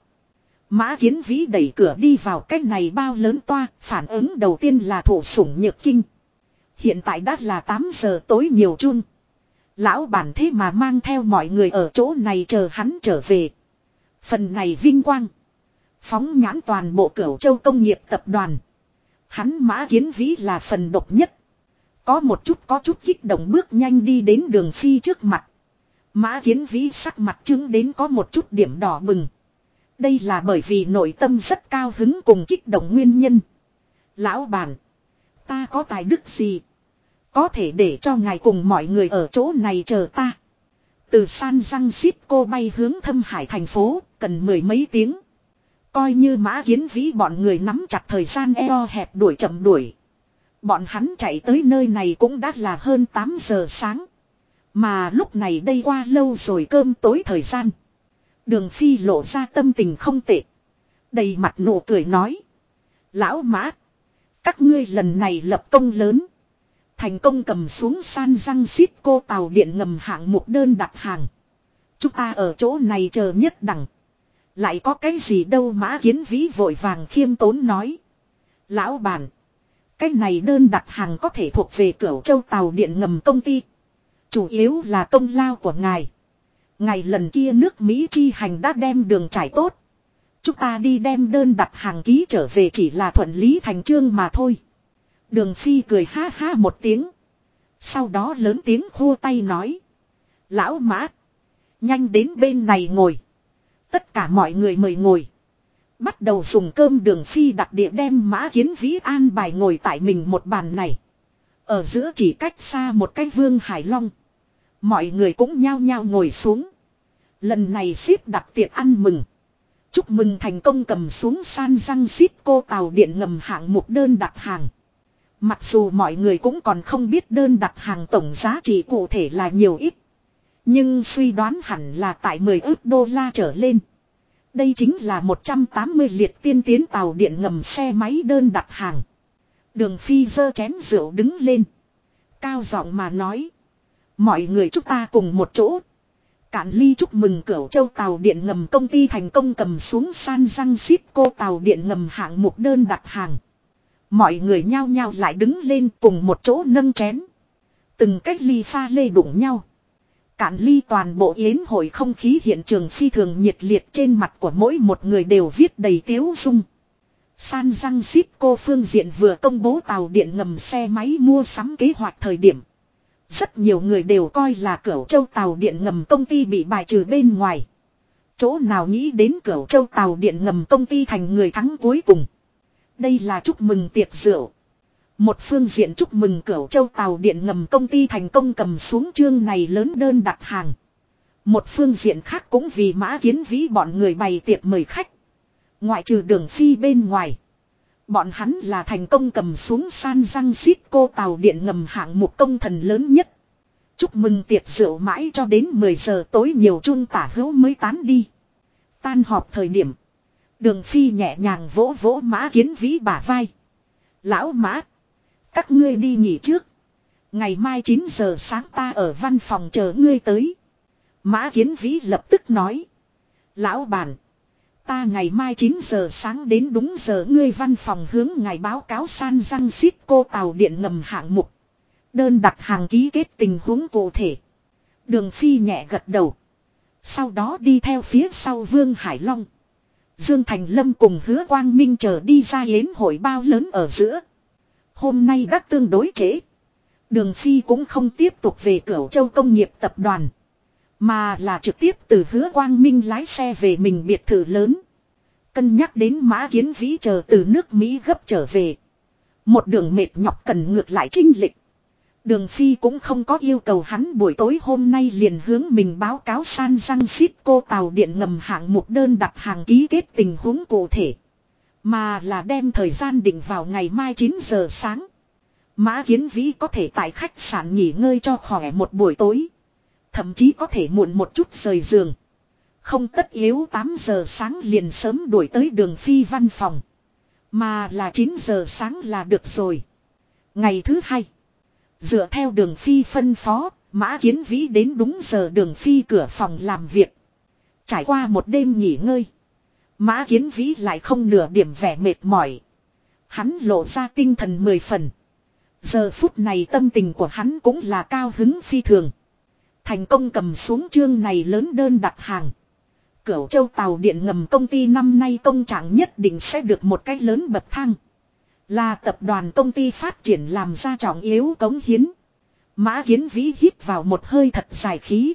Mã Kiến Vĩ đẩy cửa đi vào cái này bao lớn toa, phản ứng đầu tiên là thổ sủng nhược kinh. Hiện tại đã là 8 giờ tối nhiều chung. Lão bản thế mà mang theo mọi người ở chỗ này chờ hắn trở về. Phần này vinh quang. Phóng nhãn toàn bộ Cửu Châu Công nghiệp tập đoàn. Hắn Mã Kiến Vĩ là phần độc nhất. Có chút kích động bước nhanh đi đến Đường Phi trước mặt. Mã Kiến Vĩ sắc mặt chứng đến có một chút điểm đỏ bừng. Đây là bởi vì nội tâm rất cao hứng cùng kích động nguyên nhân. Lão bản. Ta có tài đức gì? Có thể để cho ngài cùng mọi người ở chỗ này chờ ta. Từ San Francisco bay hướng Thâm Hải thành phố, cần 10 mấy tiếng. Coi như Mã Kiến Vĩ bọn người nắm chặt thời gian eo hẹp đuổi chậm đuổi. Bọn hắn chạy tới nơi này cũng đã là hơn 8 giờ sáng. Mà lúc này đây qua lâu rồi cơm tối thời gian. Đường Phi lộ ra tâm tình không tệ. Đầy mặt nụ cười nói. Lão Mã. Các ngươi lần này lập công lớn. Thành công cầm xuống San Francisco tàu điện ngầm hạng mục đơn đặt hàng. Chúng ta ở chỗ này chờ nhất đẳng. Lại có cái gì đâu Mã Kiến Vĩ vội vàng khiêm tốn nói. Lão bản. Cái này đơn đặt hàng có thể thuộc về Cửu Châu tàu điện ngầm công ty. Chủ yếu là công lao của ngài. Ngài lần kia nước Mỹ chi hành đã đem đường trải tốt. Chúng ta đi đem đơn đặt hàng ký trở về chỉ là thuận lý thành chương mà thôi. Đường Phi cười ha ha một tiếng. Sau đó lớn tiếng khua tay nói. Lão Mã. Nhanh đến bên này ngồi. Tất cả mọi người mời ngồi. Bắt đầu dùng cơm Đường Phi đặc địa đem Mã Kiến Vĩ an bài ngồi tại mình một bàn này. Ở giữa chỉ cách xa một cái Vương Hải Long. Mọi người cũng nhao nhao ngồi xuống. Lần này ship đặt tiệc ăn mừng. Chúc mừng thành công cầm xuống San Francisco tàu điện ngầm hạng mục đơn đặt hàng. Mặc dù mọi người cũng còn không biết đơn đặt hàng tổng giá trị cụ thể là nhiều ít. Nhưng suy đoán hẳn là tại 10 ức đô la trở lên. Đây chính là 180 liệt tiên tiến tàu điện ngầm xe máy đơn đặt hàng. Đường Phi giơ chén rượu đứng lên. Cao giọng mà nói. Mọi người chúng ta cùng một chỗ. Cạn ly chúc mừng Cửu Châu tàu điện ngầm công ty thành công cầm xuống San Francisco tàu điện ngầm hạng mục đơn đặt hàng. Mọi người nhao nhao lại đứng lên cùng một chỗ nâng chén. Từng cách ly pha lê đụng nhau. Cạn ly toàn bộ yến hội không khí hiện trường phi thường nhiệt liệt, trên mặt của mỗi một người đều viết đầy tiếu dung. San Francisco phương diện vừa công bố tàu điện ngầm xe máy mua sắm kế hoạch thời điểm. Rất nhiều người đều coi là Cửu Châu tàu điện ngầm công ty bị bài trừ bên ngoài. Chỗ nào nghĩ đến Cửu Châu tàu điện ngầm công ty thành người thắng cuối cùng. Đây là chúc mừng tiệc rượu. Một phương diện chúc mừng Cửu Châu tàu điện ngầm công ty thành công cầm xuống chương này lớn đơn đặt hàng. Một phương diện khác cũng vì Mã Kiến Vĩ bọn người bày tiệc mời khách. Ngoại trừ Đường Phi bên ngoài. Bọn hắn là thành công cầm xuống San Francisco tàu điện ngầm hạng mục công thần lớn nhất. Chúc mừng tiệc rượu mãi cho đến 10 giờ tối nhiều chun tả hữu mới tán đi. Tan họp thời điểm. Đường Phi nhẹ nhàng vỗ vỗ Mã Kiến Vĩ bả vai. Lão Mã. Các ngươi đi nghỉ trước. Ngày mai 9 giờ sáng ta ở văn phòng chờ ngươi tới. Mã Kiến Vĩ lập tức nói. Lão bản. Ta ngày mai 9 giờ sáng đến đúng giờ ngươi văn phòng hướng ngài báo cáo San Francisco tàu điện ngầm hạng mục. Đơn đặt hàng ký kết tình huống cụ thể. Đường Phi nhẹ gật đầu. Sau đó đi theo phía sau Vương Hải Long. Dương Thành Lâm cùng Hứa Quang Minh chờ đi ra yến hội bao lớn ở giữa. Hôm nay đã tương đối trễ. Đường Phi cũng không tiếp tục về Cửu Châu công nghiệp tập đoàn. Mà là trực tiếp từ Hứa Quang Minh lái xe về mình biệt thự lớn. Cân nhắc đến Mã Kiến Vĩ chờ từ nước Mỹ gấp trở về. Một đường mệt nhọc cần ngược lại chinh lịch. Đường Phi cũng không có yêu cầu hắn buổi tối hôm nay liền hướng mình báo cáo San Francisco tàu điện ngầm hạng mục đơn đặt hàng ký kết tình huống cụ thể. Mà là đem thời gian định vào ngày mai 9 giờ sáng. Mã Kiến Vĩ có thể tại khách sạn nghỉ ngơi cho khỏe một buổi tối. Thậm chí có thể muộn một chút rời giường. Không tất yếu 8 giờ sáng liền sớm đuổi tới Đường Phi văn phòng. Mà là 9 giờ sáng là được rồi. Ngày thứ hai. Dựa theo Đường Phi phân phó, Mã Kiến Vĩ đến đúng giờ Đường Phi cửa phòng làm việc. Trải qua một đêm nghỉ ngơi. Mã Kiến Vĩ lại không nửa điểm vẻ mệt mỏi. Hắn lộ ra tinh thần 10 phần. Giờ phút này tâm tình của hắn cũng là cao hứng phi thường. Thành công cầm xuống chương này lớn đơn đặt hàng. Cửu Châu tàu điện ngầm công ty năm nay công trạng nhất định sẽ được một cái lớn bậc thang. Là tập đoàn công ty phát triển làm ra trọng yếu cống hiến. Mã Kiến Vĩ hít vào một hơi thật dài khí.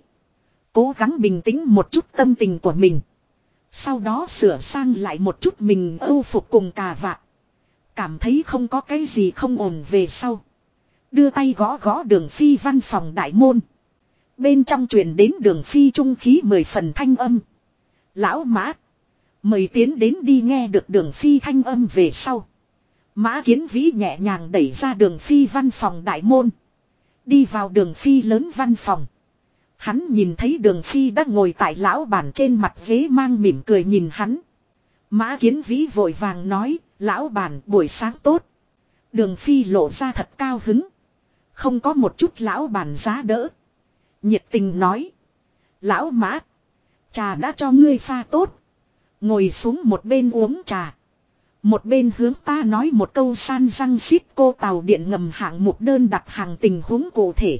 Cố gắng bình tĩnh một chút tâm tình của mình. Sau đó sửa sang lại một chút mình âu phục cùng cà vạt. Cảm thấy không có cái gì không ổn về sau. Đưa tay gõ gõ Đường Phi văn phòng đại môn. Bên trong truyền đến Đường Phi trung khí 10 phần thanh âm. Lão Mã. Mời tiến đến đi, nghe được Đường Phi thanh âm về sau. Mã Kiến Vĩ nhẹ nhàng đẩy ra Đường Phi văn phòng đại môn. Đi vào Đường Phi lớn văn phòng. Hắn nhìn thấy Đường Phi đã ngồi tại lão bản trên mặt ghế mang mỉm cười nhìn hắn. Mã Kiến Vĩ vội vàng nói, lão bản buổi sáng tốt. Đường Phi lộ ra thật cao hứng. Không có một chút lão bản giá đỡ. Nhiệt tình nói. Lão Mã. Trà đã cho ngươi pha tốt. Ngồi xuống một bên uống trà. Một bên hướng ta nói một câu San Francisco tàu điện ngầm hạng mục đơn đặt hàng tình huống cụ thể.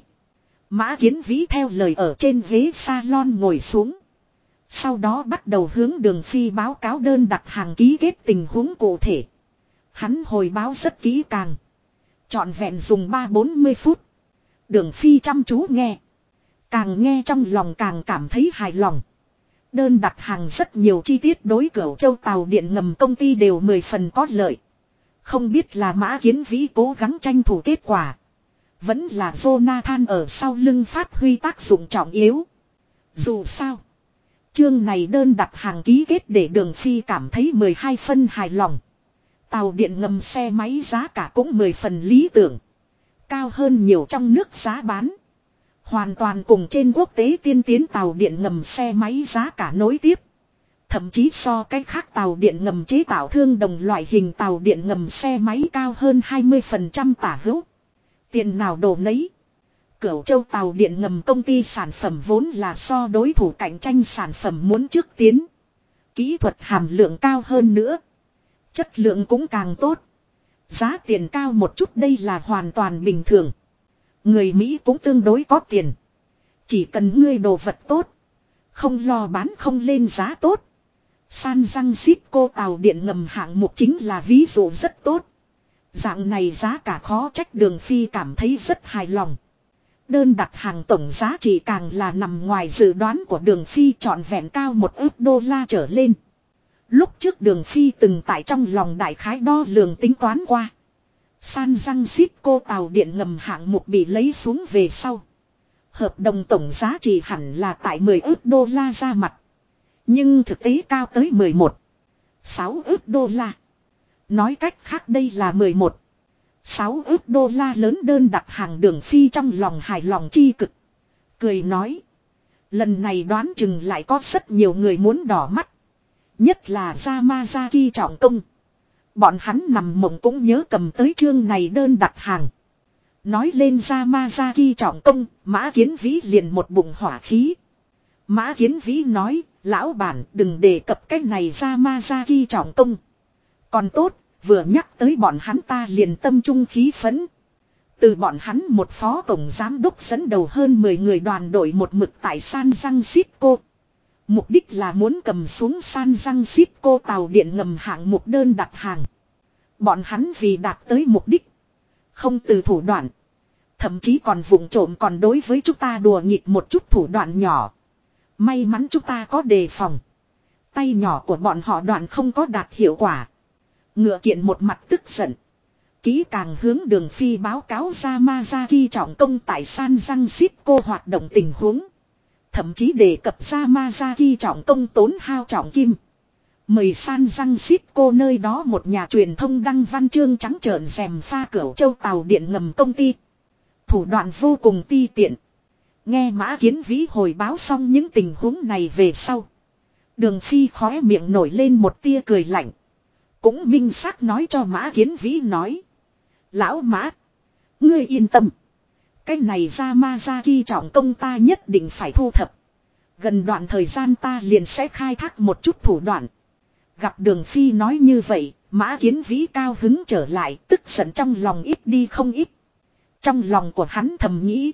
Mã Kiến Vĩ theo lời ở trên ghế salon ngồi xuống. Sau đó bắt đầu hướng Đường Phi báo cáo đơn đặt hàng ký kết tình huống cụ thể. Hắn hồi báo rất kỹ càng. Trọn vẹn dùng 3-40 phút. Đường Phi chăm chú nghe. Càng nghe trong lòng càng cảm thấy hài lòng. Đơn đặt hàng rất nhiều chi tiết đối Cửu Châu tàu điện ngầm công ty đều 10 phần có lợi. Không biết là Mã Kiến Vĩ cố gắng tranh thủ kết quả. Vẫn là Jonathan ở sau lưng phát huy tác dụng trọng yếu. Dù sao. Chương này đơn đặt hàng ký kết để Đường Phi cảm thấy 12 phân hài lòng. Tàu điện ngầm xe máy giá cả cũng 10 phần lý tưởng. Cao hơn nhiều trong nước giá bán. Hoàn toàn cùng trên quốc tế tiên tiến tàu điện ngầm xe máy giá cả nối tiếp. Thậm chí so cách khác tàu điện ngầm chế tạo thương đồng loại hình tàu điện ngầm xe máy cao hơn 20% tả hữu. Tiền nào đổ nấy. Cửu Châu tàu điện ngầm công ty sản phẩm vốn là so đối thủ cạnh tranh sản phẩm muốn trước tiến. Kỹ thuật hàm lượng cao hơn nữa. Chất lượng cũng càng tốt. Giá tiền cao một chút đây là hoàn toàn bình thường. Người Mỹ cũng tương đối có tiền. Chỉ cần ngươi đồ vật tốt. Không lo bán không lên giá tốt. San Francisco tàu điện ngầm hạng mục chính là ví dụ rất tốt. Dạng này giá cả khó trách Đường Phi cảm thấy rất hài lòng. Đơn đặt hàng tổng giá trị càng là nằm ngoài dự đoán của Đường Phi trọn vẹn cao $1 trở lên. Lúc trước Đường Phi từng tại trong lòng đại khái đo lường tính toán qua. San Francisco tàu điện ngầm hạng mục bị lấy xuống về sau. Hợp đồng tổng giá trị hẳn là tại $10 ra mặt. Nhưng thực tế cao tới 11,6 ức đô la. Nói cách khác đây là 11,6 ức đô la lớn đơn đặt hàng Đường Phi trong lòng hài lòng chi cực. Cười nói. Lần này đoán chừng lại có rất nhiều người muốn đỏ mắt. Nhất là Yamazaki trọng công. Bọn hắn nằm mộng cũng nhớ cầm tới chương này đơn đặt hàng. Nói lên Yamazaki trọng công, Mã Kiến Vĩ liền một bụng hỏa khí. Mã Kiến Vĩ nói, lão bản đừng đề cập cái này Yamazaki trọng công. Còn tốt, vừa nhắc tới bọn hắn ta liền tâm trung khí phấn. Từ bọn hắn một phó tổng giám đốc dẫn đầu hơn 10 người đoàn đội một mực tại San Francisco. Mục đích là muốn cầm xuống San Francisco tàu điện ngầm hạng mục đơn đặt hàng. Bọn hắn vì đạt tới mục đích. Không từ thủ đoạn. Thậm chí còn vụng trộm còn đối với chúng ta đùa nghịch một chút thủ đoạn nhỏ. May mắn chúng ta có đề phòng. Tay nhỏ của bọn họ đoạn không có đạt hiệu quả. Ngựa kiện một mặt tức giận. Kỹ càng hướng Đường Phi báo cáo Yamazaki trọng công tại San Francisco hoạt động tình huống. Thậm chí đề cập Yamazaki trọng công tốn hao trọng kim. Mời San Francisco nơi đó một nhà truyền thông đăng văn chương trắng trợn rèm pha Cửu Châu tàu điện ngầm công ty. Thủ đoạn vô cùng ti tiện. Nghe Mã Kiến Vĩ hồi báo xong những tình huống này về sau. Đường Phi khóe miệng nổi lên một tia cười lạnh. Cũng minh xác nói cho Mã Kiến Vĩ nói. Lão Mã. Ngươi yên tâm. Cái này Yamazaki trọng công ta nhất định phải thu thập. Gần đoạn thời gian ta liền sẽ khai thác một chút thủ đoạn. Gặp Đường Phi nói như vậy, Mã Kiến Vĩ cao hứng trở lại, tức giận trong lòng ít đi không ít. Trong lòng của hắn thầm nghĩ.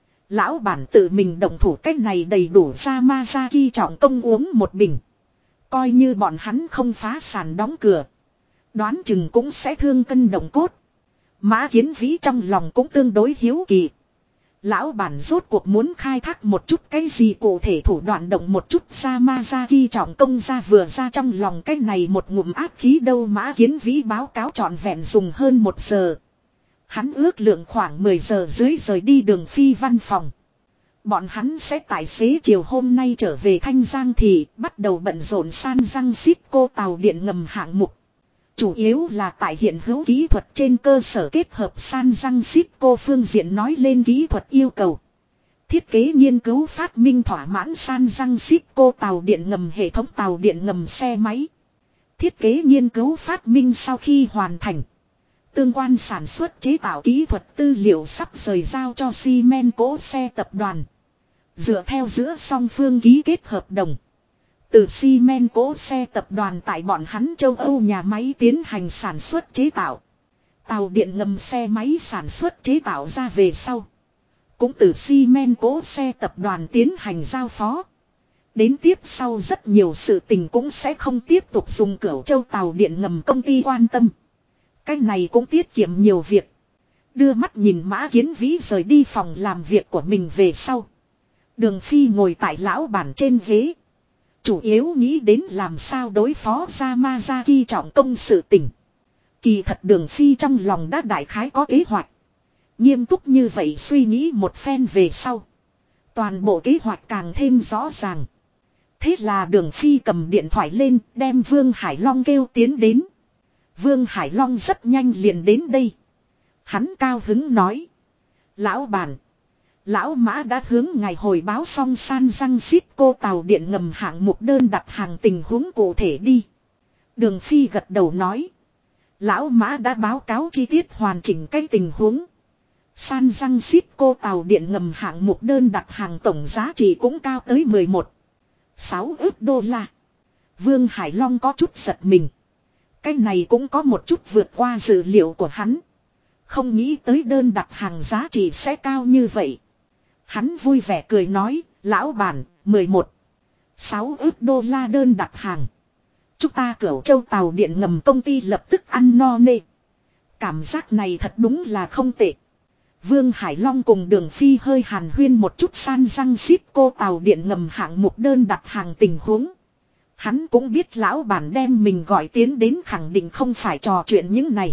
Lão bản tự mình động thủ cách này đầy đủ Yamazaki trọng công uống một bình. Coi như bọn hắn không phá sản đóng cửa. Đoán chừng cũng sẽ thương cân động cốt. Mã Kiến Vĩ trong lòng cũng tương đối hiếu kỳ. Lão bản rốt cuộc muốn khai thác một chút cái gì cụ thể thủ đoạn động một chút Yamazaki trọng công ra vừa ra trong lòng cái này một ngụm áp khí đâu. Mã Kiến Vĩ báo cáo trọn vẹn dùng hơn 1 giờ. Hắn ước lượng khoảng 10 giờ dưới rời đi Đường Phi văn phòng. Bọn hắn sẽ tài xế chiều hôm nay trở về Thanh Giang thì bắt đầu bận rộn San Francisco tàu điện ngầm hạng mục. Chủ yếu là tại hiện hữu kỹ thuật trên cơ sở kết hợp San Francisco phương diện nói lên kỹ thuật yêu cầu. Thiết kế nghiên cứu phát minh thỏa mãn San Francisco tàu điện ngầm hệ thống tàu điện ngầm xe máy. Thiết kế nghiên cứu phát minh sau khi hoàn thành. Tương quan sản xuất chế tạo kỹ thuật tư liệu sắp rời giao cho Siemens cỗ xe tập đoàn. Dựa theo giữa song phương ký kết hợp đồng. Từ Siemens cỗ xe tập đoàn tại bọn hắn châu Âu nhà máy tiến hành sản xuất chế tạo. Tàu điện ngầm xe máy sản xuất chế tạo ra về sau. Cũng từ Siemens cỗ xe tập đoàn tiến hành giao phó. Đến tiếp sau rất nhiều sự tình cũng sẽ không tiếp tục dùng Cửu Châu tàu điện ngầm công ty quan tâm. Cái này cũng tiết kiệm nhiều việc. Đưa mắt nhìn Mã Kiến Vĩ rời đi phòng làm việc của mình về sau. Đường Phi ngồi tại lão bản trên ghế. chủ yếu nghĩ đến làm sao đối phó Yamazaki trọng công sự tình. Kỳ thật Đường Phi trong lòng đã đại khái có kế hoạch. Nghiêm túc như vậy suy nghĩ một phen về sau. Toàn bộ kế hoạch càng thêm rõ ràng. Thế là Đường Phi cầm điện thoại lên đem Vương Hải Long kêu tiến đến. Vương Hải Long rất nhanh liền đến đây. Hắn cao hứng nói. Lão bản. Lão Mã đã hướng ngài hồi báo xong San Francisco tàu điện ngầm hạng mục đơn đặt hàng tình huống cụ thể đi. Đường Phi gật đầu nói. Lão Mã đã báo cáo chi tiết hoàn chỉnh cái tình huống. San Francisco tàu điện ngầm hạng mục đơn đặt hàng tổng giá trị cũng cao tới 11,6 ức đô la. Vương Hải Long có chút giật mình. Cái này cũng có một chút vượt qua dự liệu của hắn. Không nghĩ tới đơn đặt hàng giá trị sẽ cao như vậy. Hắn vui vẻ cười nói, lão bản, 11,6 ức đô la đơn đặt hàng. Chúng ta Cửu Châu tàu điện ngầm công ty lập tức ăn no nê. Cảm giác này thật đúng là không tệ. Vương Hải Long cùng Đường Phi hơi hàn huyên một chút San Francisco tàu điện ngầm hạng mục đơn đặt hàng tình huống. Hắn cũng biết lão bản đem mình gọi tiến đến khẳng định không phải trò chuyện những này.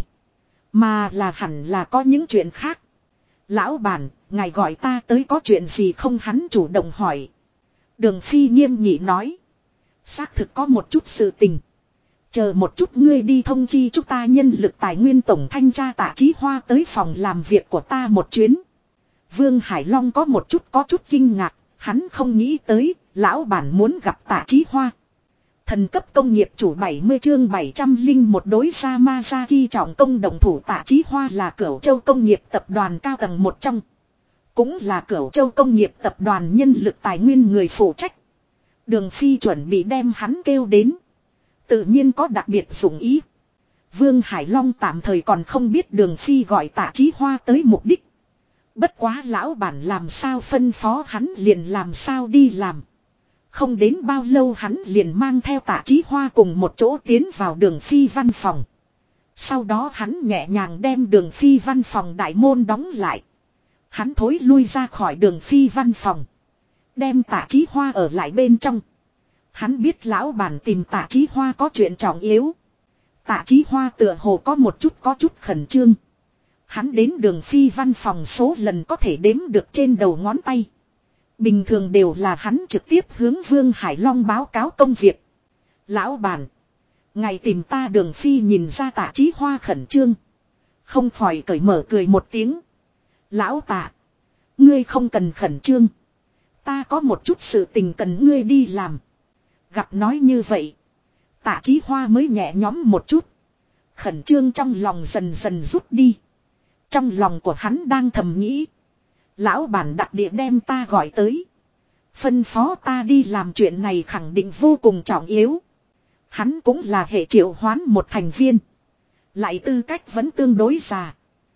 Mà là hẳn là có những chuyện khác. Lão bản, ngài gọi ta tới có chuyện gì không, hắn chủ động hỏi. Đường Phi nghiêm nghị nói. Xác thực có một chút sự tình. Chờ một chút ngươi đi thông chi chúng ta nhân lực tài nguyên tổng thanh tra Tạ Chí Hoa tới phòng làm việc của ta một chuyến. Vương Hải Long có chút kinh ngạc. Hắn không nghĩ tới, lão bản muốn gặp Tạ Chí Hoa. Thần cấp công nghiệp chủ 70 chương 701 đối Yamazaki trọng công đồng thủ Tạ Chí Hoa là Cửu Châu công nghiệp tập đoàn cao tầng một trong. Cũng là Cửu Châu công nghiệp tập đoàn nhân lực tài nguyên người phụ trách. Đường Phi chuẩn bị đem hắn kêu đến. Tự nhiên có đặc biệt dụng ý. Vương Hải Long tạm thời còn không biết Đường Phi gọi Tạ Chí Hoa tới mục đích. Bất quá lão bản làm sao phân phó hắn liền làm sao đi làm. Không đến bao lâu hắn liền mang theo Tạ Chí Hoa cùng một chỗ tiến vào Đường Phi văn phòng. Sau đó hắn nhẹ nhàng đem Đường Phi văn phòng đại môn đóng lại. Hắn thối lui ra khỏi Đường Phi văn phòng. Đem Tạ Chí Hoa ở lại bên trong. Hắn biết lão bản tìm Tạ Chí Hoa có chuyện trọng yếu. Tạ Chí Hoa tựa hồ có chút khẩn trương. Hắn đến Đường Phi văn phòng số lần có thể đếm được trên đầu ngón tay. Bình thường đều là hắn trực tiếp hướng Vương Hải Long báo cáo công việc. Lão bản. Ngài tìm ta, Đường Phi nhìn ra Tạ Chí Hoa khẩn trương. Không khỏi cởi mở cười một tiếng. Lão Tạ. Ngươi không cần khẩn trương. Ta có một chút sự tình cần ngươi đi làm. Gặp nói như vậy. Tạ Chí Hoa mới nhẹ nhõm một chút. Khẩn trương trong lòng dần dần rút đi. Trong lòng của hắn đang thầm nghĩ. Lão bản đặc địa đem ta gọi tới. Phân phó ta đi làm chuyện này khẳng định vô cùng trọng yếu. Hắn cũng là hệ triệu hoán một thành viên. Lại tư cách vẫn tương đối già.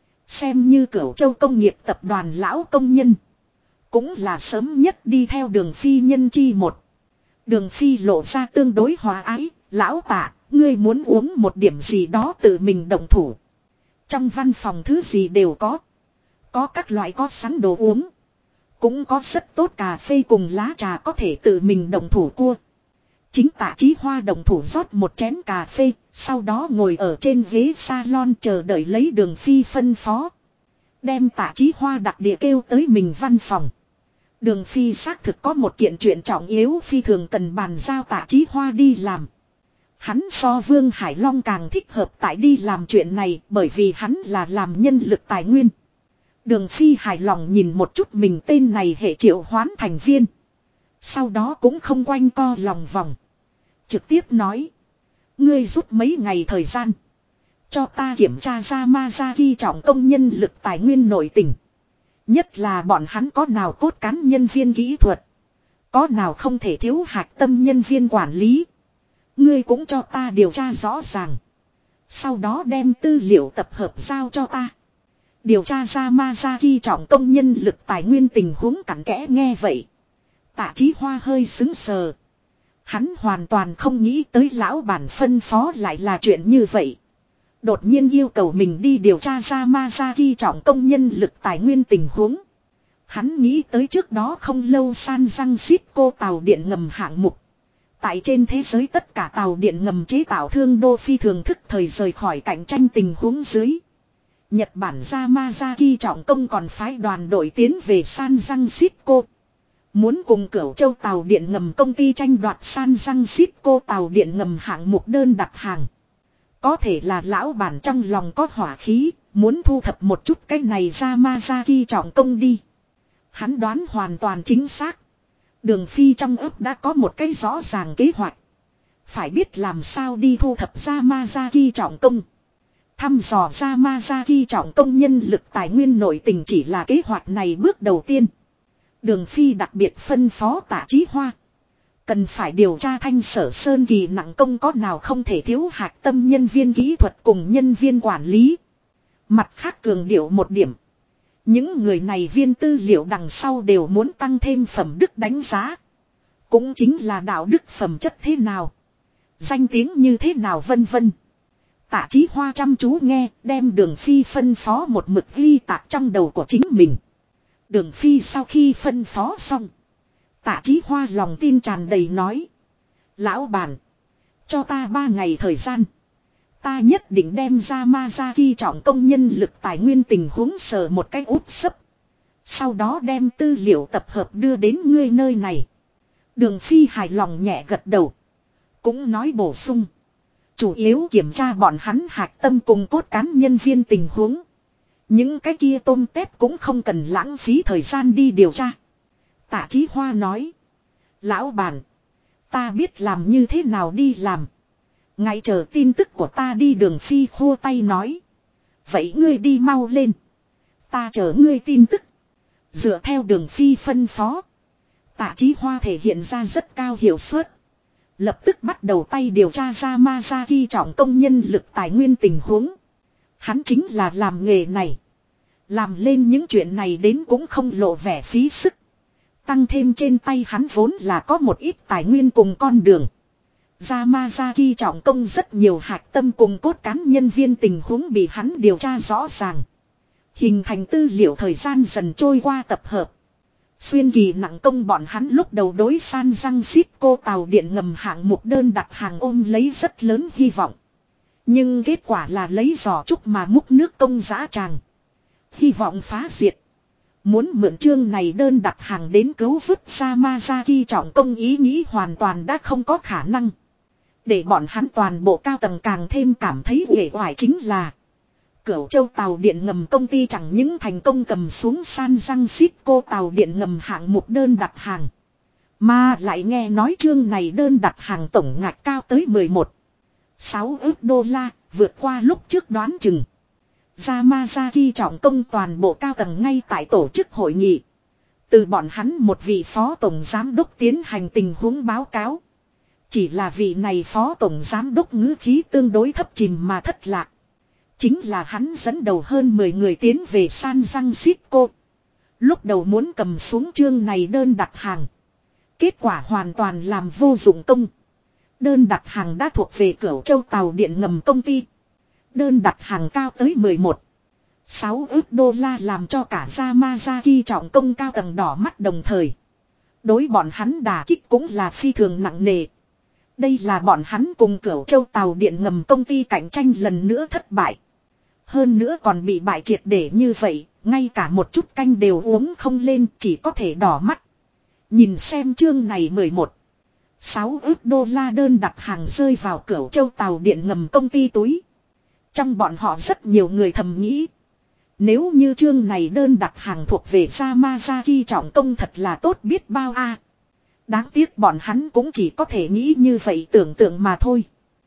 Xem như Cửu Châu công nghiệp tập đoàn lão công nhân. Cũng là sớm nhất đi theo Đường Phi nhân chi một. Đường Phi lộ ra tương đối hòa ái. Lão Tạ, ngươi muốn uống một điểm gì đó tự mình động thủ. Trong văn phòng thứ gì đều có. Có các loại có sẵn đồ uống. Cũng có rất tốt cà phê cùng lá trà có thể tự mình động thủ cua. Chính Tạ Chí Hoa động thủ rót một chén cà phê. Sau đó ngồi ở trên ghế salon chờ đợi lấy Đường Phi phân phó. Đem Tạ Chí Hoa đặc địa kêu tới mình văn phòng. Đường Phi xác thực có một kiện chuyện trọng yếu phi thường cần bàn giao Tạ Chí Hoa đi làm. Hắn so Vương Hải Long càng thích hợp tại đi làm chuyện này bởi vì hắn là làm nhân lực tài nguyên. Đường Phi hài lòng nhìn một chút mình tên này hệ triệu hoán thành viên. Sau đó cũng không quanh co lòng vòng. Trực tiếp nói. Ngươi rút mấy ngày thời gian. Cho ta kiểm tra Yamazaki trọng công nhân lực tài nguyên nội tình. Nhất là bọn hắn có nào cốt cán nhân viên kỹ thuật. Có nào không thể thiếu hạch tâm nhân viên quản lý. Ngươi cũng cho ta điều tra rõ ràng. Sau đó đem tư liệu tập hợp giao cho ta. Điều tra Yamazaki trọng công nhân lực tài nguyên tình huống cặn kẽ nghe vậy. Tạ Chí Hoa hơi sững sờ. Hắn hoàn toàn không nghĩ tới lão bản phân phó lại là chuyện như vậy. Đột nhiên yêu cầu mình đi điều tra Yamazaki trọng công nhân lực tài nguyên tình huống. Hắn nghĩ tới trước đó không lâu San Francisco tàu điện ngầm hạng mục. Tại trên thế giới tất cả tàu điện ngầm chế tạo thương đô phi thường thức thời rời khỏi cạnh tranh tình huống dưới. Nhật Bản Yamazaki trọng công còn phái đoàn đội tiến về San Francisco. Muốn cùng Cửu Châu tàu điện ngầm công ty tranh đoạt San Francisco tàu điện ngầm hạng mục đơn đặt hàng. Có thể là lão bản trong lòng có hỏa khí, muốn thu thập một chút cái này Yamazaki trọng công đi. Hắn đoán hoàn toàn chính xác. Đường Phi trong ấp đã có một cái rõ ràng kế hoạch. Phải biết làm sao đi thu thập Yamazaki trọng công. Thăm dò Yamazaki trọng công nhân lực tài nguyên nội tình chỉ là kế hoạch này bước đầu tiên. Đường Phi đặc biệt phân phó Tạ Chí Hoa. Cần phải điều tra Thanh Sở Sơn kỳ nặng công có nào không thể thiếu hạch tâm nhân viên kỹ thuật cùng nhân viên quản lý. Mặt khác cường điệu một điểm. Những người này viên tư liệu đằng sau đều muốn tăng thêm phẩm đức đánh giá. Cũng chính là đạo đức phẩm chất thế nào. Danh tiếng như thế nào vân vân. Tạ Chí Hoa chăm chú nghe, đem Đường Phi phân phó một mực ghi tạc trong đầu của chính mình. Đường Phi sau khi phân phó xong. Tạ Chí Hoa lòng tin tràn đầy nói. Lão bản. Cho ta 3 ngày thời gian. Ta nhất định đem ra Yamazaki trọng công nhân lực tài nguyên tình huống sờ một cách úp sấp. Sau đó đem tư liệu tập hợp đưa đến ngươi nơi này. Đường Phi hài lòng nhẹ gật đầu. Cũng nói bổ sung. Chủ yếu kiểm tra bọn hắn hạch tâm cùng cốt cán nhân viên tình huống. Những cái kia tôm tép cũng không cần lãng phí thời gian đi điều tra. Tạ Chí Hoa nói. Lão bản. Ta biết làm như thế nào đi làm. Ngay chờ tin tức của ta đi. Đường Phi khua tay nói. Vậy ngươi đi mau lên. Ta chờ ngươi tin tức. Dựa theo Đường Phi phân phó. Tạ Chí Hoa thể hiện ra rất cao hiệu suất. Lập tức bắt đầu tay điều tra ra Yamazaki trọng công nhân lực tài nguyên tình huống. Hắn chính là làm nghề này. Làm lên những chuyện này đến cũng không lộ vẻ phí sức. Tăng thêm trên tay hắn vốn là có một ít tài nguyên cùng con đường. Yamazaki trọng công rất nhiều hạch tâm cùng cốt cán nhân viên tình huống bị hắn điều tra rõ ràng. Hình thành tư liệu thời gian dần trôi qua tập hợp. Xuyên kỳ nặng công bọn hắn lúc đầu đối San Francisco tàu điện ngầm hạng mục đơn đặt hàng ôm lấy rất lớn hy vọng. Nhưng kết quả là lấy giò trúc mà múc nước công dã tràng. Hy vọng phá diệt. Muốn mượn chương này đơn đặt hàng đến cứu vớt Yamazaki trọng công ý nghĩ hoàn toàn đã không có khả năng. Để bọn hắn toàn bộ cao tầng càng thêm cảm thấy uể oải chính là Cửu Châu tàu điện ngầm công ty chẳng những thành công cầm xuống San Francisco tàu điện ngầm hạng mục đơn đặt hàng. Mà lại nghe nói chương này đơn đặt hàng tổng ngạch cao tới 11,6 ức đô la, vượt qua lúc trước đoán chừng. Yamazaki trọng công toàn bộ cao tầng ngay tại tổ chức hội nghị. Từ bọn hắn một vị phó tổng giám đốc tiến hành tình huống báo cáo. Chỉ là vị này phó tổng giám đốc ngữ khí tương đối thấp chìm mà thất lạc. Chính là hắn dẫn đầu hơn 10 người tiến về San Francisco. Lúc đầu muốn cầm xuống chương này đơn đặt hàng. Kết quả hoàn toàn làm vô dụng công. Đơn đặt hàng đã thuộc về Cửu Châu tàu điện ngầm công ty. Đơn đặt hàng cao tới 11,6 ức đô la làm cho cả Yamazaki trọng công cao tầng đỏ mắt đồng thời. Đối bọn hắn đả kích cũng là phi thường nặng nề. Đây là bọn hắn cùng Cửu Châu tàu điện ngầm công ty cạnh tranh lần nữa thất bại. Hơn nữa còn bị bại triệt để như vậy, ngay cả một chút canh đều uống không lên, chỉ có thể đỏ mắt. Nhìn xem chương này 11,6 ức đô la đơn đặt hàng rơi vào Cửu Châu tàu điện ngầm công ty túi. Trong bọn họ rất nhiều người thầm nghĩ. Nếu như chương này đơn đặt hàng thuộc về Yamazaki trọng công thật là tốt biết bao a. Đáng tiếc bọn hắn cũng chỉ có thể nghĩ như vậy tưởng tượng mà thôi.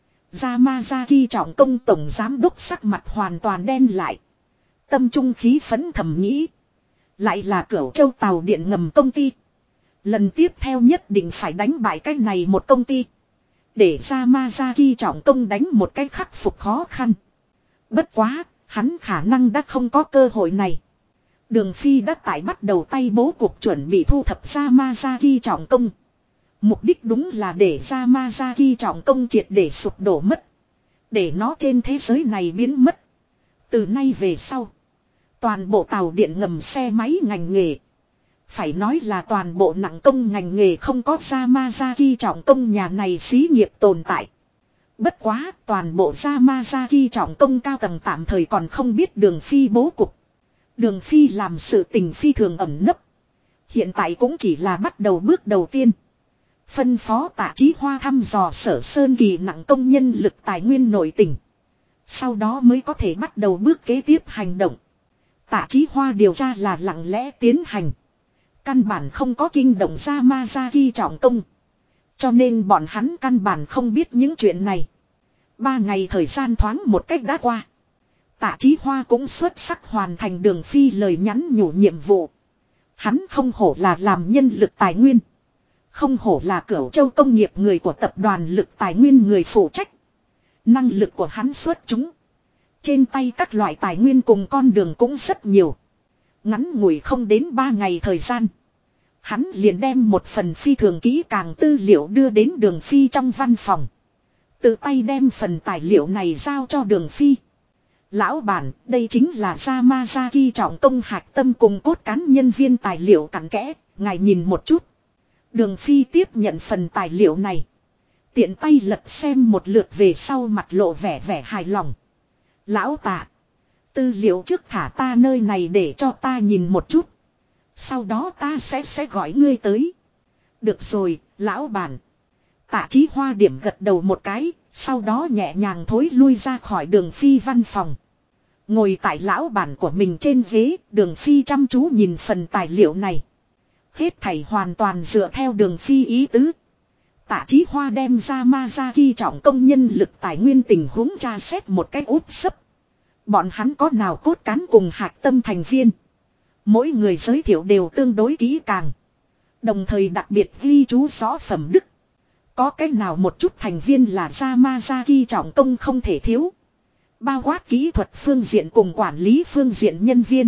Yamazaki trọng công tổng giám đốc sắc mặt hoàn toàn đen lại. Tâm trung khí phấn thầm nghĩ. Lại là Cửu Châu tàu điện ngầm công ty. Lần tiếp theo nhất định phải đánh bại cái này một công ty. Để Yamazaki trọng công đánh một cái khắc phục khó khăn. Bất quá, hắn khả năng đã không có cơ hội này. Đường Phi đã tại bắt đầu tay bố cuộc chuẩn bị thu thập Yamazaki trọng công. Mục đích đúng là để Yamazaki trọng công triệt để sụp đổ mất. Để nó trên thế giới này biến mất. Từ nay về sau, toàn bộ tàu điện ngầm xe máy ngành nghề, Phải nói là toàn bộ nặng công ngành nghề không có Yamazaki trọng công nhà này xí nghiệp tồn tại. Bất quá toàn bộ Yamazaki trọng công cao tầng tạm thời còn không biết Đường Phi bố cục. Đường Phi làm sự tình phi thường ẩn nấp. Hiện tại cũng chỉ là bắt đầu bước đầu tiên. Phân phó Tạ Chí Hoa thăm dò Sở Sơn Kỳ nặng công nhân lực tài nguyên nội tình. Sau đó mới có thể bắt đầu bước kế tiếp hành động. Tạ Chí Hoa điều tra là lặng lẽ tiến hành. Căn bản không có kinh động Yamazaki trọng công. Cho nên bọn hắn căn bản không biết những chuyện này. 3 ngày thời gian thoáng một cách đã qua. Tạ Chí Hoa cũng xuất sắc hoàn thành Đường Phi lời nhắn nhủ nhiệm vụ. Hắn không hổ là làm nhân lực tài nguyên. Không hổ là Cửu Châu công nghiệp người của tập đoàn lực tài nguyên người phụ trách. Năng lực của hắn xuất chúng. Trên tay các loại tài nguyên cùng con đường cũng rất nhiều. Ngắn ngủi không đến 3 ngày thời gian. Hắn liền đem một phần phi thường kỹ càng tư liệu đưa đến Đường Phi trong văn phòng. Tự tay đem phần tài liệu này giao cho Đường Phi. Lão bản, đây chính là Yamazaki trọng công hạch tâm cùng cốt cán nhân viên tài liệu cặn kẽ, ngài nhìn một chút. Đường Phi tiếp nhận phần tài liệu này. Tiện tay lật xem một lượt về sau mặt lộ vẻ hài lòng. Lão Tạ, tư liệu trước thả ta nơi này để cho ta nhìn một chút. Sau đó ta sẽ gọi ngươi tới. Được rồi, lão bản. Tạ Chí Hoa điểm gật đầu một cái, sau đó nhẹ nhàng thối lui ra khỏi Đường Phi văn phòng. Ngồi tại lão bản của mình trên ghế, Đường Phi chăm chú nhìn phần tài liệu này. Hết thảy hoàn toàn dựa theo Đường Phi ý tứ. Tạ Chí Hoa đem ra Yamazaki trọng công nhân lực tài nguyên tình huống tra xét một cách úp sấp. Bọn hắn có nào cốt cán cùng hạch tâm thành viên. Mỗi người giới thiệu đều tương đối kỹ càng. Đồng thời đặc biệt ghi chú rõ phẩm đức. Có cái nào một chút thành viên là Yamazaki trọng công không thể thiếu. Bao quát kỹ thuật phương diện cùng quản lý phương diện nhân viên.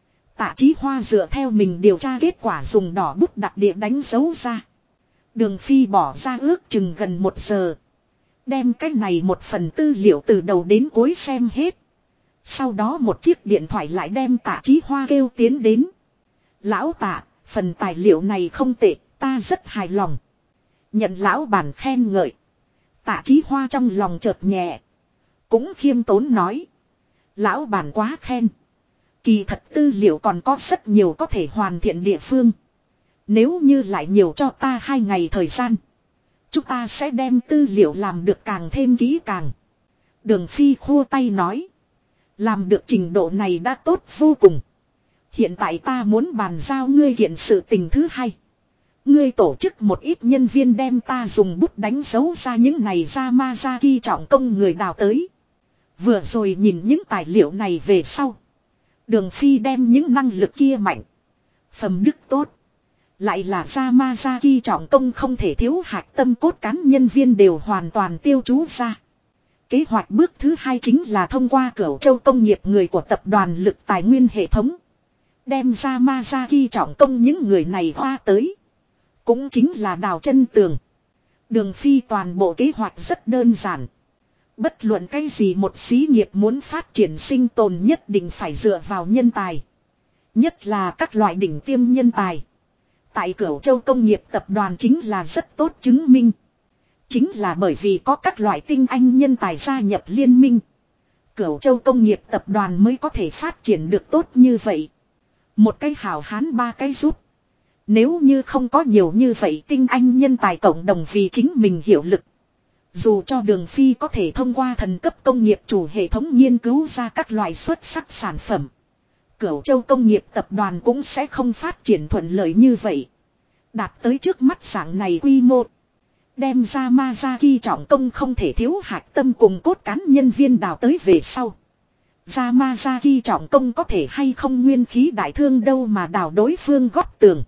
Tạ Chí Hoa dựa theo mình điều tra kết quả dùng đỏ bút đặc địa đánh dấu ra. Đường Phi bỏ ra ước chừng gần 1 giờ. Đem cái này một phần tư liệu từ đầu đến cuối xem hết. Sau đó một chiếc điện thoại lại đem Tạ Chí Hoa kêu tiến đến. Lão Tạ, phần tài liệu này không tệ, ta rất hài lòng. Nhận lão bản khen ngợi. Tạ Chí Hoa trong lòng chợt nhẹ. Cũng khiêm tốn nói. Lão bản quá khen. Kỳ thật tư liệu còn có rất nhiều có thể hoàn thiện địa phương. Nếu như lại nhiều cho ta 2 ngày thời gian. Chúng ta sẽ đem tư liệu làm được càng thêm kỹ càng. Đường Phi khua tay nói. Làm được trình độ này đã tốt vô cùng. Hiện tại ta muốn bàn giao ngươi hiện sự tình thứ hai. Ngươi tổ chức một ít nhân viên đem ta dùng bút đánh dấu ra những này Yamazaki trọng công người đào tới. Vừa rồi nhìn những tài liệu này về sau. Đường Phi đem những năng lực kia mạnh. Phẩm đức tốt. Lại là Yamazaki trọng công không thể thiếu hạch tâm cốt cán nhân viên đều hoàn toàn tiêu chú ra. Kế hoạch bước thứ 2 chính là thông qua Cửu Châu công nghiệp người của tập đoàn lực tài nguyên hệ thống. Đem Yamazaki trọng công những người này hoa tới. Cũng chính là đào chân tường. Đường Phi toàn bộ kế hoạch rất đơn giản. Bất luận cái gì một xí nghiệp muốn phát triển sinh tồn nhất định phải dựa vào nhân tài. Nhất là các loại đỉnh tiêm nhân tài. Tại Cửu Châu công nghiệp tập đoàn chính là rất tốt chứng minh. Chính là bởi vì có các loại tinh anh nhân tài gia nhập liên minh. Cửu Châu công nghiệp tập đoàn mới có thể phát triển được tốt như vậy. Một cái hảo hán 3 cái giúp. Nếu như không có nhiều như vậy tinh anh nhân tài cộng đồng vì chính mình hiệu lực. Dù cho Đường Phi có thể thông qua thần cấp công nghiệp chủ hệ thống nghiên cứu ra các loại xuất sắc sản phẩm. Cửu Châu công nghiệp tập đoàn cũng sẽ không phát triển thuận lợi như vậy. Đạt tới trước mắt dạng này quy mô. Đem ra Yamazaki trọng công không thể thiếu hạch tâm cùng cốt cán nhân viên đào tới về sau. Yamazaki trọng công có thể hay không nguyên khí đại thương đâu mà đào đối phương góp tường.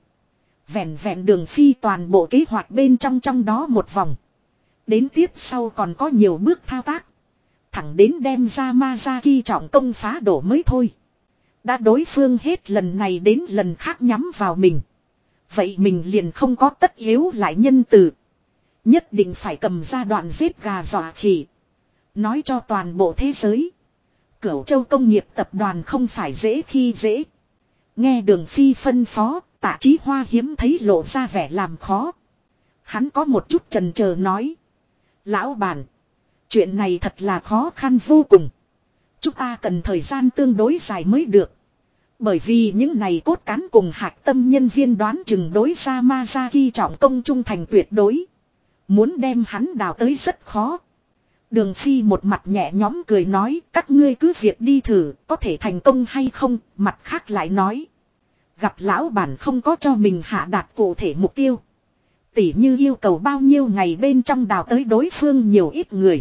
Vẹn Đường Phi toàn bộ kế hoạch bên trong đó một vòng. Đến tiếp sau còn có nhiều bước thao tác. Thẳng đến đem Yamazaki trọng công phá đổ mới thôi. Đã đối phương hết lần này đến lần khác nhắm vào mình. Vậy mình liền không có tất yếu lại nhân từ. Nhất định phải cầm ra đoạn giết gà dọa khỉ. Nói cho toàn bộ thế giới. Cửu Châu công nghiệp tập đoàn không phải dễ khi dễ. Nghe Đường Phi phân phó, Tạ Chí Hoa hiếm thấy lộ ra vẻ làm khó. Hắn có một chút chần chờ nói. Lão bản. Chuyện này thật là khó khăn vô cùng. Chúng ta cần thời gian tương đối dài mới được. Bởi vì những này cốt cán cùng hạc tâm nhân viên đoán chừng đối Yamazaki trọng công trung thành tuyệt đối. Muốn đem hắn đào tới rất khó. Đường Phi một mặt nhẹ nhõm cười nói, các ngươi cứ việc đi thử, có thể thành công hay không, mặt khác lại nói. Gặp lão bản không có cho mình hạ đạt cụ thể mục tiêu. Tỉ như yêu cầu bao nhiêu ngày bên trong đào tới đối phương nhiều ít người.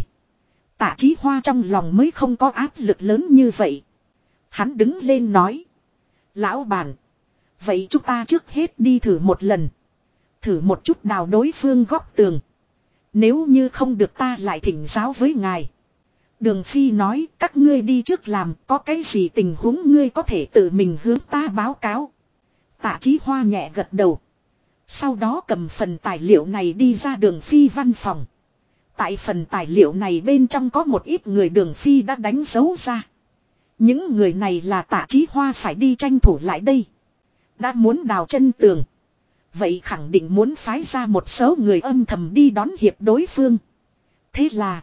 Tạ Chí Hoa trong lòng mới không có áp lực lớn như vậy. Hắn đứng lên nói. Lão bản. Vậy chúng ta trước hết đi thử một lần. Thử một chút đào đối phương góc tường. Nếu như không được ta lại thỉnh giáo với ngài. Đường Phi nói các ngươi đi trước làm, có cái gì tình huống ngươi có thể tự mình hướng ta báo cáo. Tạ Chí Hoa nhẹ gật đầu. Sau đó cầm phần tài liệu này đi ra Đường Phi văn phòng. Tại phần tài liệu này bên trong có một ít người Đường Phi đã đánh dấu ra. Những người này là Tạ Chí Hoa phải đi tranh thủ lại đây. Đã muốn đào chân tường. Vậy khẳng định muốn phái ra một số người âm thầm đi đón hiệp đối phương. Thế là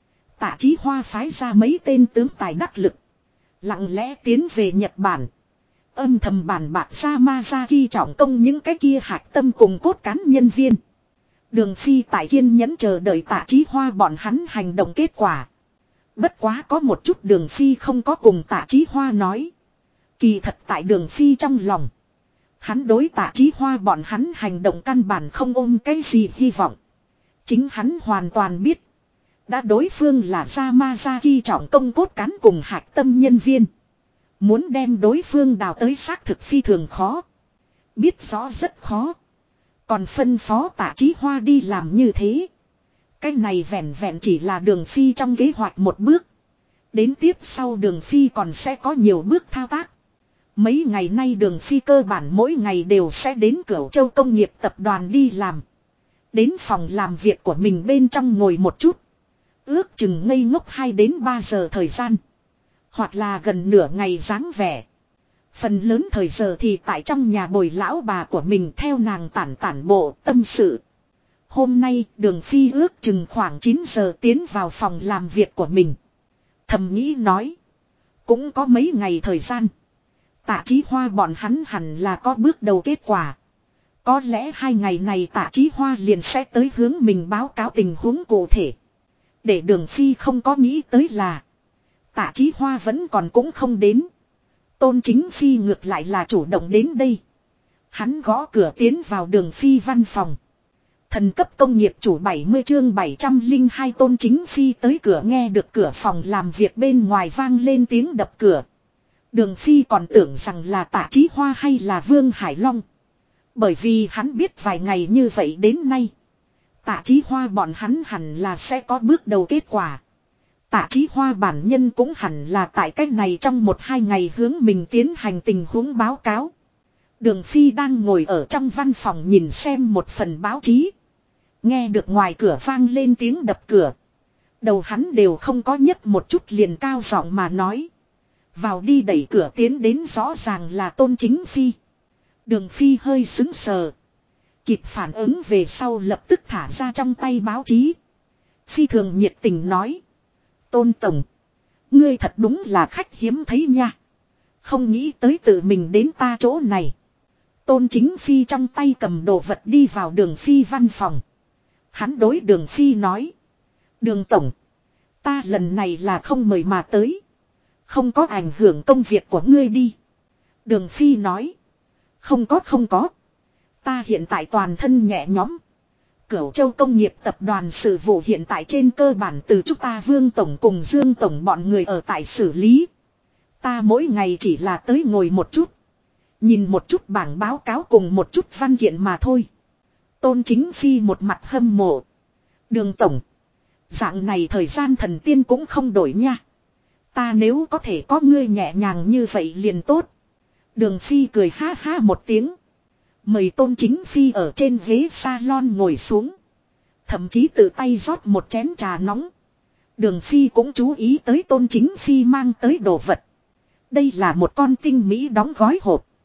Tạ Chí Hoa phái ra mấy tên tướng tài đắc lực. Lặng lẽ tiến về Nhật Bản. Âm thầm bàn bạc Yamazaki trọng công những cái kia hạch tâm cùng cốt cán nhân viên. Đường Phi tại kiên nhẫn chờ đợi Tạ Chí Hoa bọn hắn hành động kết quả. Bất quá có một chút Đường Phi không có cùng Tạ Chí Hoa nói. Kỳ thật tại Đường Phi trong lòng. Hắn đối Tạ Chí Hoa bọn hắn hành động căn bản không ôm cái gì hy vọng. Chính hắn hoàn toàn biết. Đã đối phương là Yamazaki trọng công cốt cán cùng hạch tâm nhân viên. Muốn đem đối phương đào tới xác thực phi thường khó. Biết rõ rất khó. Còn phân phó Tạ Chí Hoa đi làm như thế. Cái này vẹn vẹn chỉ là Đường Phi trong kế hoạch một bước. Đến tiếp sau Đường Phi còn sẽ có nhiều bước thao tác. Mấy ngày nay Đường Phi cơ bản mỗi ngày đều sẽ đến Cửu Châu Công nghiệp tập đoàn đi làm. Đến phòng làm việc của mình bên trong ngồi một chút. Ước chừng ngây ngốc 2 đến 3 giờ thời gian. Hoặc là gần nửa ngày dáng vẻ. Phần lớn thời giờ thì tại trong nhà bồi lão bà của mình theo nàng tản bộ tâm sự. Hôm nay Đường Phi ước chừng khoảng 9 giờ tiến vào phòng làm việc của mình. Thầm nghĩ nói. Cũng có mấy ngày thời gian. Tạ Chí Hoa bọn hắn hẳn là có bước đầu kết quả. Có lẽ 2 ngày này Tạ Chí Hoa liền sẽ tới hướng mình báo cáo tình huống cụ thể. Để Đường Phi không có nghĩ tới là. Tạ Chí Hoa vẫn còn cũng không đến. Tôn Chính Phi ngược lại là chủ động đến đây. Hắn gõ cửa tiến vào Đường Phi văn phòng. Thần cấp công nghiệp chủ 70 chương 702 Tôn Chính Phi tới cửa nghe được cửa phòng làm việc bên ngoài vang lên tiếng đập cửa. Đường Phi còn tưởng rằng là Tạ Chí Hoa hay là Vương Hải Long. Bởi vì hắn biết vài ngày như vậy đến nay. Tạ Chí Hoa bọn hắn hẳn là sẽ có bước đầu kết quả. Tạ Chí Hoa bản nhân cũng hẳn là tại cách này trong 1-2 ngày hướng mình tiến hành tình huống báo cáo. Đường Phi đang ngồi ở trong văn phòng nhìn xem một phần báo chí. Nghe được ngoài cửa vang lên tiếng đập cửa. Đầu hắn đều không có nhấc một chút liền cao giọng mà nói. Vào đi đẩy cửa tiến đến rõ ràng là Tôn Chính Phi. Đường Phi hơi sững sờ. Kịp phản ứng về sau lập tức thả ra trong tay báo chí. Phi thường nhiệt tình nói. Tôn Tổng. Ngươi thật đúng là khách hiếm thấy nha. Không nghĩ tới tự mình đến ta chỗ này. Tôn Chính Phi trong tay cầm đồ vật đi vào Đường Phi văn phòng. Hắn đối Đường Phi nói. Đường Tổng. Ta lần này là không mời mà tới. Không có ảnh hưởng công việc của ngươi đi. Đường Phi nói. Không có. Ta hiện tại toàn thân nhẹ nhõm. Cửu Châu Công nghiệp tập đoàn sự vụ hiện tại trên cơ bản từ chúng ta Vương Tổng cùng Dương Tổng bọn người ở tại xử lý. Ta mỗi ngày chỉ là tới ngồi một chút. Nhìn một chút bảng báo cáo cùng một chút văn kiện mà thôi. Tôn Chính Phi một mặt hâm mộ. Đường Tổng. Dạng này thời gian thần tiên cũng không đổi nha. Ta nếu có thể có ngươi nhẹ nhàng như vậy liền tốt. Đường Phi cười ha ha một tiếng. Mời Tôn Chính Phi ở trên ghế salon ngồi xuống. Thậm chí tự tay rót một chén trà nóng. Đường Phi cũng chú ý tới Tôn Chính Phi mang tới đồ vật. Đây là một con tinh mỹ đóng gói hộp.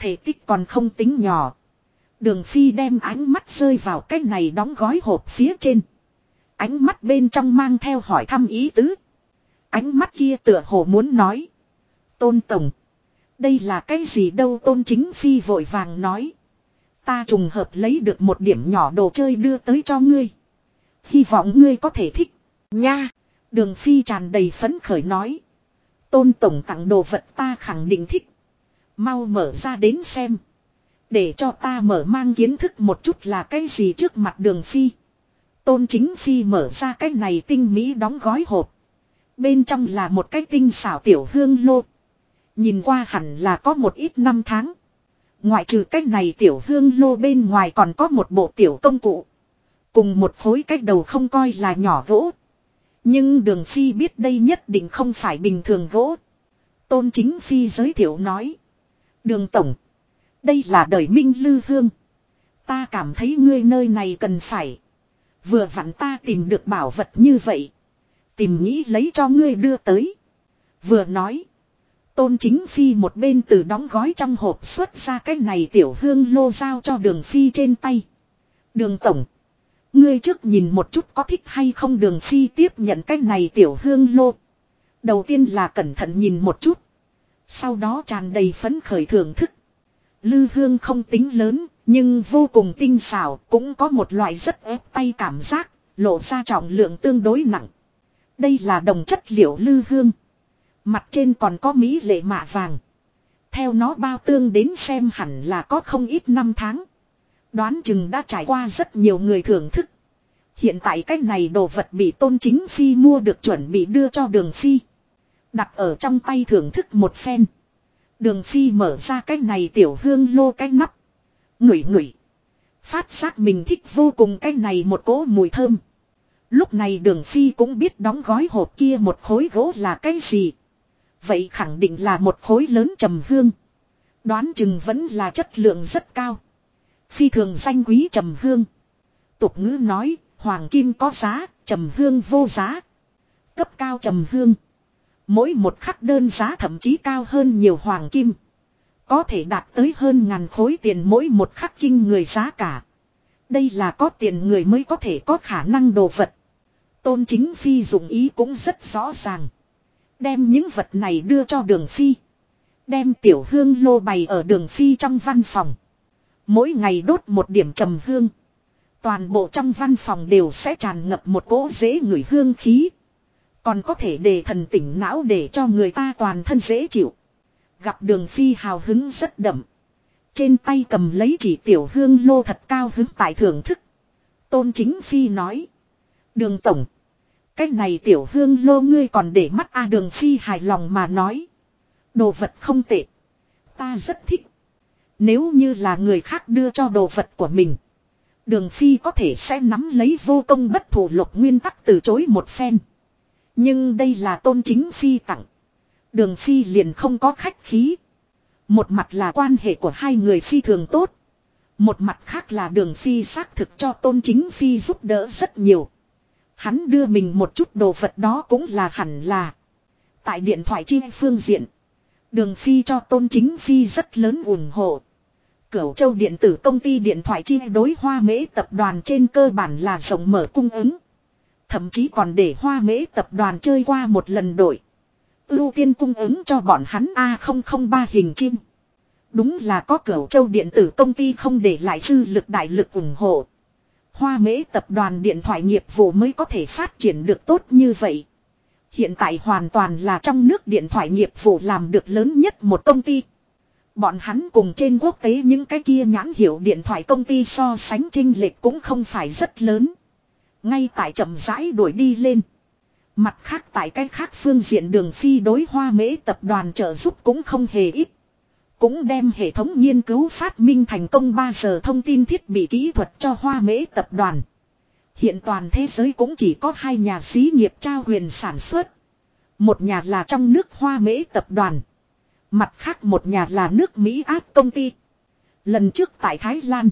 Thể tích còn không tính nhỏ. Đường Phi đem ánh mắt rơi vào cái này đóng gói hộp phía trên. Ánh mắt bên trong mang theo hỏi thăm ý tứ. Ánh mắt kia tựa hồ muốn nói. Tôn tổng. Đây là cái gì đâu, Tôn Chính Phi vội vàng nói. Ta trùng hợp lấy được một điểm nhỏ đồ chơi đưa tới cho ngươi. Hy vọng ngươi có thể thích. Nha. Đường Phi tràn đầy phấn khởi nói. Tôn tổng tặng đồ vật ta khẳng định thích. Mau mở ra đến xem. Để cho ta mở mang kiến thức một chút là cái gì trước mặt Đường Phi. Tôn Chính Phi mở ra cái này tinh mỹ đóng gói hộp. Bên trong là một cái tinh xảo tiểu hương lô. Nhìn qua hẳn là có một ít năm tháng. Ngoại trừ cái này tiểu hương lô bên ngoài còn có một bộ tiểu công cụ. Cùng một khối cách đầu không coi là nhỏ gỗ. Nhưng Đường Phi biết đây nhất định không phải bình thường gỗ. Tôn Chính Phi giới thiệu nói. Đường tổng. Đây là đời minh lư hương. Ta cảm thấy ngươi nơi này cần phải. Vừa vặn ta tìm được bảo vật như vậy. Tìm nghĩ lấy cho ngươi đưa tới. Vừa nói. Tôn Chính Phi một bên từ đóng gói trong hộp xuất ra cái này tiểu hương lô giao cho Đường Phi trên tay. Đường tổng. Ngươi trước nhìn một chút có thích hay không, Đường Phi tiếp nhận cái này tiểu hương lô. Đầu tiên là cẩn thận nhìn một chút. Sau đó tràn đầy phấn khởi thưởng thức. Lư hương không tính lớn, nhưng vô cùng tinh xảo, cũng có một loại rất ép tay cảm giác, lộ ra trọng lượng tương đối nặng. Đây là đồng chất liệu lư hương. Mặt trên còn có mỹ lệ mạ vàng. Theo nó bao tương đến xem hẳn là có không ít năm tháng. Đoán chừng đã trải qua rất nhiều người thưởng thức. Hiện tại cái này đồ vật bị Tôn Chính Phi mua được, chuẩn bị đưa cho Đường Phi. Đặt ở trong tay thưởng thức một phen. Đường Phi mở ra cái này tiểu hương lô cái nắp. Ngửi ngửi. Phát giác mình thích vô cùng cái này một cỗ mùi thơm. Lúc này Đường Phi cũng biết đóng gói hộp kia một khối gỗ là cái gì. Vậy khẳng định là một khối lớn trầm hương. Đoán chừng vẫn là chất lượng rất cao. Phi thường danh quý trầm hương. Tục ngữ nói, hoàng kim có giá, trầm hương vô giá. Cấp cao trầm hương. Mỗi một khắc đơn giá thậm chí cao hơn nhiều hoàng kim. Có thể đạt tới hơn ngàn khối tiền mỗi một khắc, kinh người giá cả. Đây là có tiền người mới có thể có khả năng đồ vật. Tôn Chính Phi dụng ý cũng rất rõ ràng. Đem những vật này đưa cho Đường Phi. Đem tiểu hương lô bày ở Đường Phi trong văn phòng. Mỗi ngày đốt một điểm trầm hương. Toàn bộ trong văn phòng đều sẽ tràn ngập một cỗ dễ ngửi hương khí. Còn có thể để thần tỉnh não, để cho người ta toàn thân dễ chịu. Gặp Đường Phi hào hứng rất đậm. Trên tay cầm lấy chỉ tiểu hương lô thật cao hứng tại thưởng thức. Tôn Chính Phi nói. Đường tổng. Cái này tiểu hương lô ngươi còn để mắt à, Đường Phi hài lòng mà nói. Đồ vật không tệ. Ta rất thích. Nếu như là người khác đưa cho đồ vật của mình, Đường Phi có thể sẽ nắm lấy vô công bất thủ lục nguyên tắc từ chối một phen. Nhưng đây là Tôn Chính Phi tặng. Đường Phi liền không có khách khí. Một mặt là quan hệ của hai người phi thường tốt. Một mặt khác là Đường Phi xác thực cho Tôn Chính Phi giúp đỡ rất nhiều. Hắn đưa mình một chút đồ vật đó cũng là hẳn là. Tại điện thoại chi phương diện, Đường Phi cho Tôn Chính Phi rất lớn ủng hộ. Cửu Châu điện tử công ty điện thoại chi đối Hoa Mễ tập đoàn trên cơ bản là rộng mở cung ứng. Thậm chí còn để Hoa Mễ tập đoàn chơi qua một lần đổi. Ưu tiên cung ứng cho bọn hắn A003 hình chim. Đúng là có Cửu Châu điện tử công ty không để lại dư lực đại lực ủng hộ. Hoa Mễ tập đoàn điện thoại nghiệp vụ mới có thể phát triển được tốt như vậy. Hiện tại hoàn toàn là trong nước điện thoại nghiệp vụ làm được lớn nhất một công ty. Bọn hắn cùng trên quốc tế những cái kia nhãn hiệu điện thoại công ty so sánh chênh lệch cũng không phải rất lớn. Ngay tại chậm rãi đuổi đi lên. Mặt khác tại cái khác phương diện Đường Phi đối Hoa Mễ tập đoàn trợ giúp cũng không hề ít. Cũng đem hệ thống nghiên cứu phát minh thành công 3 giờ thông tin thiết bị kỹ thuật cho Hoa Mễ tập đoàn. Hiện toàn thế giới cũng chỉ có 2 nhà xí nghiệp trao quyền sản xuất. Một nhà là trong nước Hoa Mễ tập đoàn. Mặt khác một nhà là nước Mỹ Át công ty. Lần trước tại Thái Lan,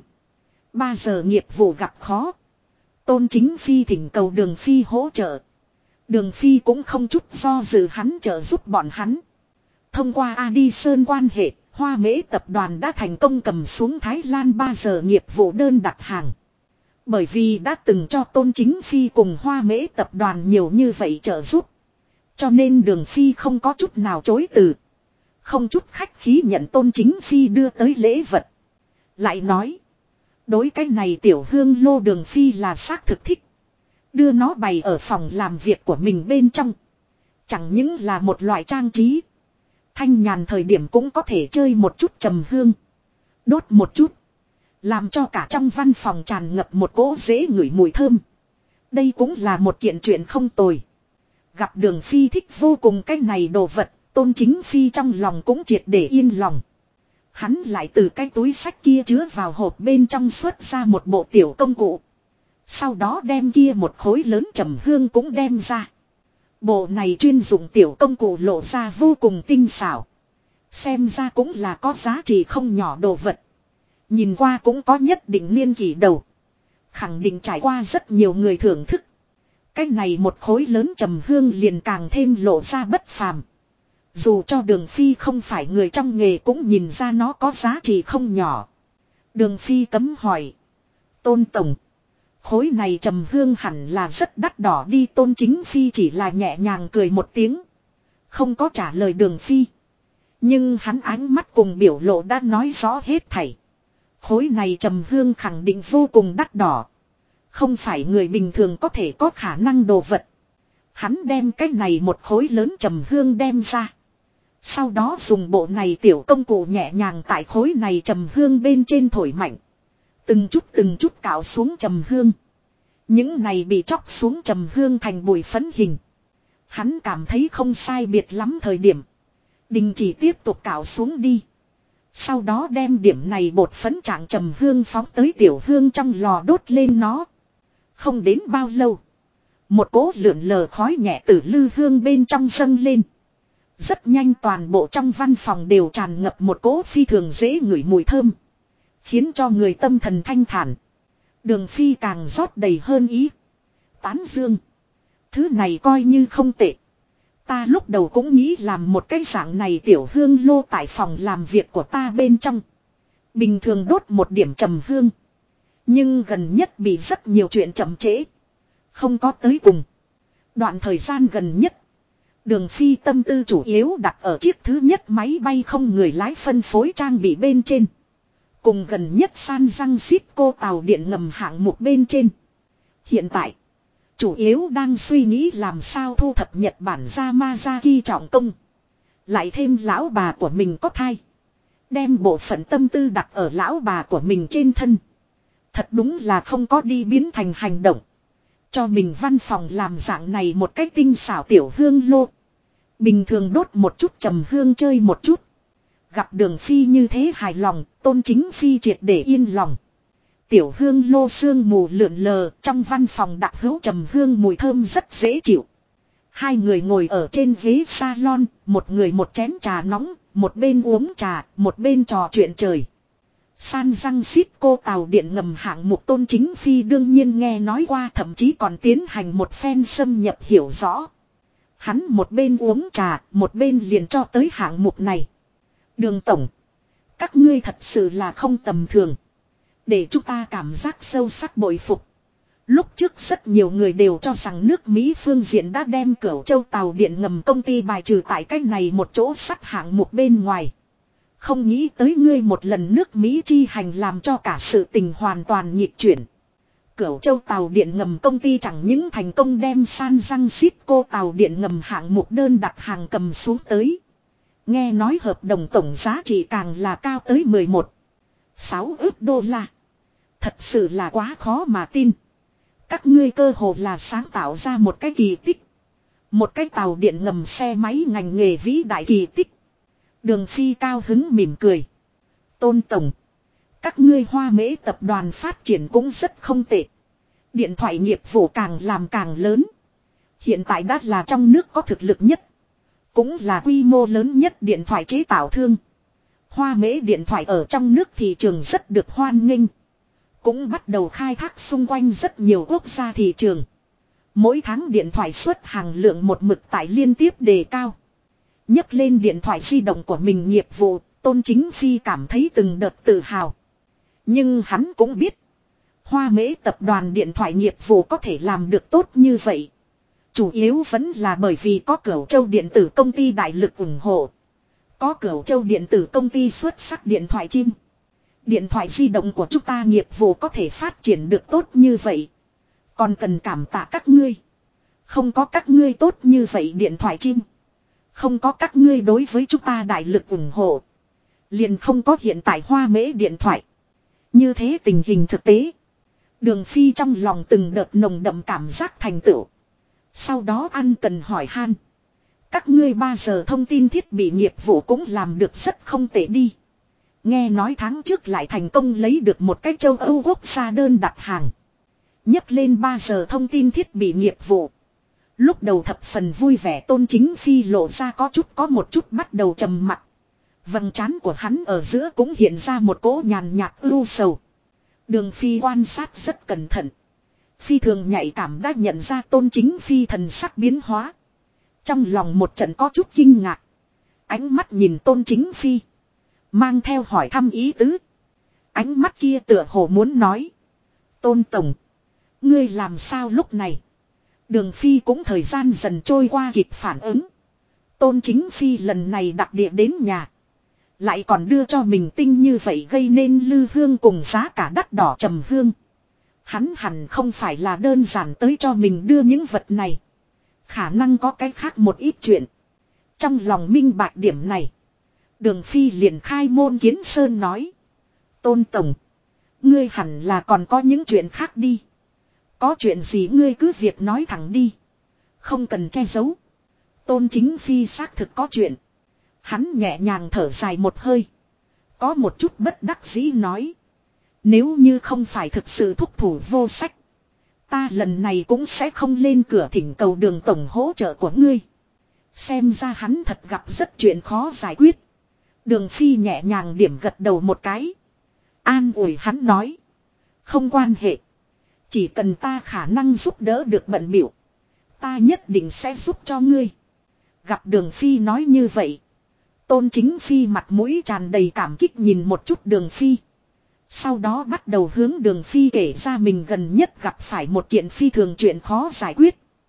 3 giờ nghiệp vụ gặp khó. Tôn Chính Phi thỉnh cầu Đường Phi hỗ trợ. Đường Phi cũng không chút do dự hắn trợ giúp bọn hắn. Thông qua Addison quan hệ, Hoa Mễ tập đoàn đã thành công cầm xuống Thái Lan 3 giờ nghiệp vụ đơn đặt hàng. Bởi vì đã từng cho Tôn Chính Phi cùng Hoa Mễ tập đoàn nhiều như vậy trợ giúp. Cho nên Đường Phi không có chút nào chối từ. Không chút khách khí nhận Tôn Chính Phi đưa tới lễ vật. Lại nói. Đối cái này tiểu hương lô Đường Phi là xác thực thích. Đưa nó bày ở phòng làm việc của mình bên trong. Chẳng những là một loại trang trí. Thanh nhàn thời điểm cũng có thể chơi một chút trầm hương. Đốt một chút. Làm cho cả trong văn phòng tràn ngập một cỗ dễ ngửi mùi thơm. Đây cũng là một kiện chuyện không tồi. Gặp Đường Phi thích vô cùng cái này đồ vật. Tôn Chính Phi trong lòng cũng triệt để yên lòng. Hắn lại từ cái túi sách kia chứa vào hộp bên trong xuất ra một bộ tiểu công cụ. Sau đó đem kia một khối lớn trầm hương cũng đem ra. Bộ này chuyên dụng tiểu công cụ lộ ra vô cùng tinh xảo. Xem ra cũng là có giá trị không nhỏ đồ vật. Nhìn qua cũng có nhất định niên kỷ đầu. Khẳng định trải qua rất nhiều người thưởng thức. Cái này một khối lớn trầm hương liền càng thêm lộ ra bất phàm. Dù cho Đường Phi không phải người trong nghề cũng nhìn ra nó có giá trị không nhỏ. Đường Phi cấm hỏi. Tôn tổng. Khối này trầm hương hẳn là rất đắt đỏ đi. Tôn Chính Phi chỉ là nhẹ nhàng cười một tiếng. Không có trả lời Đường Phi. Nhưng hắn ánh mắt cùng biểu lộ đã nói rõ hết thảy. Khối này trầm hương khẳng định vô cùng đắt đỏ. Không phải người bình thường có thể có khả năng đồ vật. Hắn đem cái này một khối lớn trầm hương đem ra. Sau đó dùng bộ này tiểu công cụ nhẹ nhàng tại khối này trầm hương bên trên thổi mạnh. Từng chút cạo xuống trầm hương. Những này bị chóc xuống trầm hương thành bụi phấn hình. Hắn cảm thấy không sai biệt lắm thời điểm. Đình chỉ tiếp tục cạo xuống đi. Sau đó đem điểm này bột phấn trạng trầm hương phóng tới tiểu hương trong lò đốt lên nó. Không đến bao lâu. Một cỗ lượn lờ khói nhẹ từ lư hương bên trong dâng lên. Rất nhanh toàn bộ trong văn phòng đều tràn ngập một cỗ phi thường dễ ngửi mùi thơm. Khiến cho người tâm thần thanh thản. Đường Phi càng rót đầy hơn ý. Tán dương. Thứ này coi như không tệ. Ta lúc đầu cũng nghĩ làm một cái dạng này tiểu hương lô tại phòng làm việc của ta bên trong. Bình thường đốt một điểm trầm hương. Nhưng gần nhất bị rất nhiều chuyện chậm trễ. Không có tới cùng. Đoạn thời gian gần nhất. Đường Phi tâm tư chủ yếu đặt ở chiếc thứ nhất máy bay không người lái phân phối trang bị bên trên. Cùng gần nhất San Francisco tàu điện ngầm hạng mục bên trên. Hiện tại. Chủ yếu đang suy nghĩ làm sao thu thập Nhật Bản Yamazaki trọng công. Lại thêm lão bà của mình có thai. Đem bộ phận tâm tư đặt ở lão bà của mình trên thân. Thật đúng là không có đi biến thành hành động. Cho mình văn phòng làm dạng này một cách tinh xảo tiểu hương lô. Bình thường đốt một chút trầm hương chơi một chút. Gặp Đường Phi như thế hài lòng, Tôn Chính Phi triệt để yên lòng. Tiểu hương lô sương mù lượn lờ, trong văn phòng đặc hữu trầm hương mùi thơm rất dễ chịu. Hai người ngồi ở trên ghế salon, một người một chén trà nóng, một bên uống trà, một bên trò chuyện trời. San Francisco tàu điện ngầm hạng mục Tôn Chính Phi đương nhiên nghe nói qua, thậm chí còn tiến hành một phen xâm nhập hiểu rõ. Hắn một bên uống trà, một bên liền cho tới hạng mục này. Đường tổng, các ngươi thật sự là không tầm thường. Để chúng ta cảm giác sâu sắc bội phục. Lúc trước rất nhiều người đều cho rằng nước Mỹ phương diện đã đem Cửu Châu tàu điện ngầm công ty bài trừ tại cách này một chỗ sắt hạng mục bên ngoài. Không nghĩ tới ngươi một lần nước Mỹ chi hành làm cho cả sự tình hoàn toàn nhịp chuyển. Cửu Châu tàu điện ngầm công ty chẳng những thành công đem San Francisco tàu điện ngầm hạng mục đơn đặt hàng cầm xuống tới. Nghe nói hợp đồng tổng giá trị càng là cao tới 11,6 ức đô la. Thật sự là quá khó mà tin. Các ngươi cơ hồ là sáng tạo ra một cái kỳ tích. Một cái tàu điện ngầm xe máy ngành nghề vĩ đại kỳ tích. Đường Phi cao hứng mỉm cười. Tôn tổng, các ngươi Hoa Mễ tập đoàn phát triển cũng rất không tệ. Điện thoại nghiệp vụ càng làm càng lớn. Hiện tại đã là trong nước có thực lực nhất. Cũng là quy mô lớn nhất điện thoại chế tạo thương. Hoa Mễ điện thoại ở trong nước thị trường rất được hoan nghênh. Cũng bắt đầu khai thác xung quanh rất nhiều quốc gia thị trường. Mỗi tháng điện thoại xuất hàng lượng một mực tại liên tiếp đề cao. Nhấc lên điện thoại di động của mình nghiệp vụ, Tôn Chính Phi cảm thấy từng đợt tự hào. Nhưng hắn cũng biết. Hoa Mễ tập đoàn điện thoại nghiệp vụ có thể làm được tốt như vậy. Chủ yếu vẫn là bởi vì có Cửu Châu điện tử công ty đại lực ủng hộ. Có Cửu Châu điện tử công ty xuất sắc điện thoại chim. Điện thoại di động của chúng ta nghiệp vụ có thể phát triển được tốt như vậy. Còn cần cảm tạ các ngươi. Không có các ngươi tốt như vậy điện thoại chim. Không có các ngươi đối với chúng ta đại lực ủng hộ. Liền không có hiện tại Hoa Mễ điện thoại. Như thế tình hình thực tế. Đường Phi trong lòng từng đợt nồng đậm cảm giác thành tựu. Sau đó ăn cần hỏi han. Các ngươi 3 giờ thông tin thiết bị nghiệp vụ cũng làm được rất không tệ đi. Nghe nói tháng trước lại thành công lấy được một cái châu Âu quốc gia đơn đặt hàng. Nhấc lên 3 giờ thông tin thiết bị nghiệp vụ. Lúc đầu thập phần vui vẻ Tôn Chính Phi lộ ra có một chút bắt đầu trầm mặc. Vầng trán của hắn ở giữa cũng hiện ra một cỗ nhàn nhạt ưu sầu. Đường Phi quan sát rất cẩn thận. Phi thường nhạy cảm đã nhận ra Tôn Chính Phi thần sắc biến hóa. Trong lòng một trận có chút kinh ngạc. Ánh mắt nhìn Tôn Chính Phi. Mang theo hỏi thăm ý tứ. Ánh mắt kia tựa hồ muốn nói. Tôn Tổng. Ngươi làm sao lúc này? Đường Phi cũng thời gian dần trôi qua kịp phản ứng. Tôn Chính Phi lần này đặc địa đến nhà. Lại còn đưa cho mình tinh như vậy gây nên lư hương cùng giá cả đắt đỏ trầm hương. Hắn hẳn không phải là đơn giản tới cho mình đưa những vật này. Khả năng có cái khác một ít chuyện. Trong lòng minh bạch điểm này. Đường Phi liền khai môn kiến sơn nói. Tôn Tổng. Ngươi hẳn là còn có những chuyện khác đi. Có chuyện gì ngươi cứ việc nói thẳng đi. Không cần che giấu. Tôn Chính Phi xác thực có chuyện. Hắn nhẹ nhàng thở dài một hơi. Có một chút bất đắc dĩ nói. Nếu như không phải thực sự thúc thủ vô sách. Ta lần này cũng sẽ không lên cửa thỉnh cầu Đường Tổng hỗ trợ của ngươi. Xem ra hắn thật gặp rất chuyện khó giải quyết. Đường Phi nhẹ nhàng điểm gật đầu một cái. An ủi hắn nói. Không quan hệ. Chỉ cần ta khả năng giúp đỡ được bận bịu. Ta nhất định sẽ giúp cho ngươi. Gặp Đường Phi nói như vậy. Tôn Chính Phi mặt mũi tràn đầy cảm kích nhìn một chút Đường Phi. Sau đó bắt đầu hướng Đường Phi kể ra mình gần nhất gặp phải một kiện phi thường chuyện khó giải quyết.